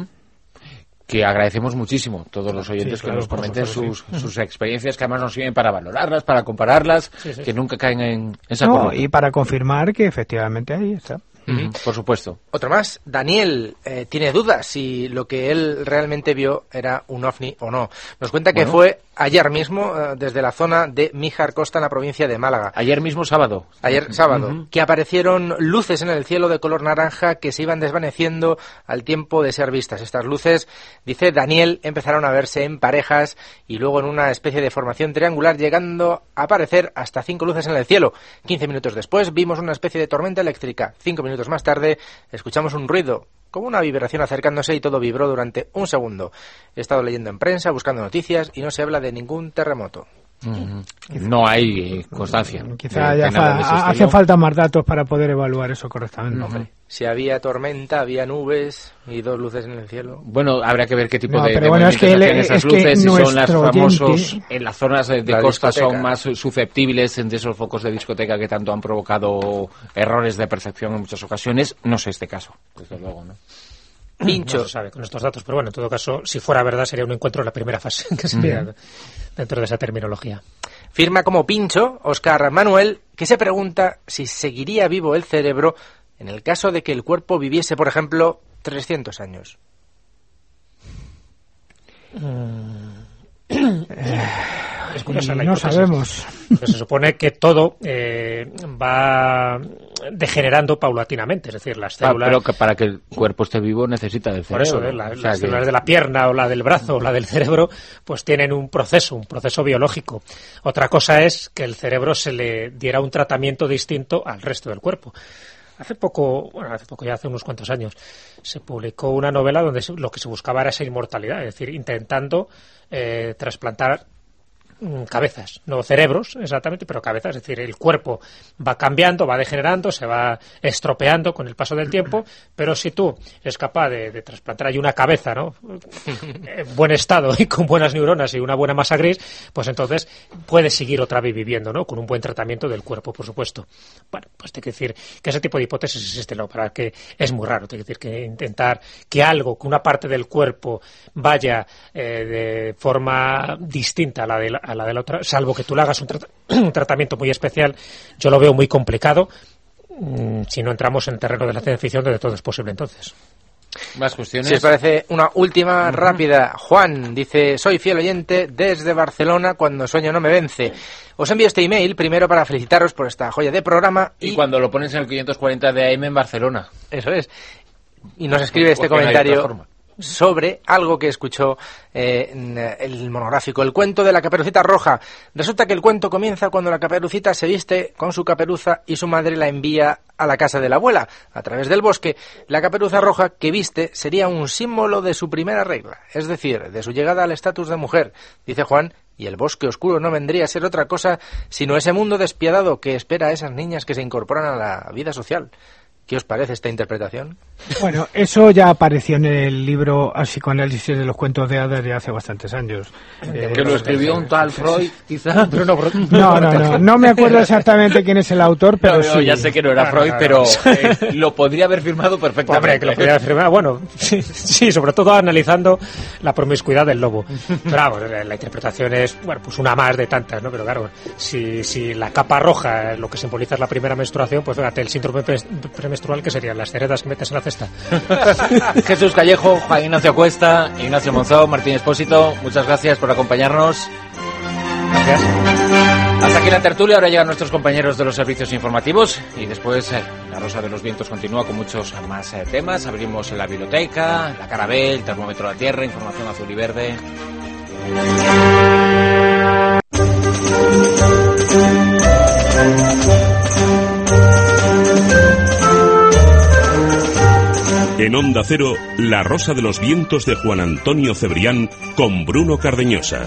Que agradecemos muchísimo todos los oyentes que nos comenten sus experiencias, que además nos sirven para valorarlas, para compararlas, que nunca caen en saco. Y para confirmar que efectivamente ahí está. Por supuesto. Otro más, Daniel tiene dudas si lo que él realmente vio era un ovni o no. Nos cuenta que fue ayer mismo desde la zona de Míjar Costa, en la provincia de Málaga. Ayer mismo sábado. Ayer sábado, que aparecieron luces en el cielo de color naranja que se iban desvaneciendo al tiempo de ser vistas. Estas luces, dice Daniel, empezaron a verse en parejas y luego en una especie de formación triangular, llegando a aparecer hasta 5 luces en el cielo. 15 minutos después vimos una especie de tormenta eléctrica. 5 minutos más tarde escuchamos un ruido, como una vibración acercándose, y todo vibró durante un segundo. He estado leyendo en prensa, buscando noticias, y no se habla de ningún terremoto. No hay constancia. Quizá hacen falta más datos para poder evaluar eso correctamente. Si había tormenta, había nubes y 2 luces en el cielo. Bueno, habrá que ver qué tipo de movimientos hacen esas luces. Si son las famosos en las zonas de costa, discoteca. son más susceptibles de esos focos de discoteca que tanto han provocado errores de percepción en muchas ocasiones. No sé este caso, desde luego, ¿no? Pincho. No se sabe con estos datos, pero bueno, en todo caso, si fuera verdad, sería un encuentro en la primera fase, que sería dentro de esa terminología. Firma como Pincho Óscar Manuel, que se pregunta si seguiría vivo el cerebro en el caso de que el cuerpo viviese, por ejemplo, 300 años. Es curiosa la no hipótesis. sabemos. Se supone que todo va degenerando paulatinamente, es decir, las células... Pero que para que el cuerpo esté vivo necesita del cerebro. Por eso, las células de la pierna o la del brazo o la del cerebro, pues tienen un proceso biológico. Otra cosa es que el cerebro se le diera un tratamiento distinto al resto del cuerpo. Hace poco, ya hace unos cuantos años, se publicó una novela donde lo que se buscaba era esa inmortalidad, es decir, intentando trasplantar cabezas, no cerebros exactamente, pero cabezas, es decir, el cuerpo va cambiando, va degenerando, se va estropeando con el paso del tiempo, pero si tú eres capaz de trasplantar ahí una cabeza, ¿no? En buen estado y con buenas neuronas y una buena masa gris, pues entonces puedes seguir otra vez viviendo, ¿no? Con un buen tratamiento del cuerpo, por supuesto. Bueno, pues te quiero decir que ese tipo de hipótesis existe, ¿no? Para que es muy raro, te quiero decir que intentar que una parte del cuerpo vaya de forma distinta a la de la otra, salvo que tú le hagas un tratamiento muy especial, yo lo veo muy complicado si no entramos en terreno de la ciencia ficción, donde todo es posible entonces. ¿Más cuestiones? Si os parece, una última rápida. Juan dice: soy fiel oyente desde Barcelona, cuando sueño no me vence. Os envío este email primero para felicitaros por esta joya de programa. Y cuando lo pones en el 540 de AM en Barcelona. Eso es. Y nos escribe este comentario sobre algo que escuchó en el monográfico, el cuento de la Caperucita Roja. Resulta que el cuento comienza cuando la Caperucita se viste con su caperuza y su madre la envía a la casa de la abuela. A través del bosque, la caperuza roja que viste sería un símbolo de su primera regla, es decir, de su llegada al estatus de mujer, dice Juan, y el bosque oscuro no vendría a ser otra cosa sino ese mundo despiadado que espera a esas niñas que se incorporan a la vida social. ¿Qué os parece esta interpretación? Bueno, eso ya apareció en el libro A psicoanálisis de los cuentos de hadas de hace bastantes años. Que lo escribió un tal Freud, quizá. No me acuerdo exactamente quién es el autor, pero sí. Ya sé que no era Freud, pero lo podría haber firmado perfectamente. Hombre, que lo podría haber firmado. Bueno, sí, sobre todo analizando la promiscuidad del lobo. Pero vamos, la interpretación es, bueno, pues una más de tantas, ¿no? Pero claro, si la capa roja lo que simboliza es la primera menstruación, pues fíjate, el síndrome premenstrual, que serían las ceredas que metes en la cesta. Jesús Callejo, Juan Ignacio Cuesta, Ignacio Monzón, Martín Expósito, muchas gracias por acompañarnos. Gracias. Hasta aquí la tertulia, ahora llegan nuestros compañeros de los servicios informativos y después la Rosa de los Vientos continúa con muchos más temas. Abrimos la biblioteca, la cara B, el termómetro de la Tierra, información azul y verde. En Onda Cero, La Rosa de los Vientos de Juan Antonio Cebrián con Bruno Cardeñosa.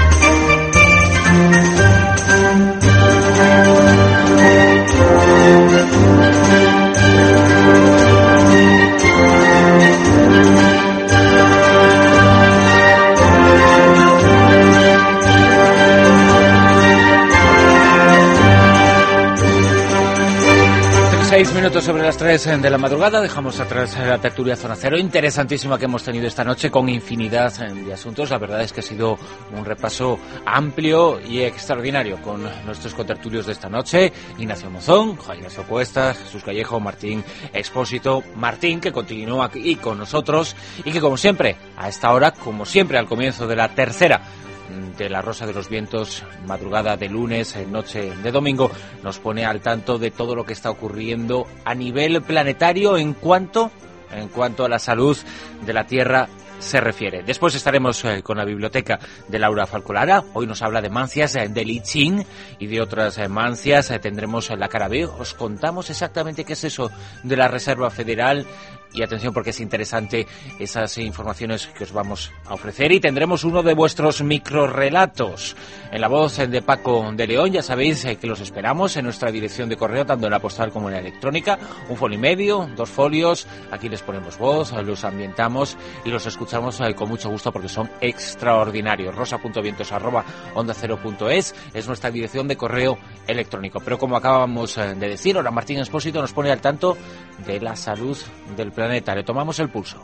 Minutos sobre las 3 de la madrugada, dejamos atrás la tertulia Zona Cero, interesantísima que hemos tenido esta noche con infinidad de asuntos. La verdad es que ha sido un repaso amplio y extraordinario con nuestros contertulios de esta noche. Ignacio Monzón, Juan Ignacio Cuesta, Jesús Callejo, Martín Expósito, Martín, que continúa aquí con nosotros y que como siempre, a esta hora, como siempre al comienzo de la tercera de La Rosa de los Vientos, madrugada de lunes, noche de domingo, nos pone al tanto de todo lo que está ocurriendo a nivel planetario en cuanto a la salud de la Tierra se refiere. Después estaremos con la biblioteca de Laura Falcolara. Hoy nos habla de mancias de Li Qin y de otras mancias. Tendremos la cara B. Os contamos exactamente qué es eso de la Reserva Federal. Y atención porque es interesante esas informaciones que os vamos a ofrecer. Y tendremos uno de vuestros microrrelatos en la voz de Paco de León. Ya sabéis que los esperamos en nuestra dirección de correo, tanto en la postal como en la electrónica. 1,5 folios, 2 folios. Aquí les ponemos voz, los ambientamos y los escuchamos con mucho gusto porque son extraordinarios. rosa.vientos@ondacero.es es nuestra dirección de correo electrónico. Pero como acabamos de decir, ahora Martín Expósito nos pone al tanto de la salud del planeta. Le tomamos el pulso.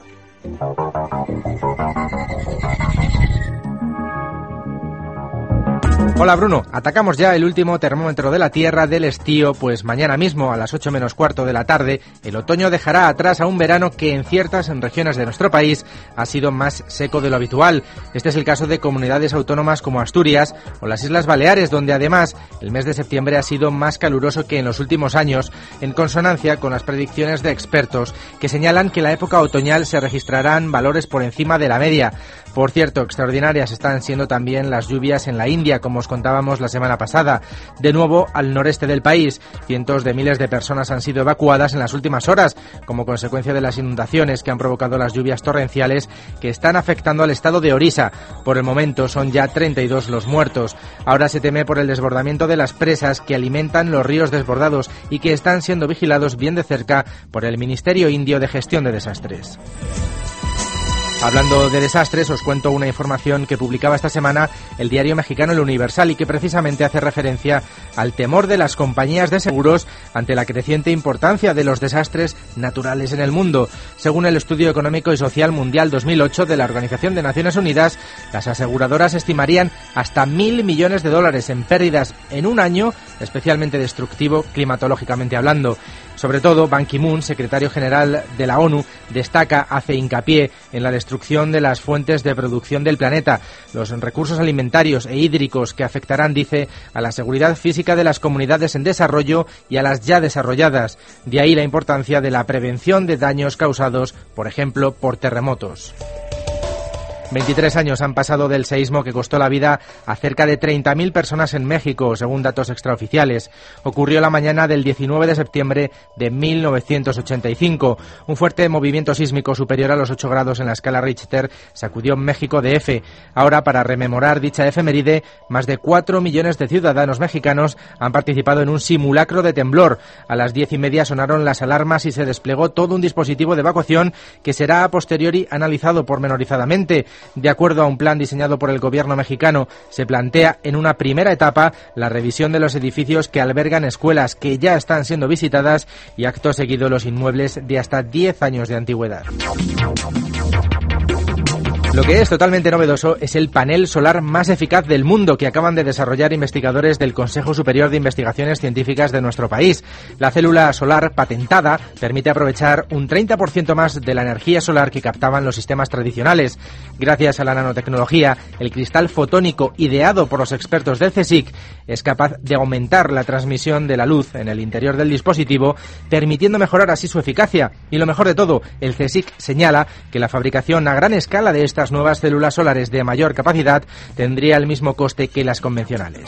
Hola Bruno, atacamos ya el último termómetro de la Tierra del estío, pues mañana mismo a las 8 menos cuarto de la tarde el otoño dejará atrás a un verano que en ciertas regiones de nuestro país ha sido más seco de lo habitual. Este es el caso de comunidades autónomas como Asturias o las Islas Baleares, donde además el mes de septiembre ha sido más caluroso que en los últimos años, en consonancia con las predicciones de expertos que señalan que en la época otoñal se registrarán valores por encima de la media. Por cierto, extraordinarias están siendo también las lluvias en la India, como os contábamos la semana pasada. De nuevo, al noreste del país, cientos de miles de personas han sido evacuadas en las últimas horas, como consecuencia de las inundaciones que han provocado las lluvias torrenciales que están afectando al estado de Orissa. Por el momento son ya 32 los muertos. Ahora se teme por el desbordamiento de las presas que alimentan los ríos desbordados y que están siendo vigilados bien de cerca por el Ministerio Indio de Gestión de Desastres. Hablando de desastres, os cuento una información que publicaba esta semana el diario mexicano El Universal y que precisamente hace referencia al temor de las compañías de seguros ante la creciente importancia de los desastres naturales en el mundo. Según el Estudio Económico y Social Mundial 2008 de la Organización de Naciones Unidas, las aseguradoras estimarían hasta $1.000 millones en pérdidas en un año, especialmente destructivo climatológicamente hablando. Sobre todo, Ban Ki-moon, secretario general de la ONU, hace hincapié en la destrucción destrucción de las fuentes de producción del planeta, los recursos alimentarios e hídricos que afectarán, dice, a la seguridad física de las comunidades en desarrollo y a las ya desarrolladas. De ahí la importancia de la prevención de daños causados, por ejemplo, por terremotos. 23 años han pasado del seísmo que costó la vida a cerca de 30.000 personas en México, según datos extraoficiales. Ocurrió la mañana del 19 de septiembre de 1985. Un fuerte movimiento sísmico superior a los 8 grados en la escala Richter sacudió México DF. Ahora, para rememorar dicha efeméride, más de 4 millones de ciudadanos mexicanos han participado en un simulacro de temblor. A las 10:30 sonaron las alarmas y se desplegó todo un dispositivo de evacuación que será a posteriori analizado pormenorizadamente. De acuerdo a un plan diseñado por el gobierno mexicano, se plantea en una primera etapa la revisión de los edificios que albergan escuelas que ya están siendo visitadas y acto seguido los inmuebles de hasta 10 años de antigüedad. Lo que es totalmente novedoso es el panel solar más eficaz del mundo que acaban de desarrollar investigadores del Consejo Superior de Investigaciones Científicas de nuestro país. La célula solar patentada permite aprovechar un 30% más de la energía solar que captaban los sistemas tradicionales. Gracias a la nanotecnología, el cristal fotónico ideado por los expertos del CSIC es capaz de aumentar la transmisión de la luz en el interior del dispositivo, permitiendo mejorar así su eficacia. Y lo mejor de todo, el CSIC señala que la fabricación a gran escala de estas nuevas células solares de mayor capacidad tendría el mismo coste que las convencionales.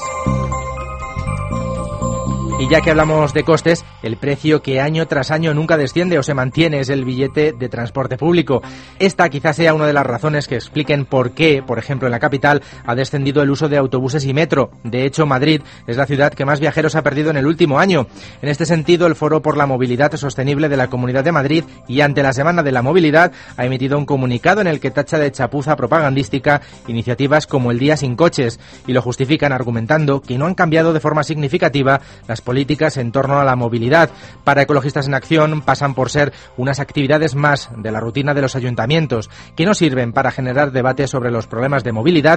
Y ya que hablamos de costes, el precio que año tras año nunca desciende o se mantiene es el billete de transporte público. Esta quizás sea una de las razones que expliquen por qué, por ejemplo, en la capital ha descendido el uso de autobuses y metro. De hecho, Madrid es la ciudad que más viajeros ha perdido en el último año. En este sentido, el Foro por la Movilidad Sostenible de la Comunidad de Madrid y ante la Semana de la Movilidad ha emitido un comunicado en el que tacha de chapuza propagandística iniciativas como el Día Sin Coches y lo justifican argumentando que no han cambiado de forma significativa las políticas en torno a la movilidad. Para Ecologistas en Acción pasan por ser unas actividades más de la rutina de los ayuntamientos que no sirven para generar debate sobre los problemas de movilidad.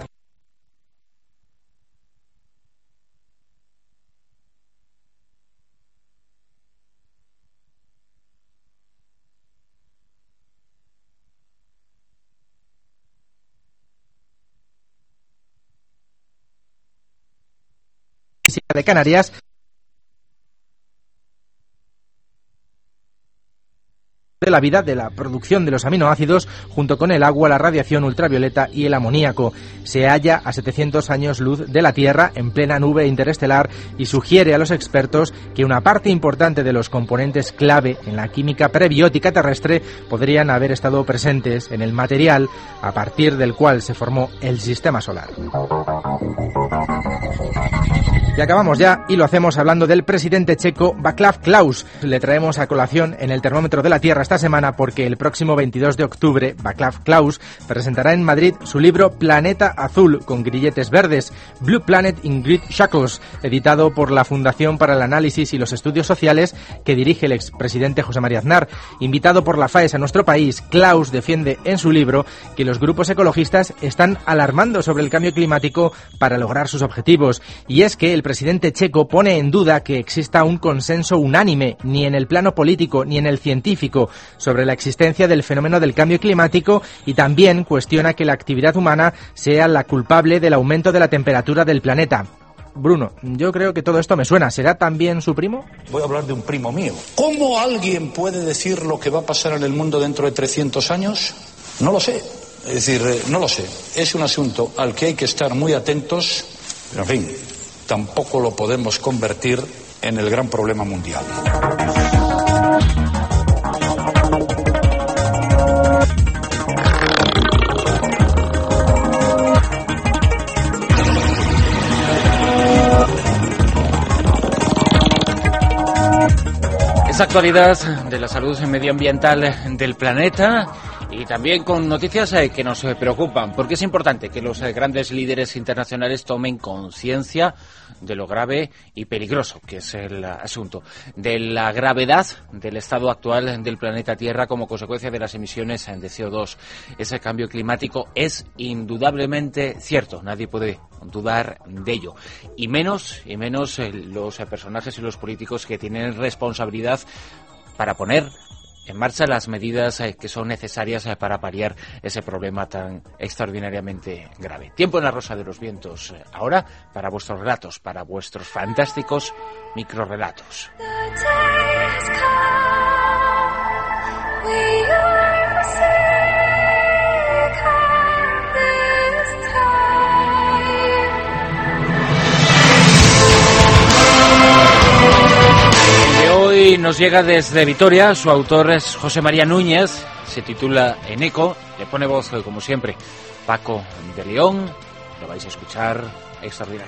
De Canarias de la vida de la producción de los aminoácidos junto con el agua, la radiación ultravioleta y el amoníaco. Se halla a 700 años luz de la Tierra en plena nube interestelar y sugiere a los expertos que una parte importante de los componentes clave en la química prebiótica terrestre podrían haber estado presentes en el material a partir del cual se formó el sistema solar. Y acabamos ya, y lo hacemos hablando del presidente checo Václav Klaus. Le traemos a colación en el termómetro de la Tierra esta semana porque el próximo 22 de octubre Václav Klaus presentará en Madrid su libro Planeta Azul con grilletes verdes, Blue Planet in Grid Shackles, editado por la Fundación para el Análisis y los Estudios Sociales que dirige el expresidente José María Aznar. Invitado por la FAES a nuestro país, Klaus defiende en su libro que los grupos ecologistas están alarmando sobre el cambio climático para lograr sus objetivos. Y es que el presidente checo pone en duda que exista un consenso unánime, ni en el plano político ni en el científico, sobre la existencia del fenómeno del cambio climático y también cuestiona que la actividad humana sea la culpable del aumento de la temperatura del planeta. Bruno, yo creo que todo esto me suena. ¿Será también su primo? Voy a hablar de un primo mío. ¿Cómo alguien puede decir lo que va a pasar en el mundo dentro de 300 años? No lo sé. Es decir, no lo sé. Es un asunto al que hay que estar muy atentos, pero en fin, tampoco lo podemos convertir en el gran problema mundial. Esa actualidad de la salud medioambiental del planeta y también con noticias que nos preocupan, porque es importante que los grandes líderes internacionales tomen conciencia de lo grave y peligroso que es el asunto, de la gravedad del estado actual del planeta Tierra como consecuencia de las emisiones de CO2. Ese cambio climático es indudablemente cierto, nadie puede dudar de ello, y menos los personajes y los políticos que tienen responsabilidad para poner en marcha las medidas que son necesarias para paliar ese problema tan extraordinariamente grave. Tiempo en la Rosa de los Vientos ahora para vuestros relatos, para vuestros fantásticos microrrelatos. Hoy nos llega desde Vitoria, su autor es José María Núñez, se titula Eneco, le pone voz, como siempre, Paco de León, lo vais a escuchar, extraordinario.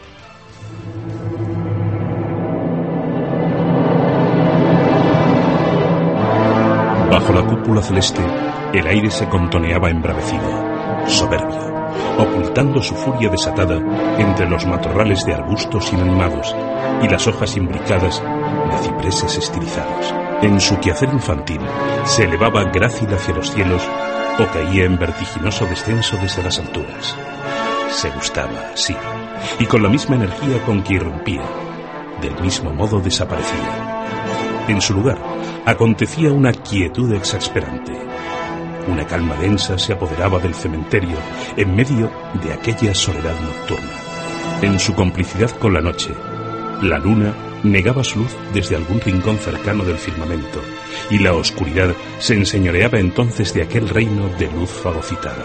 Bajo la cúpula celeste, el aire se contoneaba embravecido, soberbio, ocultando su furia desatada entre los matorrales de arbustos inanimados y las hojas imbricadas de cipreses estilizados. En su quehacer infantil, se elevaba grácil hacia los cielos o caía en vertiginoso descenso desde las alturas. Se gustaba, sí, y con la misma energía con que irrumpía, del mismo modo desaparecía. En su lugar, acontecía una quietud exasperante. Una calma densa se apoderaba del cementerio en medio de aquella soledad nocturna. En su complicidad con la noche, la luna negaba su luz desde algún rincón cercano del firmamento, y la oscuridad se enseñoreaba entonces de aquel reino de luz fagocitada.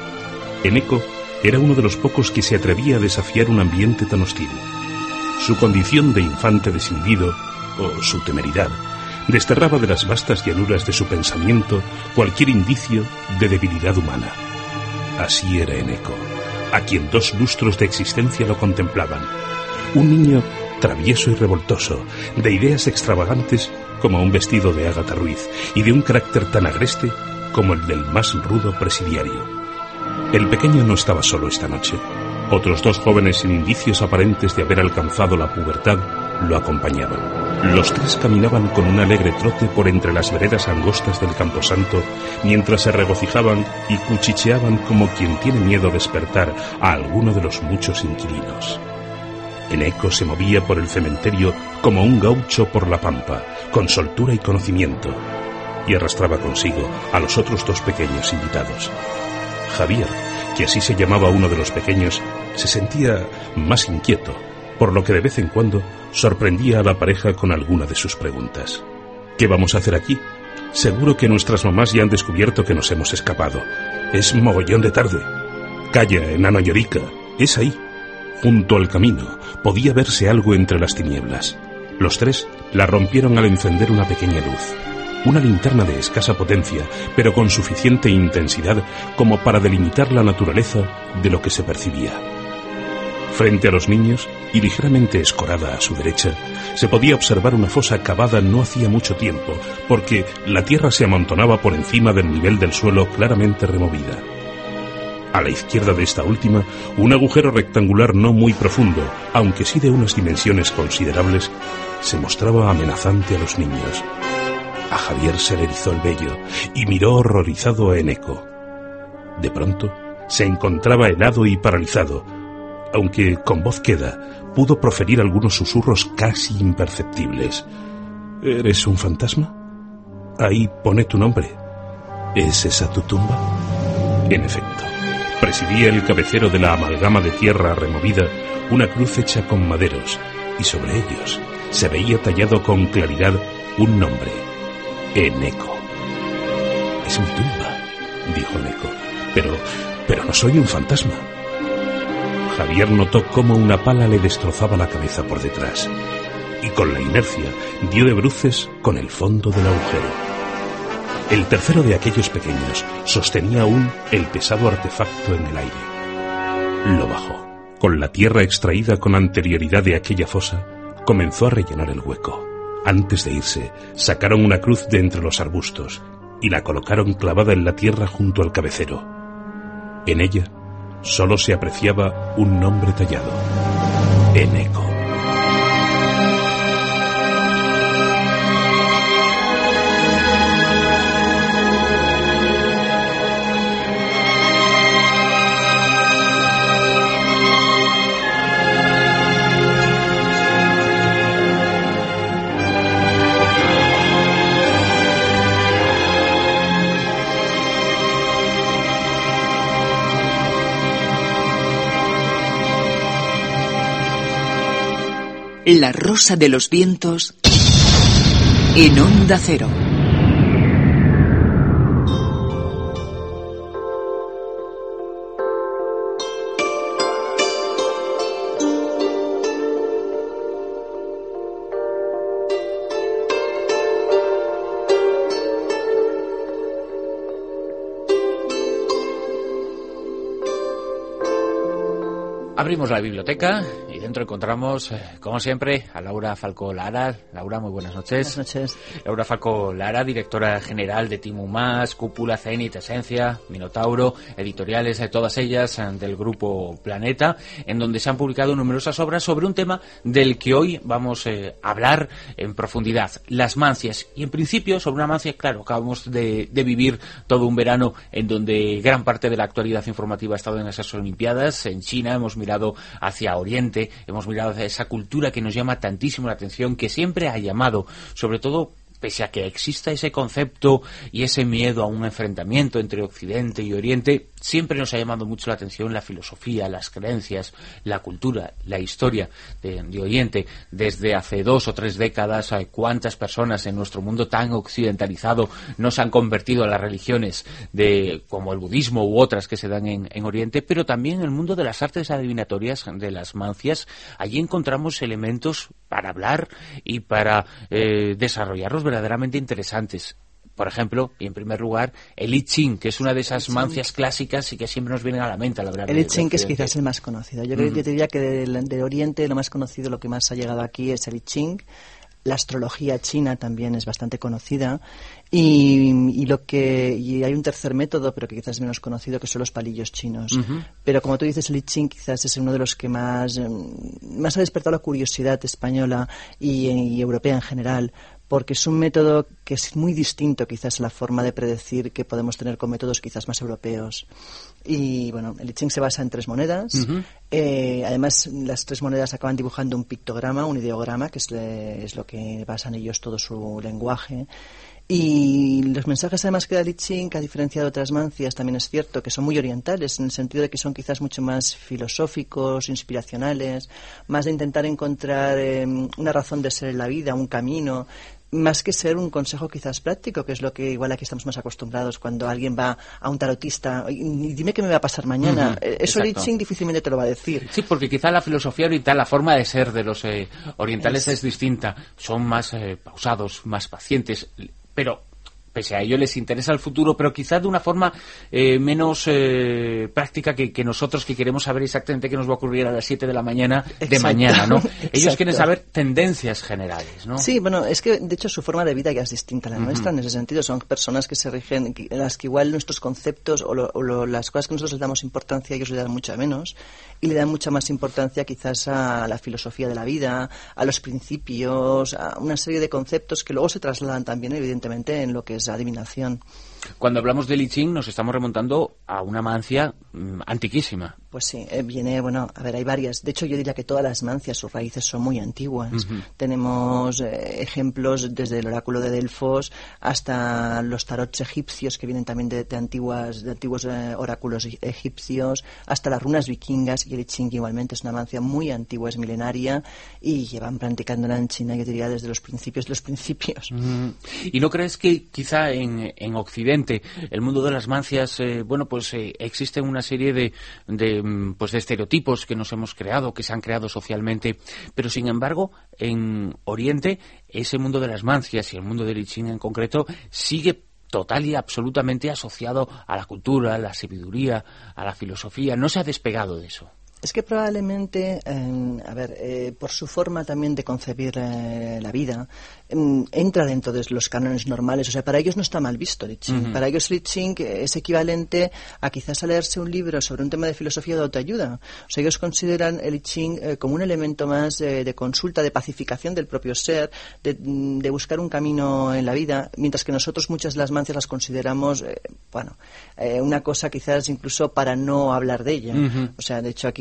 Eneco era uno de los pocos que se atrevía a desafiar un ambiente tan hostil. Su condición de infante desinhibido, o su temeridad, desterraba de las vastas llanuras de su pensamiento cualquier indicio de debilidad humana. Así era Eneco, a quien 2 lustros de existencia lo contemplaban. Un niño travieso y revoltoso, de ideas extravagantes como un vestido de Ágata Ruiz y de un carácter tan agreste como el del más rudo presidiario. El pequeño no estaba solo esta noche. Otros 2 jóvenes sin indicios aparentes de haber alcanzado la pubertad lo acompañaban. Los 3 caminaban con un alegre trote por entre las veredas angostas del camposanto, mientras se regocijaban y cuchicheaban como quien tiene miedo a despertar a alguno de los muchos inquilinos. Eneco se movía por el cementerio como un gaucho por la pampa, con soltura y conocimiento, y arrastraba consigo a los otros 2 pequeños invitados. Javier, que así se llamaba uno de los pequeños, se sentía más inquieto, por lo que de vez en cuando sorprendía a la pareja con alguna de sus preguntas. ¿Qué vamos a hacer aquí? Seguro que nuestras mamás ya han descubierto que nos hemos escapado. Es mogollón de tarde. Calla, enano llorica, es ahí. Junto al camino podía verse algo entre las tinieblas. Los 3 la rompieron al encender una pequeña luz. Una linterna de escasa potencia, pero con suficiente intensidad como para delimitar la naturaleza de lo que se percibía. Frente a los niños, y ligeramente escorada a su derecha, se podía observar una fosa cavada no hacía mucho tiempo, porque la tierra se amontonaba por encima del nivel del suelo claramente removida. A la izquierda de esta última, un agujero rectangular no muy profundo, aunque sí de unas dimensiones considerables, se mostraba amenazante a los niños. A Javier se le erizó el vello y miró horrorizado a Eneco. De pronto, se encontraba helado y paralizado, aunque con voz queda pudo proferir algunos susurros casi imperceptibles. ¿Eres un fantasma? Ahí pone tu nombre. ¿Es esa tu tumba? En efecto, presidía el cabecero de la amalgama de tierra removida una cruz hecha con maderos, y sobre ellos se veía tallado con claridad un nombre: Eneco. Es mi tumba, dijo Eneco, pero no soy un fantasma. Javier notó cómo una pala le destrozaba la cabeza por detrás, y con la inercia dio de bruces con el fondo del agujero. El tercero de aquellos pequeños sostenía aún el pesado artefacto en el aire. Lo bajó. Con la tierra extraída con anterioridad de aquella fosa, comenzó a rellenar el hueco. Antes de irse, sacaron una cruz de entre los arbustos y la colocaron clavada en la tierra junto al cabecero. En ella solo se apreciaba un nombre tallado: Eneco. La Rosa de los Vientos en Onda Cero. Abrimos la biblioteca y dentro encontramos, como siempre, a Laura Falcó Lara. Laura, muy buenas noches. Buenas noches. Laura Falcó Lara, directora general de Timo Más, Cúpula, Zenit, Esencia, Minotauro, editoriales, todas ellas del grupo Planeta, en donde se han publicado numerosas obras sobre un tema del que hoy vamos a hablar en profundidad, las mancias. Y en principio, sobre una mancia, claro, acabamos de vivir todo un verano en donde gran parte de la actualidad informativa ha estado en esas Olimpiadas. En China hemos mirado hacia Oriente, hemos mirado hacia esa cultura que nos llama tantísimo la atención, que siempre ha llamado, sobre todo pese a que exista ese concepto y ese miedo a un enfrentamiento entre Occidente y Oriente, siempre nos ha llamado mucho la atención la filosofía, las creencias, la cultura, la historia de Oriente. Desde hace 2 o 3 décadas, cuántas personas en nuestro mundo tan occidentalizado no se han convertido a las religiones como el budismo u otras que se dan en Oriente, pero también en el mundo de las artes adivinatorias, de las mancias. Allí encontramos elementos para hablar y para desarrollarlos verdaderamente interesantes. Por ejemplo, y en primer lugar, el I Ching, que es una de esas mancias clásicas y que siempre nos vienen a la mente al hablar de el I Ching, que es quizás el más conocido. Yo creo que te diría que del Oriente lo más conocido, lo que más ha llegado aquí es el I Ching. La astrología china también es bastante conocida y hay un tercer método, pero que quizás es menos conocido, que son los palillos chinos. Pero como tú dices, el I Ching quizás es uno de los que más ha despertado la curiosidad española y europea en general, porque es un método que es muy distinto quizás a la forma de predecir que podemos tener con métodos quizás más europeos. Y bueno, el I Ching se basa en 3 monedas. Además, las 3 monedas acaban dibujando un pictograma, un ideograma, que es lo que basan ellos todo su lenguaje. Y los mensajes además que da el I Ching, que a diferencia de otras mancias, también es cierto que son muy orientales, en el sentido de que son quizás mucho más filosóficos, inspiracionales, más de intentar encontrar una razón de ser en la vida, un camino, más que ser un consejo quizás práctico, que es lo que igual aquí estamos más acostumbrados cuando alguien va a un tarotista y dime qué me va a pasar mañana. Eso el I Ching difícilmente te lo va a decir. Sí, porque quizá la filosofía oriental, la forma de ser de los orientales es distinta. Son más pausados, más pacientes, pero pese a ello les interesa el futuro, pero quizás de una forma menos práctica que nosotros, que queremos saber exactamente qué nos va a ocurrir a las 7 de la mañana de mañana, ¿no? Ellos quieren saber tendencias generales, ¿no? Sí, bueno, es que de hecho su forma de vida ya es distinta a la nuestra en ese sentido. Son personas que se rigen, en las que igual nuestros conceptos o las cosas que nosotros les damos importancia, ellos le dan mucha menos, y le dan mucha más importancia quizás a la filosofía de la vida, a los principios, a una serie de conceptos que luego se trasladan también evidentemente en lo que es adivinación. Cuando hablamos del I Ching nos estamos remontando a una mancia antiquísima. Pues sí, hay varias. De hecho, yo diría que todas las mancias, sus raíces son muy antiguas. Tenemos ejemplos desde el oráculo de Delfos hasta los tarots egipcios, que vienen también de antiguos oráculos egipcios, hasta las runas vikingas, y el I Ching igualmente es una mancia muy antigua, es milenaria, y llevan practicándola en China, yo diría, desde los principios de los principios. ¿Y no crees que quizá en Occidente el mundo de las mancias, existen una serie de estereotipos que nos hemos creado, que se han creado socialmente, pero sin embargo en Oriente ese mundo de las mancias y el mundo del I Ching en concreto sigue total y absolutamente asociado a la cultura, a la sabiduría, a la filosofía? No se ha despegado de eso. Es que probablemente, por su forma también de concebir la vida, entra dentro de los cánones normales. O sea, para ellos no está mal visto el I Ching. Para ellos el I Ching es equivalente a quizás a leerse un libro sobre un tema de filosofía de autoayuda. O sea, ellos consideran el I Ching como un elemento más de consulta, de pacificación del propio ser, de buscar un camino en la vida, mientras que nosotros muchas de las mancias las consideramos, una cosa quizás incluso para no hablar de ella. O sea, de hecho aquí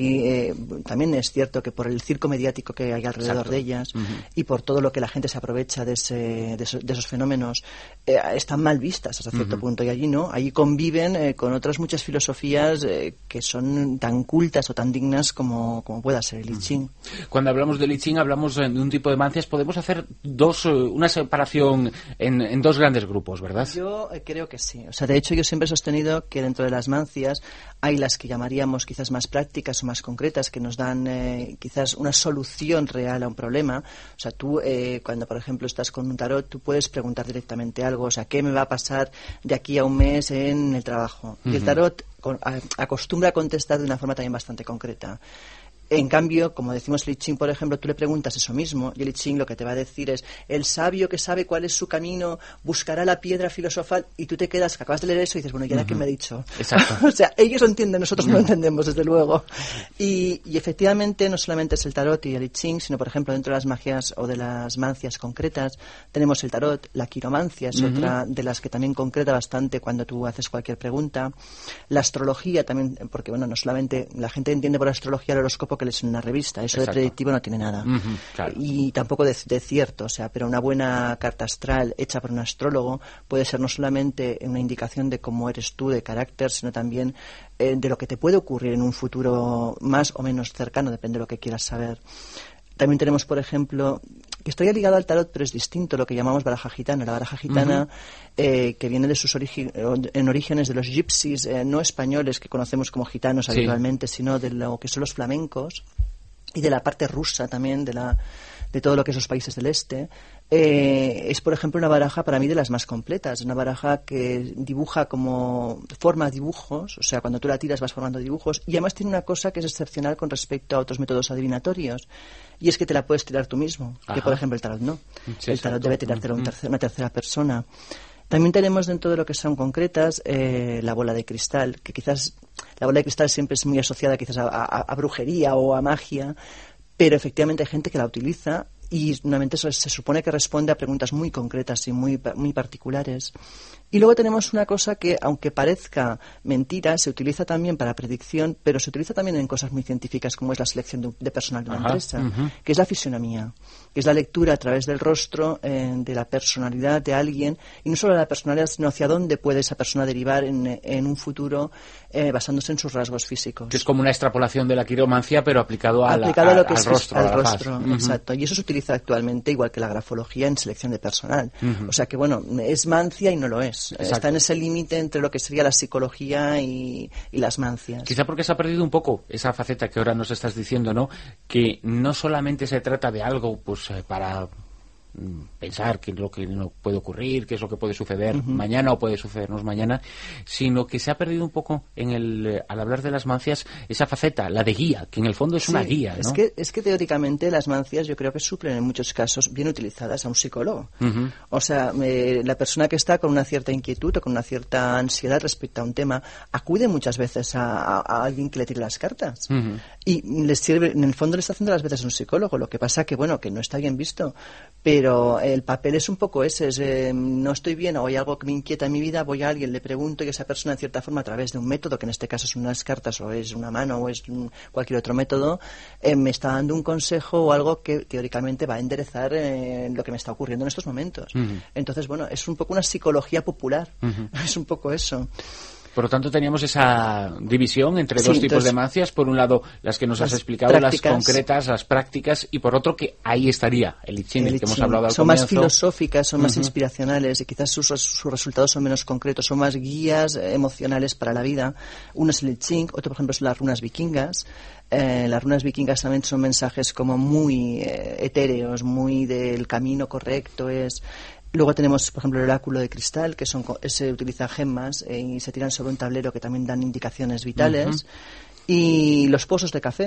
y también es cierto que por el circo mediático que hay alrededor de ellas y por todo lo que la gente se aprovecha de esos fenómenos, están mal vistas hasta cierto punto, y allí no, allí conviven con otras muchas filosofías que son tan cultas o tan dignas como pueda ser el I Ching. Cuando hablamos del I Ching hablamos de un tipo de mancias. Podemos hacer una separación en dos grandes grupos, ¿verdad? Yo creo que sí. O sea, de hecho yo siempre he sostenido que dentro de las mancias hay las que llamaríamos quizás más prácticas o más concretas, que nos dan quizás una solución real a un problema. O sea, tú cuando por ejemplo estás con un tarot, tú puedes preguntar directamente algo, o sea, ¿qué me va a pasar de aquí a un mes en el trabajo? Y el tarot acostumbra a contestar de una forma también bastante concreta. En cambio, como decimos el I Ching, por ejemplo, tú le preguntas eso mismo y el I Ching lo que te va a decir es: el sabio que sabe cuál es su camino buscará la piedra filosofal, y tú te quedas, que acabas de leer eso y dices, bueno, ¿y ahora qué me ha dicho? Exacto. O sea, ellos lo entienden, nosotros no lo entendemos, desde luego. Y efectivamente no solamente es el tarot y el I Ching, sino, por ejemplo, dentro de las magias o de las mancias concretas tenemos el tarot, la quiromancia es otra de las que también concreta bastante cuando tú haces cualquier pregunta. La astrología también, porque bueno, no solamente la gente entiende por astrología el horóscopo que lees en una revista, eso de predictivo no tiene nada. Claro. Y tampoco de cierto, o sea, pero una buena carta astral hecha por un astrólogo puede ser no solamente una indicación de cómo eres tú de carácter, sino también de lo que te puede ocurrir en un futuro más o menos cercano, depende de lo que quieras saber. También tenemos, por ejemplo, que estaría ligado al tarot, pero es distinto, lo que llamamos baraja gitana. La baraja gitana, que viene de sus orígenes de los gypsies, no españoles que conocemos como gitanos habitualmente, sino de lo que son los flamencos y de la parte rusa también, de todo lo que es los países del este. Es, por ejemplo, una baraja para mí de las más completas, una baraja que forma dibujos, o sea, cuando tú la tiras vas formando dibujos, y además tiene una cosa que es excepcional con respecto a otros métodos adivinatorios, y es que te la puedes tirar tú mismo, que por ejemplo el tarot no. Sí, el tarot debe tirártelo una tercera persona. También tenemos dentro de lo que son concretas la bola de cristal, que quizás la bola de cristal siempre es muy asociada quizás a brujería o a magia, pero efectivamente hay gente que la utiliza y nuevamente se supone que responde a preguntas muy concretas y muy particulares. Y luego tenemos una cosa que, aunque parezca mentira, se utiliza también para predicción, pero se utiliza también en cosas muy científicas, como es la selección de personal de una empresa, que es la fisionomía, que es la lectura a través del rostro de la personalidad de alguien, y no solo de la personalidad, sino hacia dónde puede esa persona derivar en un futuro basándose en sus rasgos físicos. Que es como una extrapolación de la quiromancia, pero aplicado a lo que al es rostro. Al rostro, exacto. Y eso se utiliza actualmente, igual que la grafología, en selección de personal. O sea que, bueno, es mancia y no lo es. Exacto. Está en ese límite entre lo que sería la psicología y las mancias. Quizá porque se ha perdido un poco esa faceta que ahora nos estás diciendo, ¿no? Que no solamente se trata de algo pues para pensar qué es lo que no puede ocurrir, qué es lo que puede suceder mañana o puede sucedernos mañana, sino que se ha perdido un poco al hablar de las mancias esa faceta, la de guía, que en el fondo es una guía, ¿no? Es que teóricamente las mancias yo creo que suplen en muchos casos bien utilizadas a un psicólogo. O sea, la persona que está con una cierta inquietud o con una cierta ansiedad respecto a un tema acude muchas veces a alguien que le tire las cartas y les sirve, en el fondo le está haciendo las veces a un psicólogo. Lo que pasa que bueno, que no está bien visto, pero el papel es un poco ese, no estoy bien o hay algo que me inquieta en mi vida, voy a alguien, le pregunto, y esa persona en cierta forma a través de un método, que en este caso son unas cartas o es una mano o es cualquier otro método, me está dando un consejo o algo que teóricamente va a enderezar lo que me está ocurriendo en estos momentos. Entonces, bueno, es un poco una psicología popular, es un poco eso. Por lo tanto, teníamos esa división entre dos tipos de mancias. Por un lado, las que nos has explicado, prácticas, las concretas, las prácticas, y por otro, que ahí estaría el I Ching, el que hemos hablado al son comienzo. Más filosóficas, son más inspiracionales, y quizás sus resultados son menos concretos, son más guías emocionales para la vida. Uno es el I Ching, otro, por ejemplo, son las runas vikingas. Las runas vikingas también son mensajes como muy etéreos, muy del camino correcto. Luego tenemos, por ejemplo, el oráculo de cristal, que se utiliza gemas y se tiran sobre un tablero que también dan indicaciones vitales. Y los pozos de café,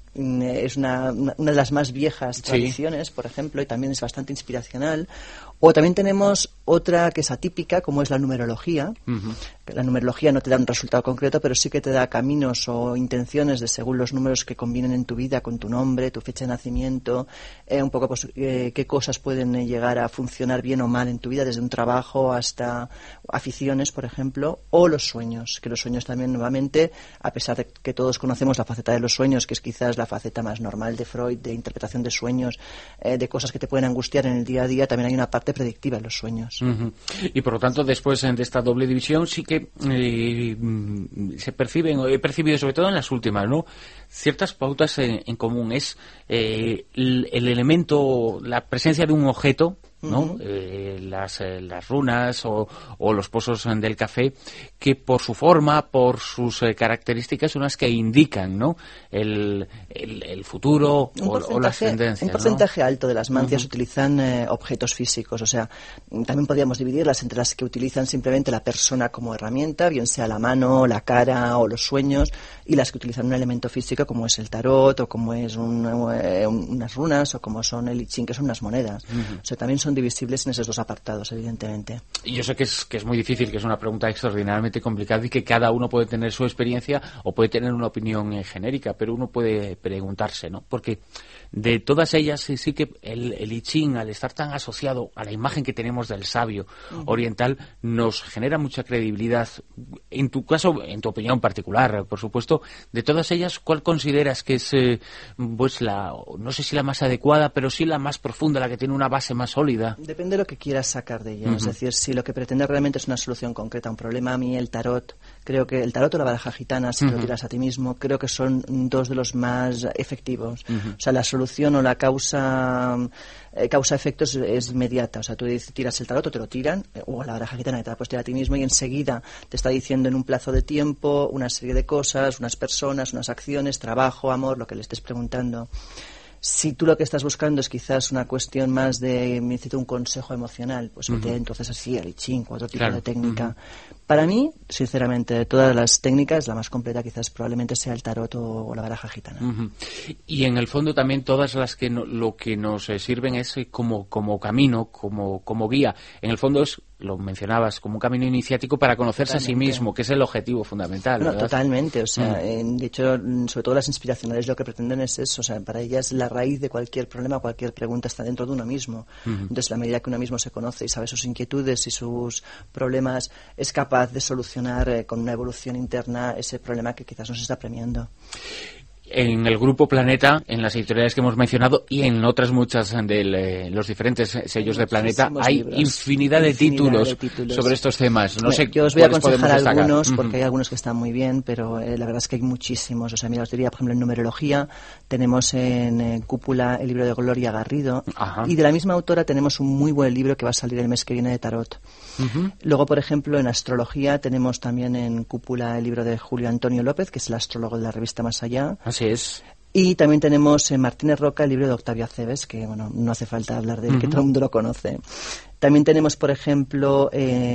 es una de las más viejas tradiciones, por ejemplo, y también es bastante inspiracional. O también tenemos otra que es atípica, como es la numerología. La numerología no te da un resultado concreto, pero sí que te da caminos o intenciones de según los números que combinen en tu vida, con tu nombre, tu fecha de nacimiento, un poco pues, qué cosas pueden llegar a funcionar bien o mal en tu vida, desde un trabajo hasta aficiones, por ejemplo, o los sueños, que los sueños también, nuevamente, a pesar de que todos conocemos la faceta de los sueños, que es quizás la faceta más normal de Freud, de interpretación de sueños, de cosas que te pueden angustiar en el día a día, también hay una parte predictiva en los sueños. Y por lo tanto, después de esta doble división, sí que se perciben, he percibido sobre todo en las últimas, ¿no?, ciertas pautas en común. Es el elemento, la presencia de un objeto, ¿no? Las runas o los pozos del café, que por su forma, por sus características, son las que indican, ¿no?, el futuro o las tendencias. Un porcentaje alto de las mancias utilizan objetos físicos, o sea, también podríamos dividirlas entre las que utilizan simplemente la persona como herramienta, bien sea la mano, la cara o los sueños, y las que utilizan un elemento físico como es el tarot o como es unas runas o como son el I Ching, que son unas monedas. O sea, también son divisibles en esos dos apartados, evidentemente. Y yo sé que es muy difícil, que es una pregunta extraordinariamente complicada y que cada uno puede tener su experiencia o puede tener una opinión genérica, pero uno puede preguntarse, ¿no? Porque de todas ellas sí que el I Ching, al estar tan asociado a la imagen que tenemos del sabio oriental, nos genera mucha credibilidad. En tu caso, en tu opinión particular, por supuesto, de todas ellas, ¿cuál consideras que es pues no sé si la más adecuada, pero sí la más profunda, la que tiene una base más sólida? Depende de lo que quieras sacar de ella. Es decir, si lo que pretende realmente es una solución concreta a un problema, a mí el tarot, creo que el tarot o la baraja gitana, si lo tiras a ti mismo, creo que son dos de los más efectivos. O sea, la solución o la causa-efectos es inmediata. O sea, tú tiras el tarot o te lo tiran, o la baraja gitana que te la puedes tirar a ti mismo, y enseguida te está diciendo en un plazo de tiempo una serie de cosas, unas personas, unas acciones, trabajo, amor, lo que le estés preguntando. Si tú lo que estás buscando es quizás una cuestión más de necesito un consejo emocional, pues vete entonces así al I Ching o otro tipo de técnica. Para mí, sinceramente, de todas las técnicas, la más completa quizás probablemente sea el tarot o la baraja gitana. Y en el fondo también todas las que lo que nos sirven es como camino, como guía. En el fondo es, lo mencionabas, como un camino iniciático para conocerse a sí mismo, que es el objetivo fundamental, ¿verdad? Totalmente. O sea, de hecho, sobre todo las inspiracionales lo que pretenden es eso. O sea, para ellas la raíz de cualquier problema, cualquier pregunta está dentro de uno mismo. Entonces, a medida que uno mismo se conoce y sabe sus inquietudes y sus problemas, es capaz de solucionar con una evolución interna ese problema que quizás nos está premiando. En el Grupo Planeta, en las editoriales que hemos mencionado y en otras muchas de los diferentes sellos de Planeta, hay infinidad de títulos sobre estos temas. No sé, yo os voy a aconsejar algunos, porque hay algunos que están muy bien, pero la verdad es que hay muchísimos. O sea, mira, os diría, por ejemplo, en numerología tenemos en Cúpula el libro de Gloria Garrido, y de la misma autora tenemos un muy buen libro que va a salir el mes que viene de tarot. Luego, por ejemplo, en astrología tenemos también en Cúpula el libro de Julio Antonio López, que es el astrólogo de la revista Más Allá. Así es. Y también tenemos en Martínez Roca el libro de Octavio Aceves, que bueno, no hace falta hablar de él, que todo el mundo lo conoce. También tenemos, por ejemplo,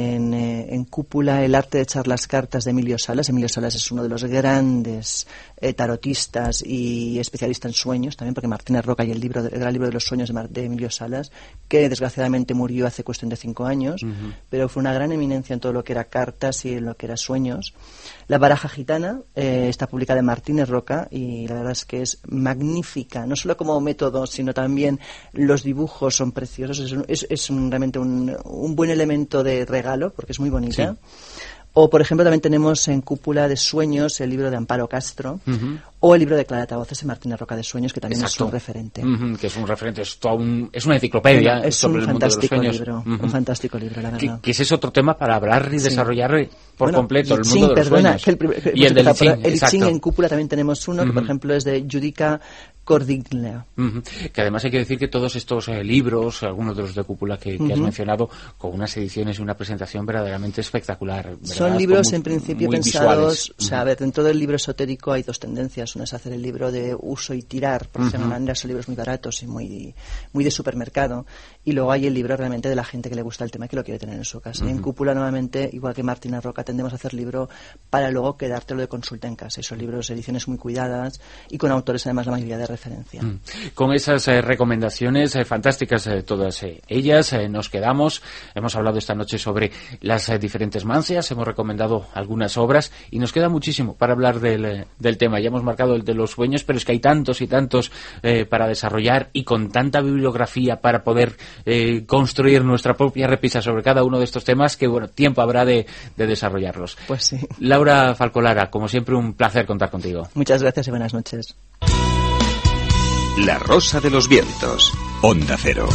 en Cúpula el arte de echar las cartas de Emilio Salas. Emilio Salas es uno de los grandes tarotistas y especialista en sueños, también porque Martínez Roca y el gran libro de los sueños de Emilio Salas, que desgraciadamente murió hace cuestión de 5 años, pero fue una gran eminencia en todo lo que era cartas y en lo que era sueños. La baraja gitana está publicada en Martínez Roca y la verdad es que es magnífica, no solo como método, sino también los dibujos son preciosos. Es realmente un buen elemento de regalo, porque es muy bonita. O, por ejemplo, también tenemos en Cúpula de Sueños el libro de Amparo Castro, o el libro de Clara Tavoces en Martínez Roca de Sueños, que también es un referente. Que es un referente, es una enciclopedia sobre el mundo de los sueños. Un fantástico libro, la verdad. Que ese es otro tema para hablar y desarrollar por completo el mundo de los sueños. El I Ching en Cúpula también tenemos uno, que por ejemplo es de Judica Cordiglia. Que además hay que decir que todos estos libros, algunos de los de Cúpula que has mencionado, con unas ediciones y una presentación verdaderamente espectacular, ¿verdad? Son libros en principio pensados, o sea, a ver, dentro del libro esotérico hay dos tendencias. Una es hacer el libro de uso y tirar, por decirlo de alguna manera, son libros muy baratos y muy de supermercado, y luego hay el libro realmente de la gente que le gusta el tema y que lo quiere tener en su casa. Y en Cúpula, nuevamente, igual que Martina Roca, tendemos a hacer libro para luego quedártelo de consulta en casa. Y son libros, ediciones muy cuidadas y con autores además la mayoría de referencia. Con esas recomendaciones fantásticas, todas ellas, nos quedamos. Hemos hablado esta noche sobre las diferentes mancias, hemos recomendado algunas obras y nos queda muchísimo para hablar del tema. Ya hemos marcado el de los sueños, pero es que hay tantos y tantos para desarrollar, y con tanta bibliografía para poder construir nuestra propia repisa sobre cada uno de estos temas que, bueno, tiempo habrá de desarrollarlos. Pues sí. Laura Falcolara, como siempre, un placer contar contigo. Muchas gracias y buenas noches. La Rosa de los Vientos, Onda Cero.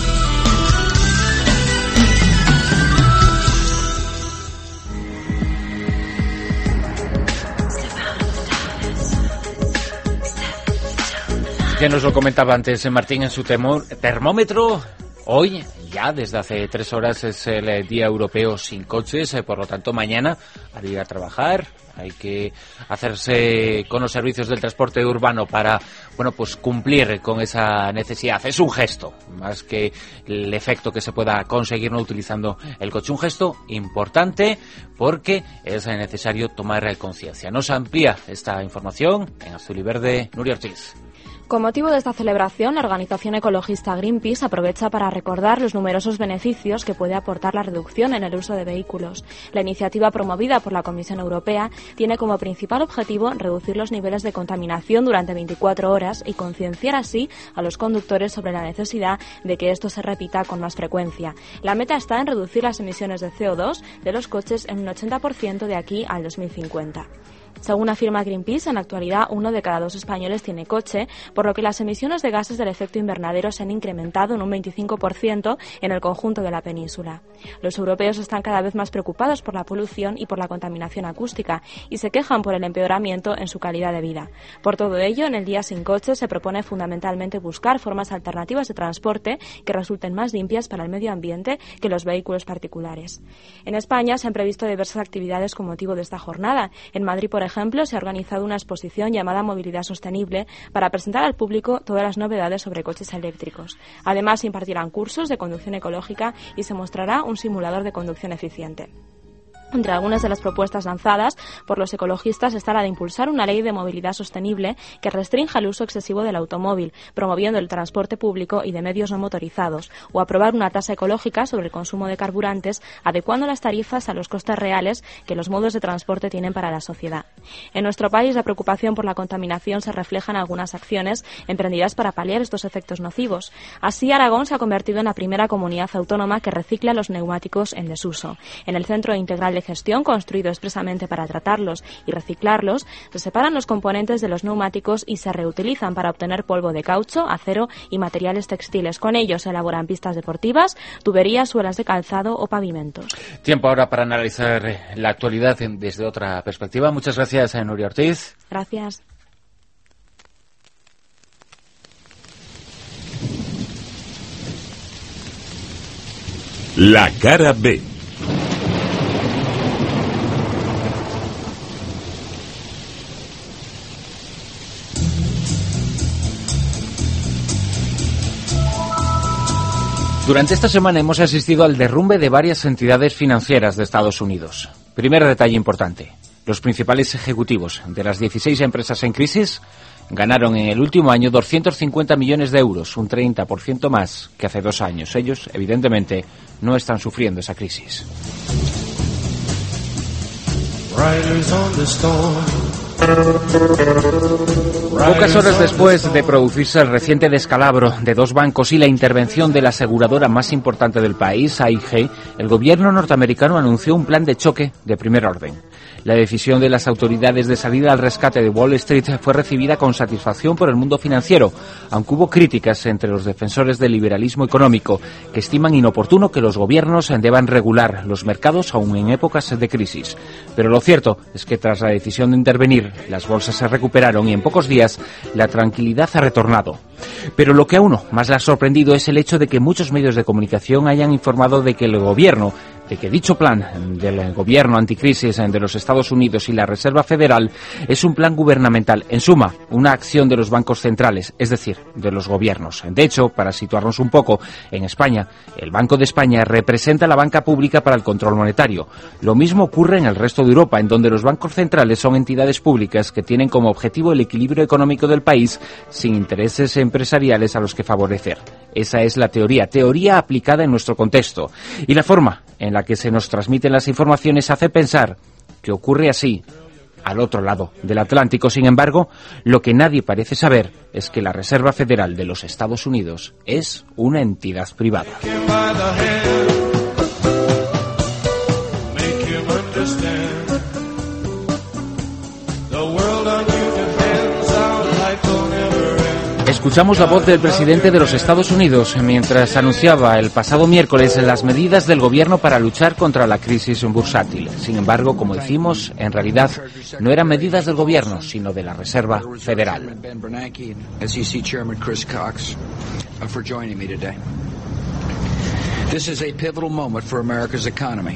Ya nos lo comentaba antes Martín en su termómetro. Hoy, ya desde hace 3 horas, es el Día Europeo sin coches, por lo tanto mañana, al ir a trabajar, hay que hacerse con los servicios del transporte urbano para, bueno, pues cumplir con esa necesidad. Es un gesto, más que el efecto que se pueda conseguir no utilizando el coche. Un gesto importante porque es necesario tomar conciencia. Nos amplía esta información en azul y verde Nuria Ortiz. Con motivo de esta celebración, la organización ecologista Greenpeace aprovecha para recordar los numerosos beneficios que puede aportar la reducción en el uso de vehículos. La iniciativa promovida por la Comisión Europea tiene como principal objetivo reducir los niveles de contaminación durante 24 horas y concienciar así a los conductores sobre la necesidad de que esto se repita con más frecuencia. La meta está en reducir las emisiones de CO2 de los coches en un 80% de aquí al 2050. Según afirma Greenpeace, en la actualidad 1 de cada 2 españoles tiene coche, por lo que las emisiones de gases del efecto invernadero se han incrementado en un 25% en el conjunto de la península. Los europeos están cada vez más preocupados por la polución y por la contaminación acústica y se quejan por el empeoramiento en su calidad de vida. Por todo ello, en el Día Sin Coche se propone fundamentalmente buscar formas alternativas de transporte que resulten más limpias para el medio ambiente que los vehículos particulares. En España se han previsto diversas actividades con motivo de esta jornada. En Madrid, por ejemplo, se ha organizado una exposición llamada Movilidad Sostenible para presentar al público todas las novedades sobre coches eléctricos. Además, se impartirán cursos de conducción ecológica y se mostrará un simulador de conducción eficiente. Entre algunas de las propuestas lanzadas por los ecologistas está la de impulsar una ley de movilidad sostenible que restrinja el uso excesivo del automóvil, promoviendo el transporte público y de medios no motorizados, o aprobar una tasa ecológica sobre el consumo de carburantes, adecuando las tarifas a los costes reales que los modos de transporte tienen para la sociedad. En nuestro país, la preocupación por la contaminación se refleja en algunas acciones emprendidas para paliar estos efectos nocivos. Así, Aragón se ha convertido en la primera comunidad autónoma que recicla los neumáticos en desuso. En el Centro Integral de Gestión, construido expresamente para tratarlos y reciclarlos, se separan los componentes de los neumáticos y se reutilizan para obtener polvo de caucho, acero y materiales textiles. Con ellos se elaboran pistas deportivas, tuberías, suelas de calzado o pavimentos. Tiempo ahora para analizar la actualidad desde otra perspectiva. Muchas gracias, Nuria Ortiz. Gracias. La cara B. Durante esta semana hemos asistido al derrumbe de varias entidades financieras de Estados Unidos. Primer detalle importante. Los principales ejecutivos de las 16 empresas en crisis ganaron en el último año 250 millones de euros, un 30% más que hace 2 años. Ellos, evidentemente, no están sufriendo esa crisis. Pocas horas después de producirse el reciente descalabro de 2 bancos y la intervención de la aseguradora más importante del país, AIG, el gobierno norteamericano anunció un plan de choque de primer orden. La decisión de las autoridades de salir al rescate de Wall Street fue recibida con satisfacción por el mundo financiero, aunque hubo críticas entre los defensores del liberalismo económico, que estiman inoportuno que los gobiernos deban regular los mercados aún en épocas de crisis. Pero lo cierto es que tras la decisión de intervenir, las bolsas se recuperaron y en pocos días la tranquilidad ha retornado. Pero lo que a uno más le ha sorprendido es el hecho de que muchos medios de comunicación hayan informado de que dicho plan del gobierno anticrisis de los Estados Unidos y la Reserva Federal es un plan gubernamental, en suma, una acción de los bancos centrales, es decir, de los gobiernos. De hecho, para situarnos un poco, en España, el Banco de España representa la banca pública para el control monetario. Lo mismo ocurre en el resto de Europa, en donde los bancos centrales son entidades públicas que tienen como objetivo el equilibrio económico del país sin intereses empresariales a los que favorecer. Esa es la teoría aplicada en nuestro contexto. Y la forma en la que se nos transmiten las informaciones hace pensar que ocurre así al otro lado del Atlántico. Sin embargo, lo que nadie parece saber es que la Reserva Federal de los Estados Unidos es una entidad privada. Escuchamos la voz del presidente de los Estados Unidos mientras anunciaba el pasado miércoles las medidas del gobierno para luchar contra la crisis bursátil. Sin embargo, como decimos, en realidad no eran medidas del gobierno, sino de la Reserva Federal. This is a pivotal moment for America's economy.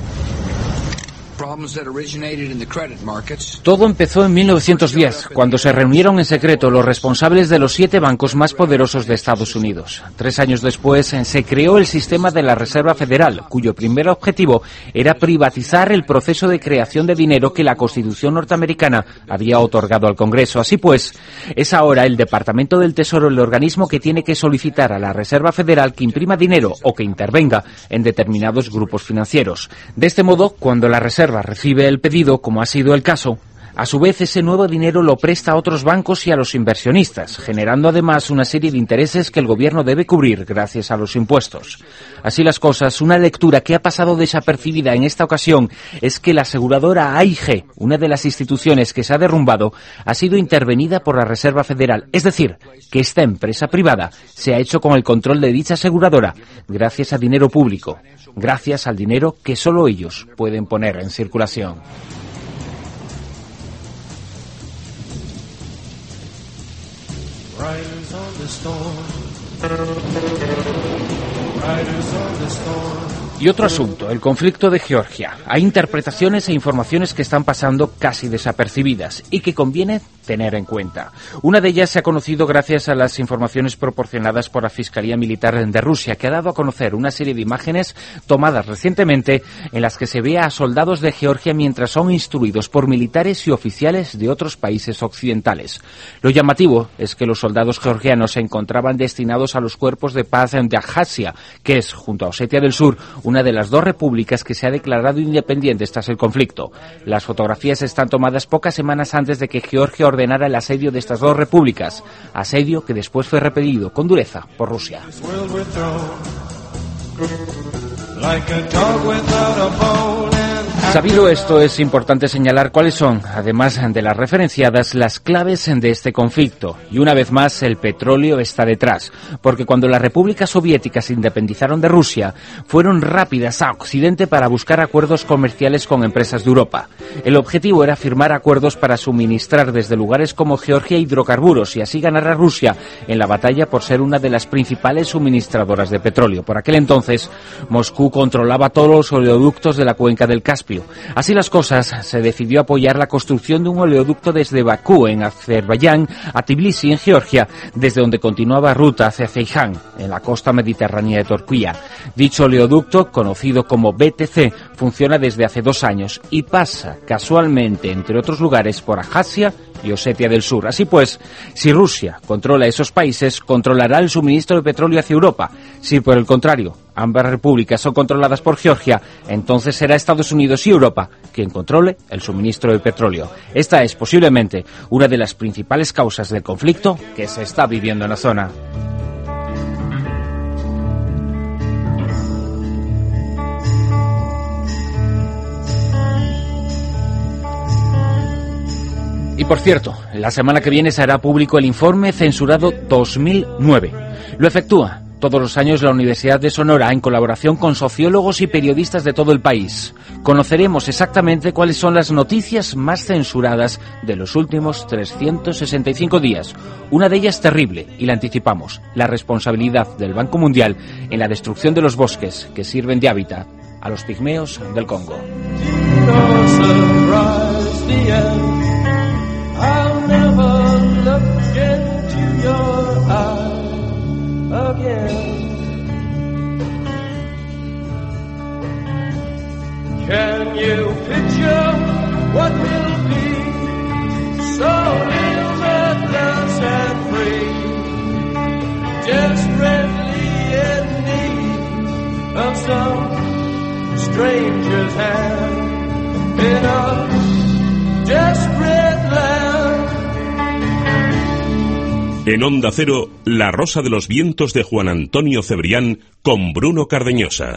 Todo empezó en 1910, cuando se reunieron en secreto los responsables de los 7 bancos más poderosos de Estados Unidos. 3 años después se creó el sistema de la Reserva Federal, cuyo primer objetivo era privatizar el proceso de creación de dinero que la Constitución norteamericana había otorgado al Congreso. Así pues, es ahora el Departamento del Tesoro el organismo que tiene que solicitar a la Reserva Federal que imprima dinero o que intervenga en determinados grupos financieros. De este modo, cuando la Reserva recibe el pedido, como ha sido el caso, a su vez ese nuevo dinero lo presta a otros bancos y a los inversionistas, generando además una serie de intereses que el gobierno debe cubrir gracias a los impuestos. Así las cosas, una lectura que ha pasado desapercibida en esta ocasión es que la aseguradora AIG, una de las instituciones que se ha derrumbado, ha sido intervenida por la Reserva Federal, es decir, que esta empresa privada se ha hecho con el control de dicha aseguradora gracias a dinero público, gracias al dinero que solo ellos pueden poner en circulación. Riders on the storm. Riders on the storm. Y otro asunto, el conflicto de Georgia. Hay interpretaciones e informaciones que están pasando casi desapercibidas y que conviene tener en cuenta. Una de ellas se ha conocido gracias a las informaciones proporcionadas por la Fiscalía Militar de Rusia, que ha dado a conocer una serie de imágenes tomadas recientemente en las que se ve a soldados de Georgia mientras son instruidos por militares y oficiales de otros países occidentales. Lo llamativo es que los soldados georgianos se encontraban destinados a los cuerpos de paz de Abjasia, que es, junto a Osetia del Sur, una de las 2 repúblicas que se ha declarado independiente tras el conflicto. Las fotografías están tomadas pocas semanas antes de que Georgia ordenara el asedio de estas 2 repúblicas, asedio que después fue repelido con dureza por Rusia. Sabido esto, es importante señalar cuáles son, además de las referenciadas, las claves de este conflicto. Y una vez más, el petróleo está detrás, porque cuando las repúblicas soviéticas se independizaron de Rusia, fueron rápidas a Occidente para buscar acuerdos comerciales con empresas de Europa. El objetivo era firmar acuerdos para suministrar desde lugares como Georgia hidrocarburos y así ganar a Rusia en la batalla por ser una de las principales suministradoras de petróleo. Por aquel entonces, Moscú controlaba todos los oleoductos de la cuenca del Caspio. Así las cosas, se decidió apoyar la construcción de un oleoducto desde Bakú, en Azerbaiyán, a Tbilisi, en Georgia, desde donde continuaba ruta hacia Ceyhan, en la costa mediterránea de Turquía. Dicho oleoducto, conocido como BTC, funciona desde hace 2 años y pasa, casualmente, entre otros lugares, por Abjasia y Osetia del Sur. Así pues, si Rusia controla esos países, controlará el suministro de petróleo hacia Europa. Si, por el contrario, ambas repúblicas son controladas por Georgia, entonces será Estados Unidos y Europa quien controle el suministro de petróleo. Esta es posiblemente una de las principales causas del conflicto que se está viviendo en la zona. Por cierto, la semana que viene se hará público el informe censurado 2009. Lo efectúa todos los años la Universidad de Sonora en colaboración con sociólogos y periodistas de todo el país. Conoceremos exactamente cuáles son las noticias más censuradas de los últimos 365 días. Una de ellas terrible, y la anticipamos, la responsabilidad del Banco Mundial en la destrucción de los bosques que sirven de hábitat a los pigmeos del Congo. Can you picture what will be so limitless and free, desperately in need of some stranger's hand in a desperate land? En Onda Cero, La Rosa de los Vientos de Juan Antonio Cebrián con Bruno Cardeñosa.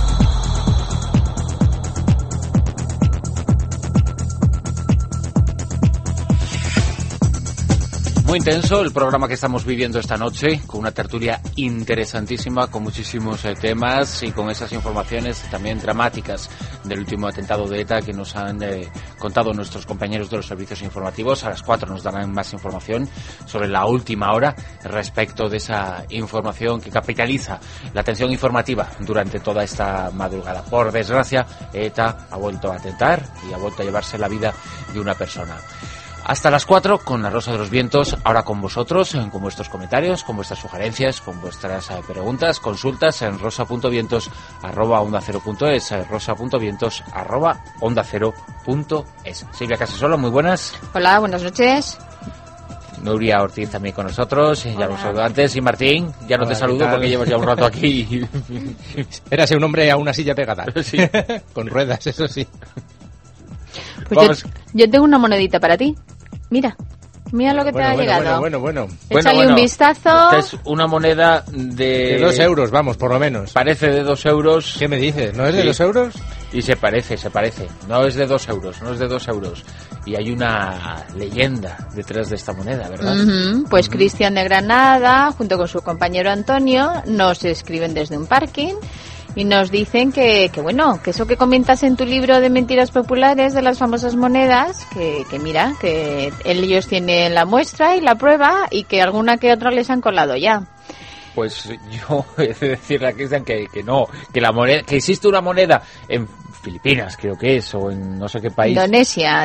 Muy intenso el programa que estamos viviendo esta noche, con una tertulia interesantísima, con muchísimos temas y con esas informaciones también dramáticas del último atentado de ETA que nos han contado nuestros compañeros de los servicios informativos. A las 4 nos darán más información sobre la última hora respecto de esa información que capitaliza la atención informativa durante toda esta madrugada. Por desgracia, ETA ha vuelto a atentar y ha vuelto a llevarse la vida de una persona. Hasta las 4 con La Rosa de los Vientos, ahora con vosotros, con vuestros comentarios, con vuestras sugerencias, con vuestras preguntas, consultas en rosa.vientos@ondacero.es, rosa.vientos@ondacero.es. Silvia Casasola, muy buenas. Hola, buenas noches. Nuria Ortiz también con nosotros, ya lo saludo antes, y Martín, ya no te saludo porque llevas ya un rato aquí. Érase un hombre a una silla pegada, sí. Con ruedas, eso sí. Pues yo tengo una monedita para ti. Mira lo que te ha llegado. Bueno. Échale un vistazo. Esta es una moneda de 2 euros, vamos, por lo menos. Parece de 2 euros. ¿Qué me dices? ¿No es de 2 euros? Y se parece. No es de 2 euros. Y hay una leyenda detrás de esta moneda, ¿verdad? Pues Cristian de Granada, junto con su compañero Antonio, nos escriben desde un parking. Y nos dicen que eso que comentas en tu libro de mentiras populares de las famosas monedas, que mira, que ellos tienen la muestra y la prueba y que alguna que otra les han colado ya. Pues yo he de decirle a Cristian que no, que la moneda, que existe una moneda en Filipinas, creo que es, o en no sé qué país. Indonesia,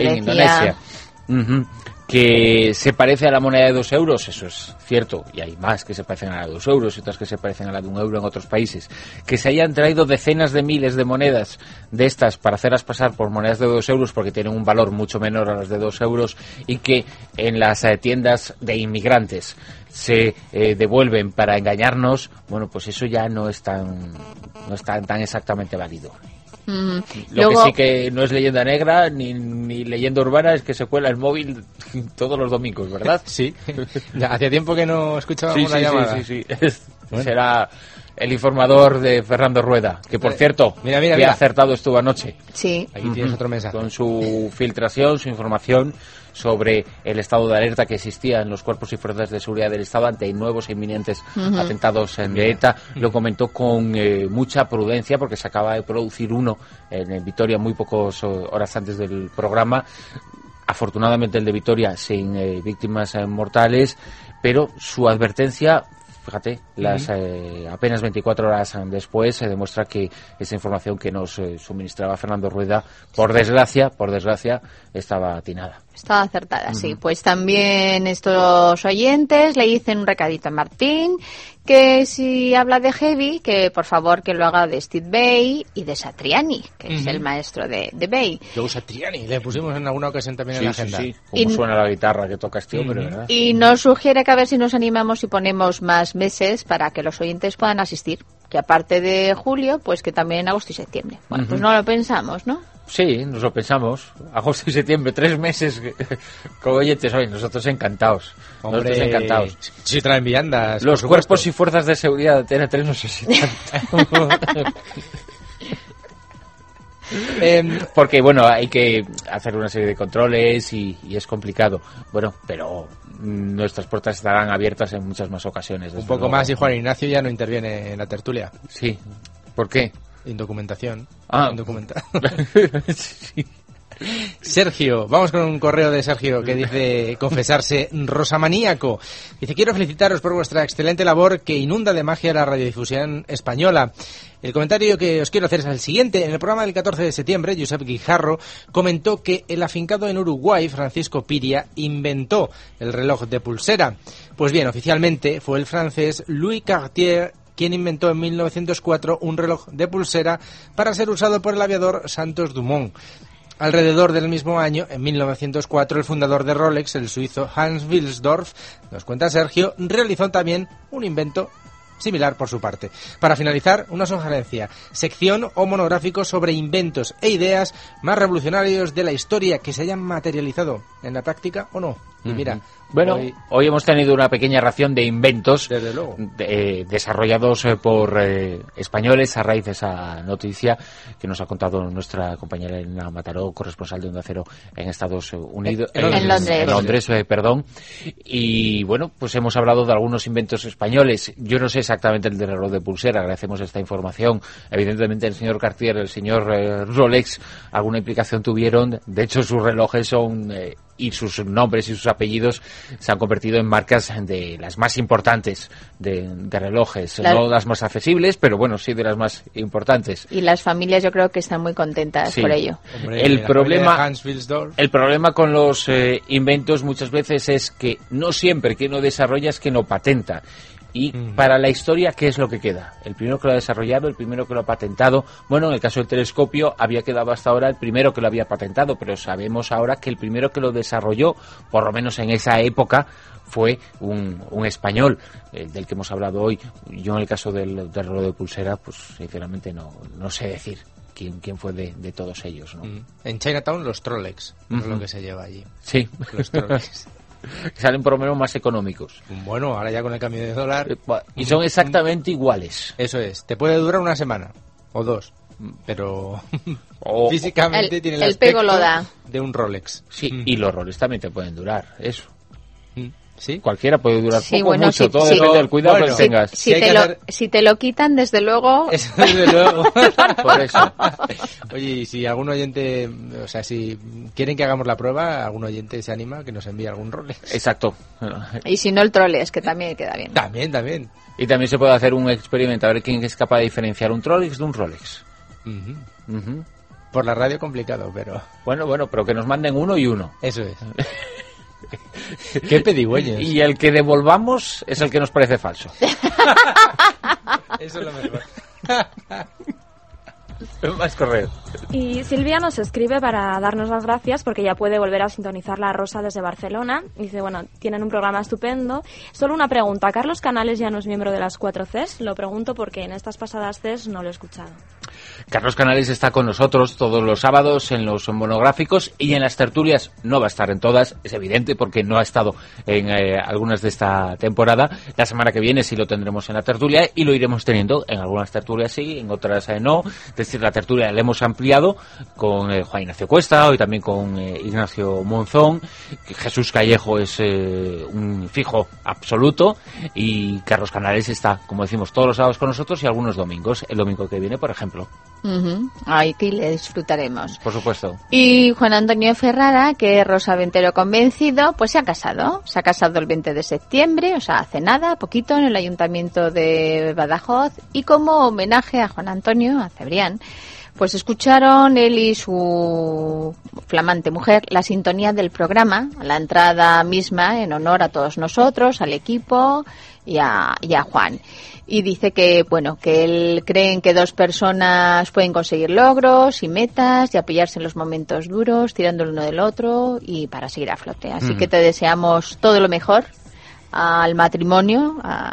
que se parece a la moneda de 2 euros, eso es cierto, y hay más que se parecen a la de 2 euros y otras que se parecen a la de 1 euro en otros países. Que se hayan traído decenas de miles de monedas de estas para hacerlas pasar por monedas de 2 euros porque tienen un valor mucho menor a las de 2 euros y que en las tiendas de inmigrantes se devuelven para engañarnos, bueno, pues eso ya no es tan exactamente válido. Lo que sí que no es leyenda negra ni leyenda urbana es que se cuela el móvil todos los domingos, ¿verdad? Sí. Ya hacía tiempo que no escuchábamos una llamada. Sí. Bueno. Será el informador de Fernando Rueda, que por cierto, mira. que acertado estuvo anoche. Sí. Aquí tienes otro mensaje. Con su filtración, su información sobre el estado de alerta que existía en los cuerpos y fuerzas de seguridad del Estado ante nuevos e inminentes atentados de ETA. Lo comentó con mucha prudencia porque se acaba de producir uno en Vitoria muy pocas horas antes del programa. Afortunadamente el de Vitoria sin víctimas mortales, pero su advertencia, fíjate, las apenas 24 horas después se demuestra que esa información que nos suministraba Fernando Rueda, por desgracia, estaba atinada. Estaba acertada, sí. Pues también estos oyentes le dicen un recadito a Martín, que si habla de Heavy, que por favor que lo haga de Steve Vai y de Satriani, que es el maestro de Vai. Joe Satriani, le pusimos en alguna ocasión también en la agenda. Sí, como suena la guitarra que toca este hombre, ¿verdad? Y nos sugiere que a ver si nos animamos y ponemos más meses para que los oyentes puedan asistir, que aparte de julio, pues que también en agosto y septiembre. Bueno, pues no lo pensamos, ¿no? Sí, nos lo pensamos. Agosto y septiembre, 3 meses con oyentes hoy. Nosotros encantados. Hombre, nosotros encantados. Sí, traen viandas. Los cuerpos y fuerzas de seguridad de TN3 no sé si tanto. Porque, bueno, hay que hacer una serie de controles y es complicado. Bueno, pero nuestras puertas estarán abiertas en muchas más ocasiones. Un poco más y Juan Ignacio ya no interviene en la tertulia. Sí. ¿Por qué? Indocumentación. Ah. Sí. Sergio, vamos con un correo de Sergio que dice confesarse rosamaníaco. Dice: quiero felicitaros por vuestra excelente labor que inunda de magia la radiodifusión española. El comentario que os quiero hacer es el siguiente. En el programa del 14 de septiembre, Josep Guijarro comentó que el afincado en Uruguay, Francisco Piria, inventó el reloj de pulsera. Pues bien, oficialmente fue el francés Louis Cartier quien inventó en 1904 un reloj de pulsera para ser usado por el aviador Santos Dumont. Alrededor del mismo año, en 1904, el fundador de Rolex, el suizo Hans Wilsdorf, nos cuenta Sergio, realizó también un invento similar por su parte. Para finalizar, una sugerencia: sección o monográfico sobre inventos e ideas más revolucionarios de la historia que se hayan materializado en la práctica o no. Y mira, bueno, hoy hemos tenido una pequeña ración de inventos desarrollados por españoles a raíz de esa noticia que nos ha contado nuestra compañera Elena Mataró, corresponsal de Onda Cero en Estados Unidos. En Londres. Perdón. Y bueno, pues hemos hablado de algunos inventos españoles. Yo no sé exactamente el del reloj de pulsera, agradecemos esta información. Evidentemente el señor Cartier, el señor Rolex, alguna implicación tuvieron. De hecho, sus relojes son... y sus nombres y sus apellidos se han convertido en marcas de las más importantes de relojes, no las más accesibles, pero bueno, sí de las más importantes. Y las familias yo creo que están muy contentas por ello. Hombre, el problema con los inventos muchas veces es que no siempre que uno desarrolla es que no patenta. Y para la historia, ¿qué es lo que queda? El primero que lo ha desarrollado, el primero que lo ha patentado. Bueno, en el caso del telescopio había quedado hasta ahora el primero que lo había patentado, pero sabemos ahora que el primero que lo desarrolló, por lo menos en esa época, fue un español, del que hemos hablado hoy. Yo en el caso del reloj de pulsera, pues sinceramente no sé decir quién fue de todos ellos, ¿no? En Chinatown los Trolex, es lo que se lleva allí. Sí. Los Trolex. Salen por lo menos más económicos. Bueno, ahora ya con el cambio de dólar... Y son exactamente iguales. Eso es. Te puede durar una semana o dos, pero físicamente tiene el aspecto pego lo da. De un Rolex. Sí, y los Rolex también te pueden durar, eso. ¿Sí? Cualquiera puede durar poco, bueno, mucho, todo depende del cuidado que tengas. Si te lo quitan, desde luego... Eso, desde luego. Por eso. Oye, y si algún oyente, o sea, si quieren que hagamos la prueba, algún oyente se anima, que nos envíe algún Rolex. Exacto. Y si no, el Trolex, que también queda bien. También. Y también se puede hacer un experimento, a ver quién es capaz de diferenciar un Trolex de un Rolex. Por la radio complicado, pero... Bueno, pero que nos manden uno y uno. Eso es. Qué pedigüeños. Y el que devolvamos es el que nos parece falso. Eso es lo mejor. Más correo. Y Silvia nos escribe para darnos las gracias porque ya puede volver a sintonizar La Rosa desde Barcelona. Dice, bueno, tienen un programa estupendo. Solo una pregunta, ¿Carlos Canales ya no es miembro de las 4 Cs? Lo pregunto porque en estas pasadas Cs no lo he escuchado. Carlos Canales está con nosotros todos los sábados en los monográficos y en las tertulias. No va a estar en todas, es evidente, porque no ha estado en algunas de esta temporada. La semana que viene sí lo tendremos en la tertulia y lo iremos teniendo en algunas tertulias sí, en otras no. Es decir, la tertulia la hemos ampliado con Juan Ignacio Cuesta, hoy también con Ignacio Monzón. Jesús Callejo es un fijo absoluto y Carlos Canales está, como decimos, todos los sábados con nosotros y algunos domingos. El domingo que viene, por ejemplo. Aquí le disfrutaremos. Por supuesto. Y Juan Antonio Ferrara, que es rosaventero convencido, pues se ha casado. Se ha casado el 20 de septiembre, o sea, hace nada, poquito, en el Ayuntamiento de Badajoz. Y como homenaje a Juan Antonio, a Cebrián, pues escucharon él y su flamante mujer la sintonía del programa, la entrada misma en honor a todos nosotros, al equipo y a Juan. Y dice que, bueno, que él cree que dos personas pueden conseguir logros y metas y apoyarse en los momentos duros, tirando el uno del otro y para seguir a flote. Así que te deseamos todo lo mejor al matrimonio, a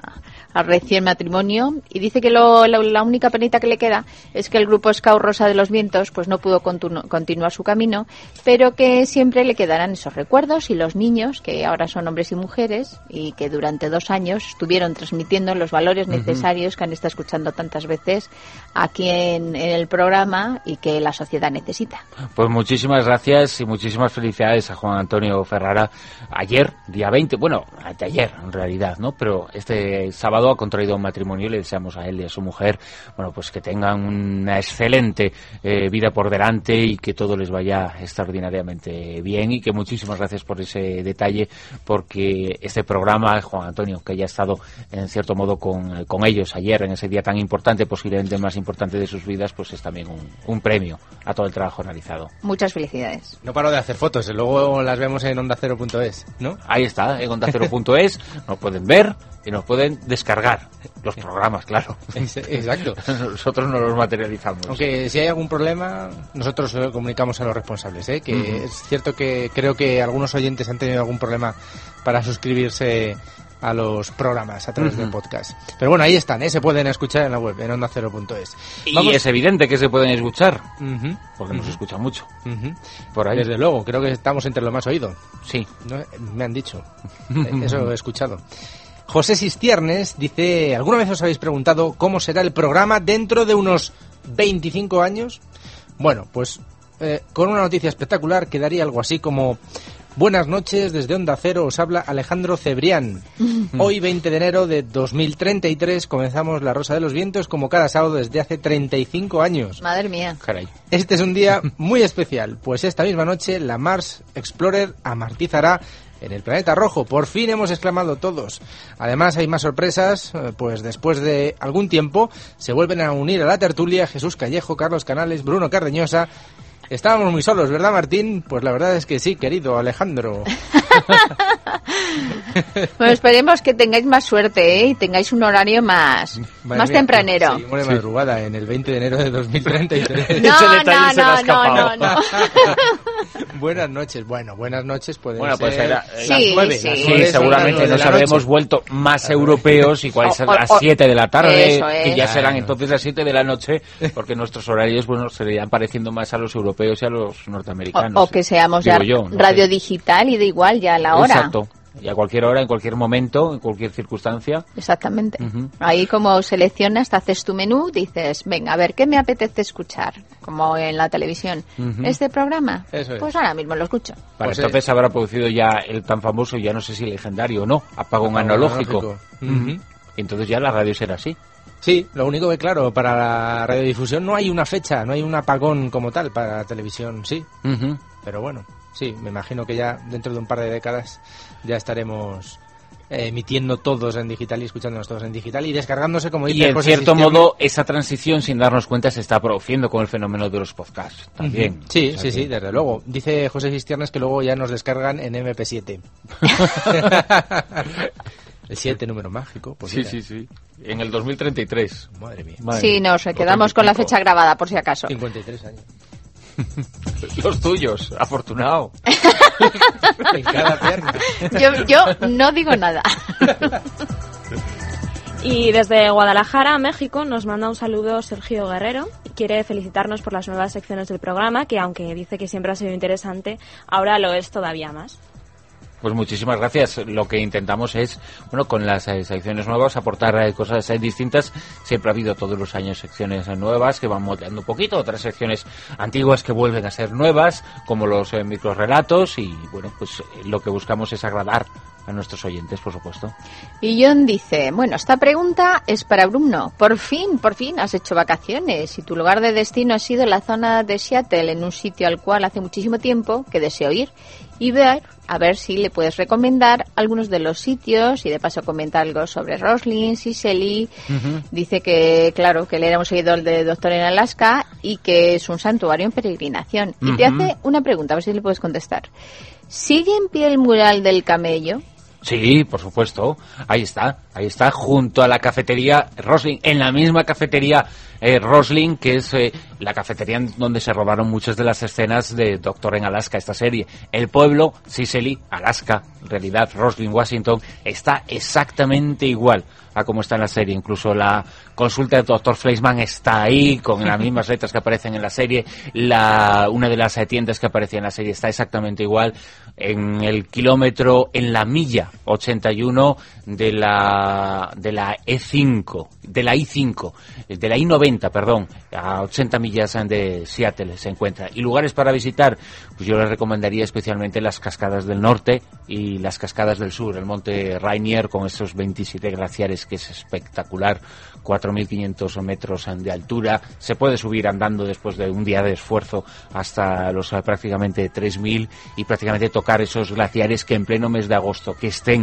al recién matrimonio, y dice que la única penita que le queda es que el grupo Scout Rosa de los Vientos pues no pudo continuar su camino, pero que siempre le quedarán esos recuerdos, y los niños, que ahora son hombres y mujeres, y que durante 2 años estuvieron transmitiendo los valores necesarios que han estado escuchando tantas veces aquí en el programa y que la sociedad necesita. Pues muchísimas gracias y muchísimas felicidades a Juan Antonio Ferrara. Ayer, día 20, bueno, anteayer en realidad, ¿no? Pero este sábado ha contraído un matrimonio y le deseamos a él y a su mujer, bueno, pues que tengan una excelente vida por delante y que todo les vaya extraordinariamente bien, y que muchísimas gracias por ese detalle, porque este programa, Juan Antonio, que haya estado en cierto modo con ellos ayer en ese día tan importante, posiblemente el más importante de sus vidas, pues es también un premio a todo el trabajo realizado. Muchas felicidades. No paro de hacer fotos, luego las vemos en ondacero.es, ¿no? Ahí está, en ondacero.es, nos pueden ver y nos pueden descargar los programas, claro. Exacto. Nosotros no los materializamos. Aunque si hay algún problema, nosotros lo comunicamos a los responsables, ¿eh? Que es cierto que creo que algunos oyentes han tenido algún problema para suscribirse a los programas a través del podcast. Pero bueno, ahí están, se pueden escuchar en la web, en ondacero.es. Y es evidente que se pueden escuchar, porque nos escucha mucho. Por ahí. Desde luego, creo que estamos entre lo más oído. Sí. ¿No? Me han dicho. Eso he escuchado. José Sistiernes dice, ¿alguna vez os habéis preguntado cómo será el programa dentro de unos 25 años? Bueno, pues con una noticia espectacular quedaría algo así como: buenas noches, desde Onda Cero os habla Alejandro Cebrián. Hoy, 20 de enero de 2033, comenzamos La Rosa de los Vientos como cada sábado desde hace 35 años. Madre mía. Caray. Este es un día muy especial, pues esta misma noche la Mars Explorer amartizará en el planeta rojo. Por fin hemos exclamado todos. Además hay más sorpresas, pues después de algún tiempo se vuelven a unir a la tertulia Jesús Callejo, Carlos Canales, Bruno Cardeñosa. Estábamos muy solos, ¿verdad, Martín? Pues la verdad es que sí, querido Alejandro. Bueno, esperemos que tengáis más suerte, y tengáis un horario más tempranero. Seguimos de madrugada en el 20 de enero de 2033. No. Buenas noches. Bueno, buenas noches pueden bueno, ser pues era, las 9. Sí. Sí, seguramente nos habremos vuelto más europeos, y cuáles serán las 7 de la tarde, que ya serán entonces las 7 de la noche, porque nuestros horarios, bueno, se irían pareciendo más a los europeos y a los norteamericanos. O que seamos ya radio digital y da igual ya la hora. Exacto. Y a cualquier hora, en cualquier momento, en cualquier circunstancia. Exactamente. Ahí como seleccionas, te haces tu menú, dices, venga, a ver, ¿qué me apetece escuchar? Como en la televisión. ¿Este programa? Eso es. Pues ahora mismo lo escucho. Pues entonces habrá producido ya el tan famoso, ya no sé si legendario o no, apagón analógico. Y entonces ya la radio será así. Sí, lo único que, claro, para la radiodifusión no hay una fecha, no hay un apagón como tal. Para la televisión sí. Pero bueno, sí, me imagino que ya dentro de un par de décadas ya estaremos emitiendo todos en digital y escuchándonos todos en digital y descargándose, como dice. Y en cierto modo esa transición, sin darnos cuenta, se está produciendo con el fenómeno de los podcasts también. Sí, desde luego. Dice José Sistiernes que luego ya nos descargan en MP7. El 7, número mágico. Pues sí. En el 2033. Madre mía. Sí, nos quedamos con la fecha grabada, por si acaso. 53 años. Los tuyos, afortunado. En cada pierna. Yo no digo nada. Y desde Guadalajara, México, nos manda un saludo Sergio Guerrero. Quiere felicitarnos por las nuevas secciones del programa, que aunque dice que siempre ha sido interesante, ahora lo es todavía más. Pues muchísimas gracias. Lo que intentamos es, bueno, con las secciones nuevas, aportar cosas distintas. Siempre ha habido todos los años secciones nuevas que van moldeando un poquito, otras secciones antiguas que vuelven a ser nuevas, como los microrelatos, y bueno, pues lo que buscamos es agradar a nuestros oyentes, por supuesto. Y John dice, bueno, esta pregunta es para Bruno. Por fin has hecho vacaciones y tu lugar de destino ha sido la zona de Seattle, en un sitio al cual hace muchísimo tiempo que deseo ir y ver, a ver si le puedes recomendar algunos de los sitios y de paso comentar algo sobre Roslin, Sicily. Dice que, claro, que él era un seguidor de Doctor en Alaska y que es un santuario en peregrinación. Y te hace una pregunta, a ver si le puedes contestar. ¿Sigue en pie el mural del camello? Sí, por supuesto. Ahí está, junto a la cafetería Rosling, en la misma cafetería Rosling, que es la cafetería donde se robaron muchas de las escenas de Doctor en Alaska, esta serie. El pueblo, Cicely, Alaska, en realidad Rosling, Washington, está exactamente igual a como está en la serie. Incluso la consulta de Dr. Fleischmann está ahí, con las mismas letras que aparecen en la serie. Una de las tiendas que aparecía en la serie está exactamente igual. En el kilómetro, en la milla 81 de la I-5, de la I-90, perdón, a 80 millas de Seattle se encuentra. Y lugares para visitar, pues yo les recomendaría especialmente las cascadas del norte y las cascadas del sur, el monte Rainier con esos 27 glaciares, que es espectacular, 4.500 metros de altura. Se puede subir andando después de un día de esfuerzo hasta los prácticamente 3.000 y prácticamente tocar esos glaciares, que en pleno mes de agosto que estén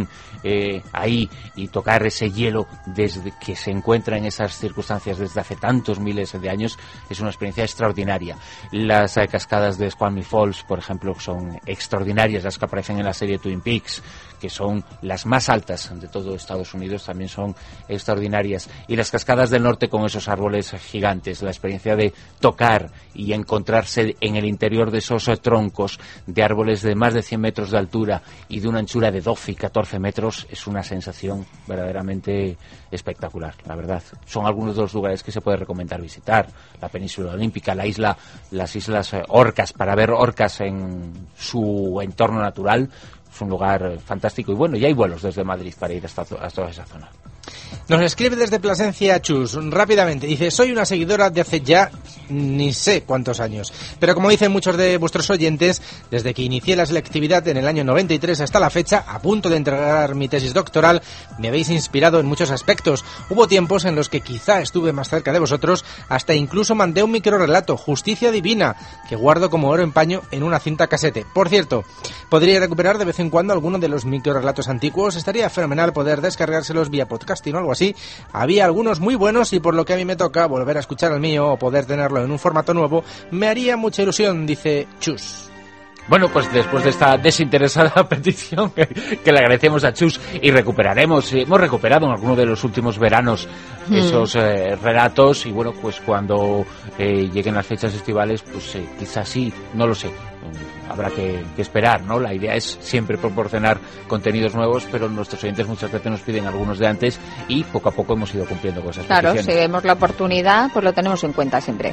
ahí, y tocar ese hielo desde que se encuentra en esas circunstancias desde hace tantos miles de años, es una experiencia extraordinaria. Las cascadas de Squamish Falls, por ejemplo, son extraordinarias. Las que aparecen en la serie Twin Peaks, que son las más altas de todo Estados Unidos, también son extraordinarias. Y las cascadas del norte con esos árboles gigantes, la experiencia de tocar y encontrarse en el interior de esos troncos de árboles de más de 100 metros de altura y de una anchura de 12 y 14 metros, es una sensación verdaderamente espectacular, la verdad. Son algunos de los lugares que se puede recomendar visitar. La península olímpica, las islas Orcas, para ver orcas en su entorno natural. Es un lugar fantástico, y bueno, ya hay vuelos desde Madrid para ir hasta toda esa zona. Nos escribe desde Plasencia Chus, rápidamente, dice: soy una seguidora de hace ya ni sé cuántos años, pero como dicen muchos de vuestros oyentes, desde que inicié la selectividad en el año 93 hasta la fecha, a punto de entregar mi tesis doctoral, me habéis inspirado en muchos aspectos. Hubo tiempos en los que quizá estuve más cerca de vosotros, hasta incluso mandé un microrelato, Justicia Divina, que guardo como oro en paño en una cinta casete. Por cierto, podría recuperar de vez en cuando alguno de los microrelatos antiguos, estaría fenomenal poder descargárselos vía podcasting o algo así. Había algunos muy buenos, y por lo que a mí me toca volver a escuchar el mío o poder tenerlo en un formato nuevo, me haría mucha ilusión, dice Chus. Bueno, pues después de esta desinteresada petición, que le agradecemos a Chus, y hemos recuperado en alguno de los últimos veranos esos relatos, y bueno, pues cuando lleguen las fechas estivales, pues quizás sí, no lo sé. Habrá que esperar, ¿no? La idea es siempre proporcionar contenidos nuevos, pero nuestros oyentes muchas veces nos piden algunos de antes, y poco a poco hemos ido cumpliendo cosas. Claro, si vemos la oportunidad, pues lo tenemos en cuenta siempre.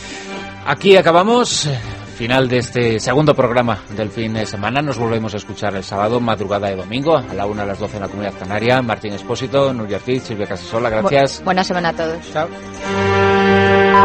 Aquí acabamos. Final de este segundo programa del fin de semana. Nos volvemos a escuchar el sábado, madrugada de domingo, a la 1, a las 12 en la Comunidad Canaria. Martín Expósito, Nuria Ortiz, Silvia Casasola, gracias. Buena semana a todos. Chao.